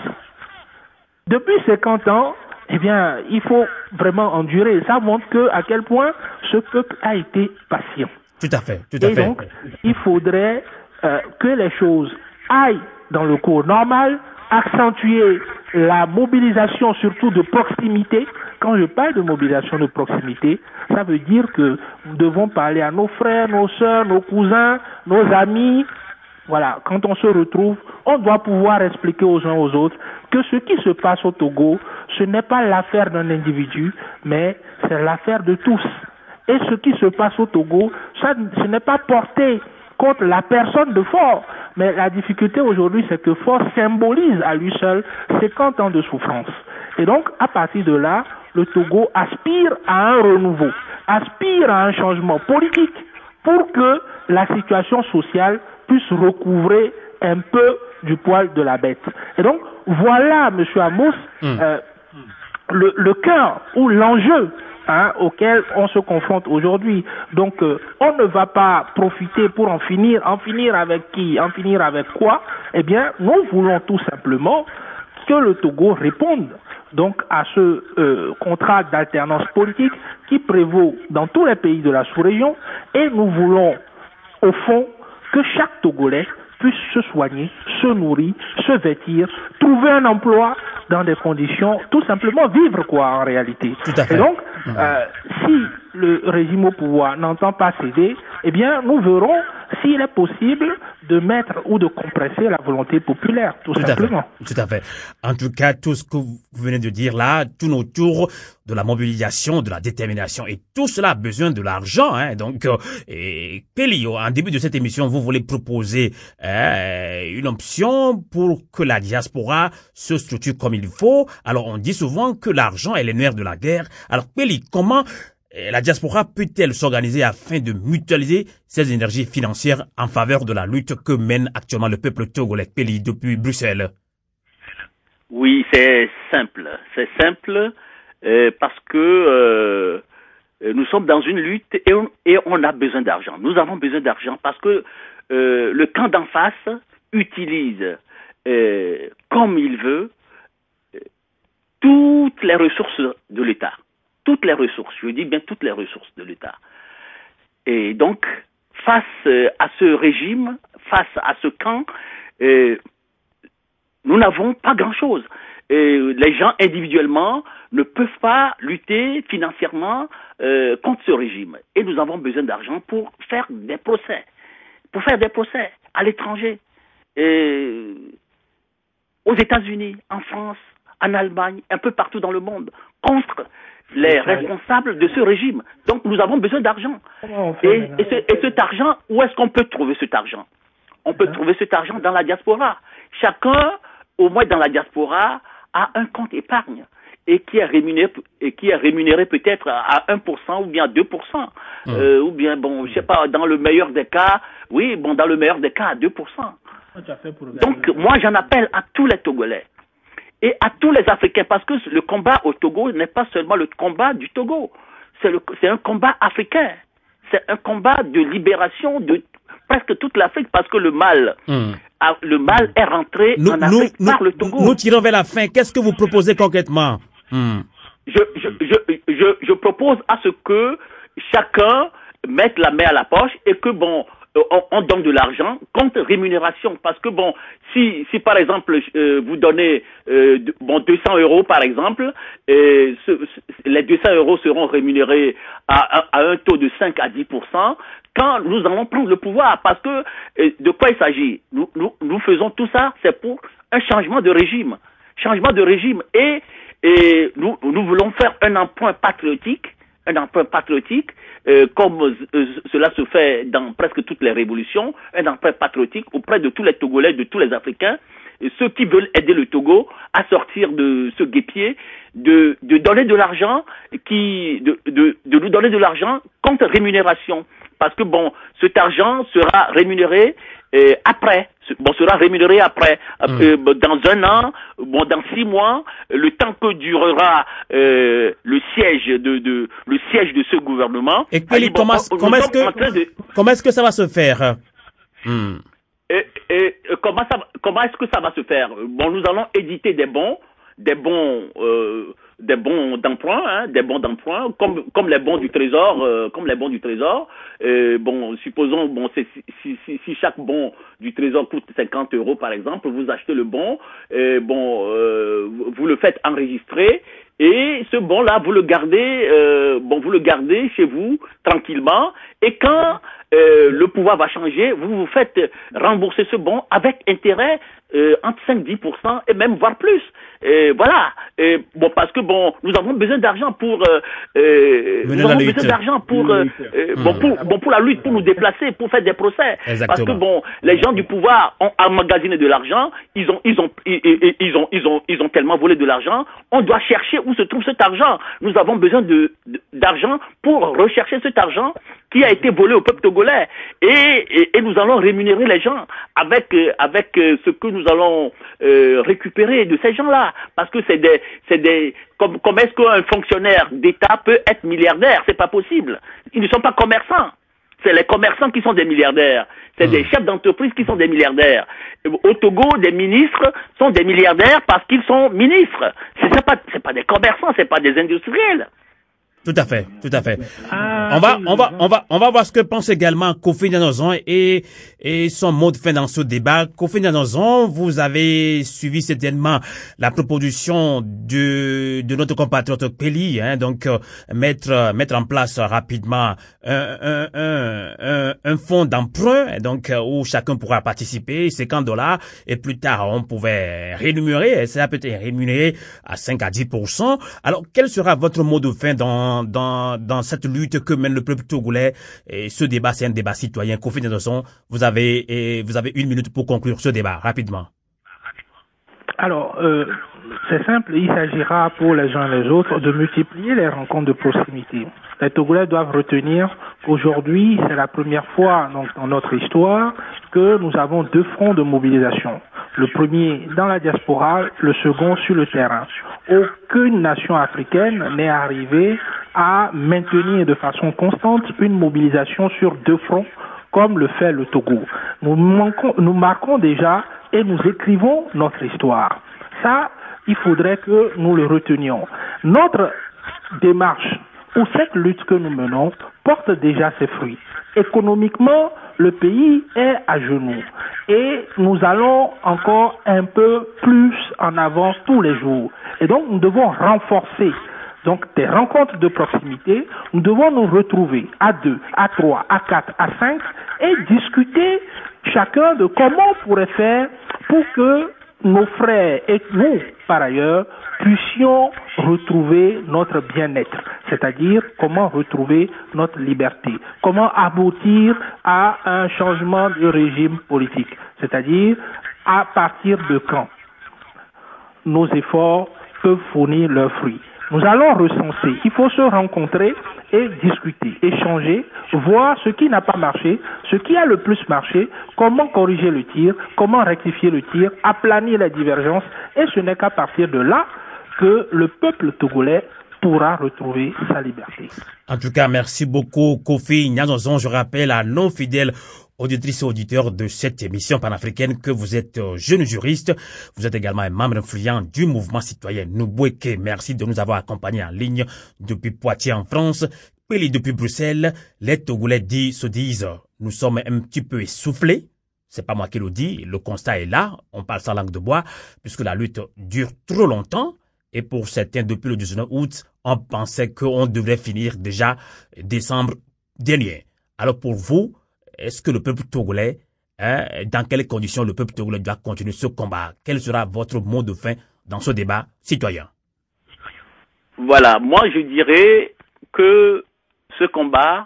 Depuis 50 ans, eh bien, il faut vraiment endurer. Ça montre à quel point ce peuple a été patient. Tout à fait, tout à fait. Et donc, il faudrait que les choses aillent dans le cours normal, accentuer la mobilisation surtout de proximité. Quand je parle de mobilisation de proximité, ça veut dire que nous devons parler à nos frères, nos sœurs, nos cousins, nos amis. Voilà, quand on se retrouve, on doit pouvoir expliquer aux uns aux autres que ce qui se passe au Togo, ce n'est pas l'affaire d'un individu, mais c'est l'affaire de tous. Et ce qui se passe au Togo, ce n'est pas porté contre la personne de Faure, mais la difficulté aujourd'hui, c'est que Faure symbolise à lui seul 50 ans de souffrance. Et donc, à partir de là, le Togo aspire à un renouveau, aspire à un changement politique pour que la situation sociale puisse recouvrer un peu du poil de la bête. Et donc, voilà, M. Amos, le cœur ou l'enjeu auquel on se confronte aujourd'hui. Donc, on ne va pas profiter pour en finir avec qui, en finir avec quoi. Eh bien, nous voulons tout simplement que le Togo réponde donc à ce contrat d'alternance politique qui prévaut dans tous les pays de la sous-région, et nous voulons, au fond, que chaque Togolais puisse se soigner, se nourrir, se vêtir, trouver un emploi dans des conditions, tout simplement vivre en réalité. Tout à fait. Et donc, si le régime au pouvoir n'entend pas céder, eh bien, nous verrons s'il est possible de mettre ou de compresser la volonté populaire, tout simplement. Tout à fait. En tout cas, tout ce que vous venez de dire là, tourne autour de la mobilisation, de la détermination, et tout cela a besoin de l'argent. Donc, Peli, en début de cette émission, vous voulez proposer une option pour que la diaspora se structure comme il faut. Alors, on dit souvent que l'argent est le nerf de la guerre. Alors, Peli, comment la diaspora peut-elle s'organiser afin de mutualiser ses énergies financières en faveur de la lutte que mène actuellement le peuple togolais, Peli, depuis Bruxelles? Oui, c'est simple. C'est simple. parce que nous sommes dans une lutte et on a besoin d'argent. Nous avons besoin d'argent parce que le camp d'en face utilise comme il veut toutes les ressources de l'État. Toutes les ressources, je dis bien toutes les ressources de l'État. Et donc, face à ce régime, face à ce camp, nous n'avons pas grand-chose. Les gens individuellement ne peuvent pas lutter financièrement contre ce régime. Et nous avons besoin d'argent pour faire des procès. Pour faire des procès à l'étranger. Aux États-Unis, en France, en Allemagne, un peu partout dans le monde, contre les responsables de ce régime. Donc nous avons besoin d'argent. Et cet argent, où est-ce qu'on peut trouver cet argent? On peut trouver cet argent dans la diaspora. Chacun, au moins dans la diaspora, a un compte épargne et qui est rémunéré peut-être à 1% ou bien à 2%. Ou bien, bon, je sais pas, dans le meilleur des cas, oui, bon, dans le meilleur des cas, à 2%. Donc, moi, j'en appelle à tous les Togolais et à tous les Africains, parce que le combat au Togo n'est pas seulement le combat du Togo, c'est un combat africain, c'est un combat de libération de presque toute l'Afrique, parce que le mal est rentré en Afrique par le Togo. Nous tirons vers la fin. Qu'est-ce que vous proposez concrètement? Je propose à ce que chacun mette la main à la poche et que, bon, on donne de l'argent contre rémunération, parce que bon, si par exemple vous donnez 200 € par exemple, les 200 € seront rémunérés à un taux de 5 à 10% quand nous allons prendre le pouvoir, parce que de quoi il s'agit? Nous faisons tout ça, c'est pour un changement de régime, et nous voulons faire un emprunt patriotique, comme cela se fait dans presque toutes les révolutions, un emprunt patriotique auprès de tous les Togolais, de tous les Africains, et ceux qui veulent aider le Togo à sortir de ce guêpier, de donner de l'argent, de nous donner de l'argent contre rémunération. Parce que bon, cet argent sera rémunéré après. Dans un an, bon, dans 6 mois, le temps que durera le siège de ce gouvernement. Et Kelly, comment est-ce que ça va se faire? Comment est-ce que ça va se faire? Bon, nous allons éditer des bons d'emprunt, comme les bons du Trésor, bon, supposons, bon, si chaque bon du Trésor coûte 50 € par exemple, vous achetez le bon, vous le faites enregistrer, et ce bon-là, vous le gardez chez vous tranquillement, et quand le pouvoir va changer, vous vous faites rembourser ce bon avec intérêt entre 5-10% et même voire plus. Voilà. Bon, parce que bon, nous avons besoin d'argent pour pour la lutte, pour nous déplacer, pour faire des procès. Exactement. Parce que bon, les gens du pouvoir ont emmagasiné de l'argent, ils ont tellement volé de l'argent, on doit chercher où se trouve cet argent. Nous avons besoin d'argent pour rechercher cet argent qui a été volé au peuple togolais, et nous allons rémunérer les gens avec ce que nous allons récupérer de ces gens-là, parce que c'est des comme est-ce qu'un fonctionnaire d'État peut être milliardaire? C'est pas possible. Ils ne sont pas commerçants. C'est les commerçants qui sont des milliardaires. C'est des chefs d'entreprise qui sont des milliardaires. Au Togo, des ministres sont des milliardaires parce qu'ils sont ministres. C'est pas des commerçants, c'est pas des industriels. Tout à fait. On va voir ce que pense également Kofi Nyanozon et son mot de fin dans ce débat. Kofi Nyanozon, vous avez suivi certainement la proposition de notre compatriote Kelly, donc mettre en place rapidement un fonds d'emprunt, donc où chacun pourra participer, $50, et plus tard on pouvait rémunérer, ça peut être rémunéré à 5 à 10%. Alors quel sera votre mot de fin dans cette lutte que mène le peuple togolais? Et ce débat, c'est un débat citoyen. Kofi Nyanozon, vous avez 1 minute pour conclure ce débat, rapidement. Alors, c'est simple, il s'agira pour les uns et les autres de multiplier les rencontres de proximité. Les Togolais doivent retenir qu'aujourd'hui, c'est la première fois donc, dans notre histoire que nous avons 2 fronts de mobilisation. Le premier dans la diaspora, le second sur le terrain. Aucune nation africaine n'est arrivée à maintenir de façon constante une mobilisation sur deux fronts comme le fait le Togo. Nous marquons déjà et nous écrivons notre histoire. Ça, il faudrait que nous le retenions. Notre démarche ou cette lutte que nous menons porte déjà ses fruits. Économiquement, le pays est à genoux et nous allons encore un peu plus en avant tous les jours. Et donc, nous devons renforcer des rencontres de proximité. Nous devons nous retrouver à 2, à 3, à 4, à 5 et discuter chacun de comment on pourrait faire pour que nos frères et nous, par ailleurs, puissions retrouver notre bien-être, c'est-à-dire comment retrouver notre liberté, comment aboutir à un changement de régime politique, c'est-à-dire à partir de quand nos efforts peuvent fournir leurs fruits. Nous allons recenser, il faut se rencontrer et discuter, échanger, voir ce qui n'a pas marché, ce qui a le plus marché, comment corriger le tir, comment rectifier le tir, aplanir la divergence, et ce n'est qu'à partir de là que le peuple togolais pourra retrouver sa liberté. En tout cas, merci beaucoup, Kofi Gnazonzon. Je rappelle à nos fidèles auditrices et auditeurs de cette émission panafricaine que vous êtes jeune juriste. Vous êtes également un membre influent du mouvement citoyen Nubweke. Merci de nous avoir accompagnés en ligne depuis Poitiers en France. Peli depuis Bruxelles. Les Togolais se disent, nous sommes un petit peu essoufflés. C'est pas moi qui le dis. Le constat est là. On parle sans langue de bois puisque la lutte dure trop longtemps. Et pour certains, depuis le 19 août, on pensait qu'on devrait finir déjà décembre dernier. Alors pour vous, est-ce que le peuple togolais, dans quelles conditions le peuple togolais doit continuer ce combat? Quel sera votre mot de fin dans ce débat citoyen? Voilà, moi je dirais que ce combat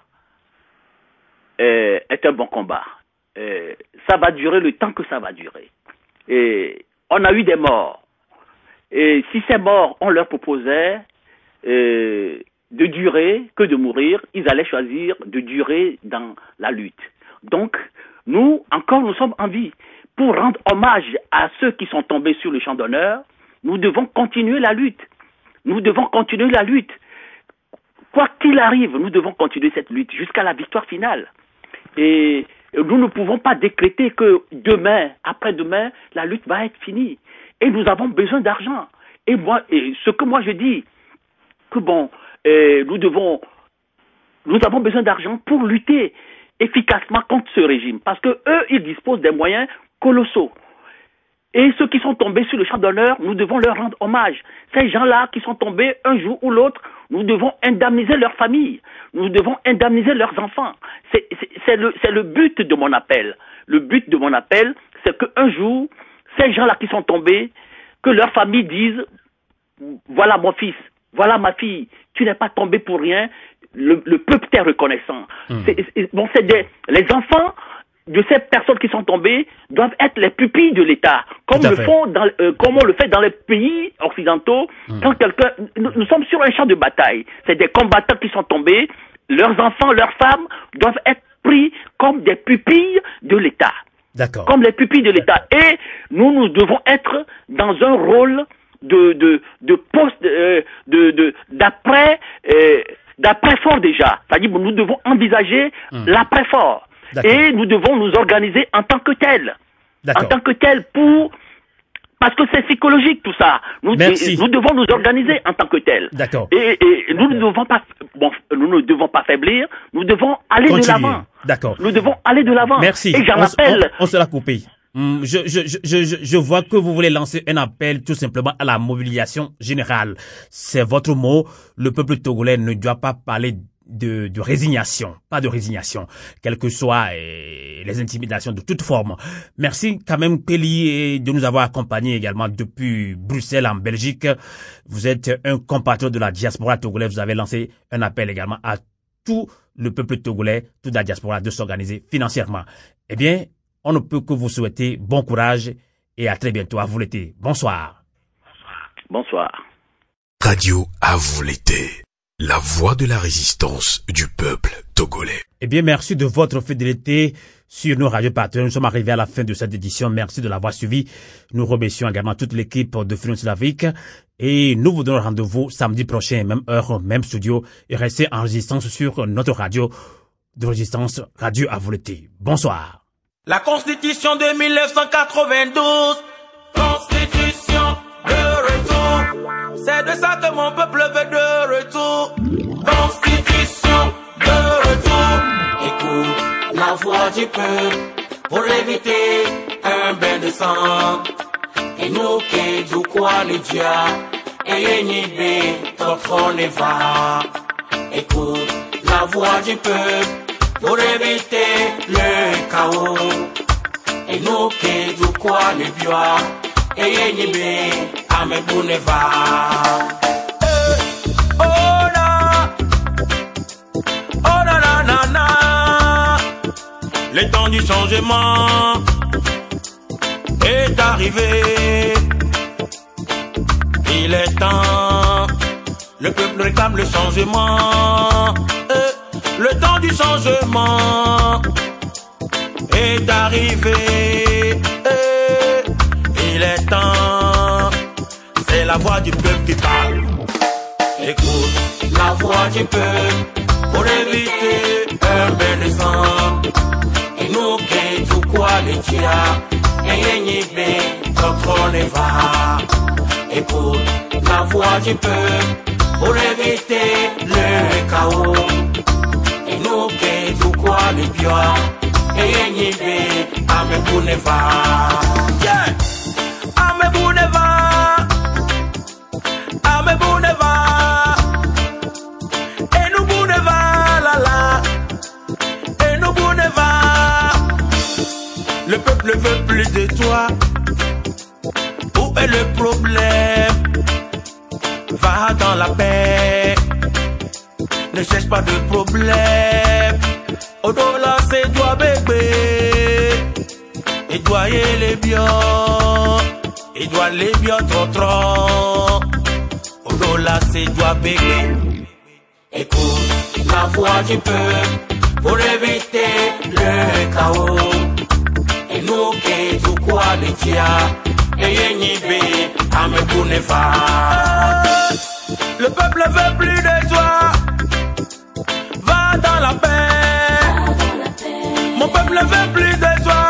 est un bon combat. Ça va durer le temps que ça va durer. Et on a eu des morts. Et si ces morts, on leur proposait de durer que de mourir, ils allaient choisir de durer dans la lutte. Donc, nous sommes en vie. Pour rendre hommage à ceux qui sont tombés sur le champ d'honneur, nous devons continuer la lutte. Nous devons continuer la lutte. Quoi qu'il arrive, nous devons continuer cette lutte jusqu'à la victoire finale. Et nous ne pouvons pas décréter que demain, après-demain, la lutte va être finie. Et nous avons besoin d'argent. Et ce que moi je dis, que nous avons besoin d'argent pour lutter efficacement contre ce régime. Parce que eux, ils disposent des moyens colossaux. Et ceux qui sont tombés sur le champ d'honneur, nous devons leur rendre hommage. Ces gens-là qui sont tombés un jour ou l'autre, nous devons indemniser leurs familles. Nous devons indemniser leurs enfants. C'est le but de mon appel. Le but de mon appel, c'est qu'un jour, ces gens-là qui sont tombés, que leurs familles disent, voilà mon fils, voilà ma fille, tu n'es pas tombé pour rien, le peuple t'est reconnaissant. Les enfants de ces personnes qui sont tombées doivent être les pupilles de l'État, comme on le fait dans les pays occidentaux. Quand nous sommes sur un champ de bataille, c'est des combattants qui sont tombés, leurs enfants, leurs femmes doivent être pris comme des pupilles de l'État. D'accord. Comme les pupilles de l'État. Et nous devons être dans un rôle d'après-fort déjà. C'est-à-dire que nous devons envisager l'après-fort. Et nous devons nous organiser en tant que tel. En tant que tel parce que c'est psychologique tout ça. Nous devons nous organiser en tant que tel. D'accord. Et nous ne devons pas faiblir, nous devons aller de l'avant. D'accord. Nous devons aller de l'avant. Merci. Et j'en appelle. On se l'a coupé. Je vois que vous voulez lancer un appel tout simplement à la mobilisation générale. C'est votre mot. Le peuple togolais ne doit pas parler de résignation, pas de résignation, quelles que soient les intimidations de toute forme. Merci quand même Peli de nous avoir accompagnés également depuis Bruxelles en Belgique. Vous êtes un compatriote de la diaspora togolaise. Vous avez lancé un appel également à tout le peuple togolais, toute la diaspora de s'organiser financièrement. Eh bien, on ne peut que vous souhaiter bon courage et à très bientôt. À vous l'été. Bonsoir. Bonsoir. Radio à vous l'été. La voix de la résistance du peuple togolais. Eh bien, merci de votre fidélité sur nos radios partenaires. Nous sommes arrivés à la fin de cette édition. Merci de l'avoir suivi. Nous remercions également toute l'équipe de Freedom Slavique et nous vous donnons rendez-vous samedi prochain, même heure, même studio, et restez en résistance sur notre radio de résistance, Radio à Volonté. Bonsoir. La Constitution de 1992, Constitution de retour, c'est de ça que mon peuple veut de retour. Constitution de retour, écoute la voix du peuple pour éviter un bain de sang. Et nous qui du quoi les dieux et inhibé notre neva. Écoute la voix du peuple pour éviter le chaos. Et nous qui du quoi les biens et inhibé à mes bouneva. Le temps du changement est arrivé. Il est temps. Le peuple réclame le changement. Le temps du changement est arrivé. Il est temps. C'est la voix du peuple qui parle. Écoute la voix du peuple pour éviter un bain de sang. Et nous qui tout quoi les tiens et inhibé notre neva. Écoute la voix du peuple pour éviter le chaos. Et nous qui tout quoi les biens et inhibé à mes bouneva. Yeah! À mes bouneva. À mes bouneva. Et nous bouneva la la. Et nous bouneva. Le peuple ne veut plus de toi. Où est le problème? Va dans la paix. Ne cherche pas de problème. Au-delà c'est toi bébé. Et toi et les biens. Et toi les biens trop. Au-delà c'est toi bébé. Écoute la voix du peuple pour éviter le chaos. Et nous qui tout quoi les tiens et inhibé à mes bouneva. Le peuple veut plus de toi. Va dans la paix. Mon peuple veut plus de toi.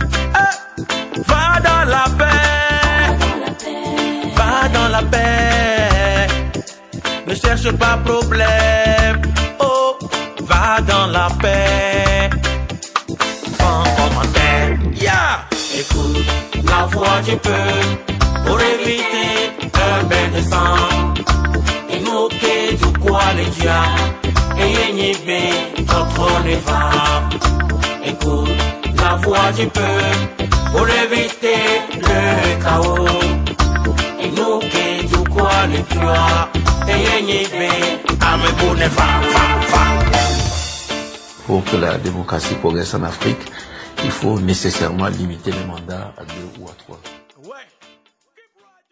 Va dans la paix. Va dans la paix. Ne cherche pas problème. Oh, va dans la paix. Sans commentaire. Yeah. Écoute la voix du peuple pour éviter un bain de sang. Et nous qui du quoi les dieux et inhibé notre neva. Écoute la voix du peuple pour éviter le chaos. Et nous qui du quoi les dieux et inhibé à mes bouneva. Pour que la démocratie progresse en Afrique, il faut nécessairement limiter les mandats à 2 ou à 3.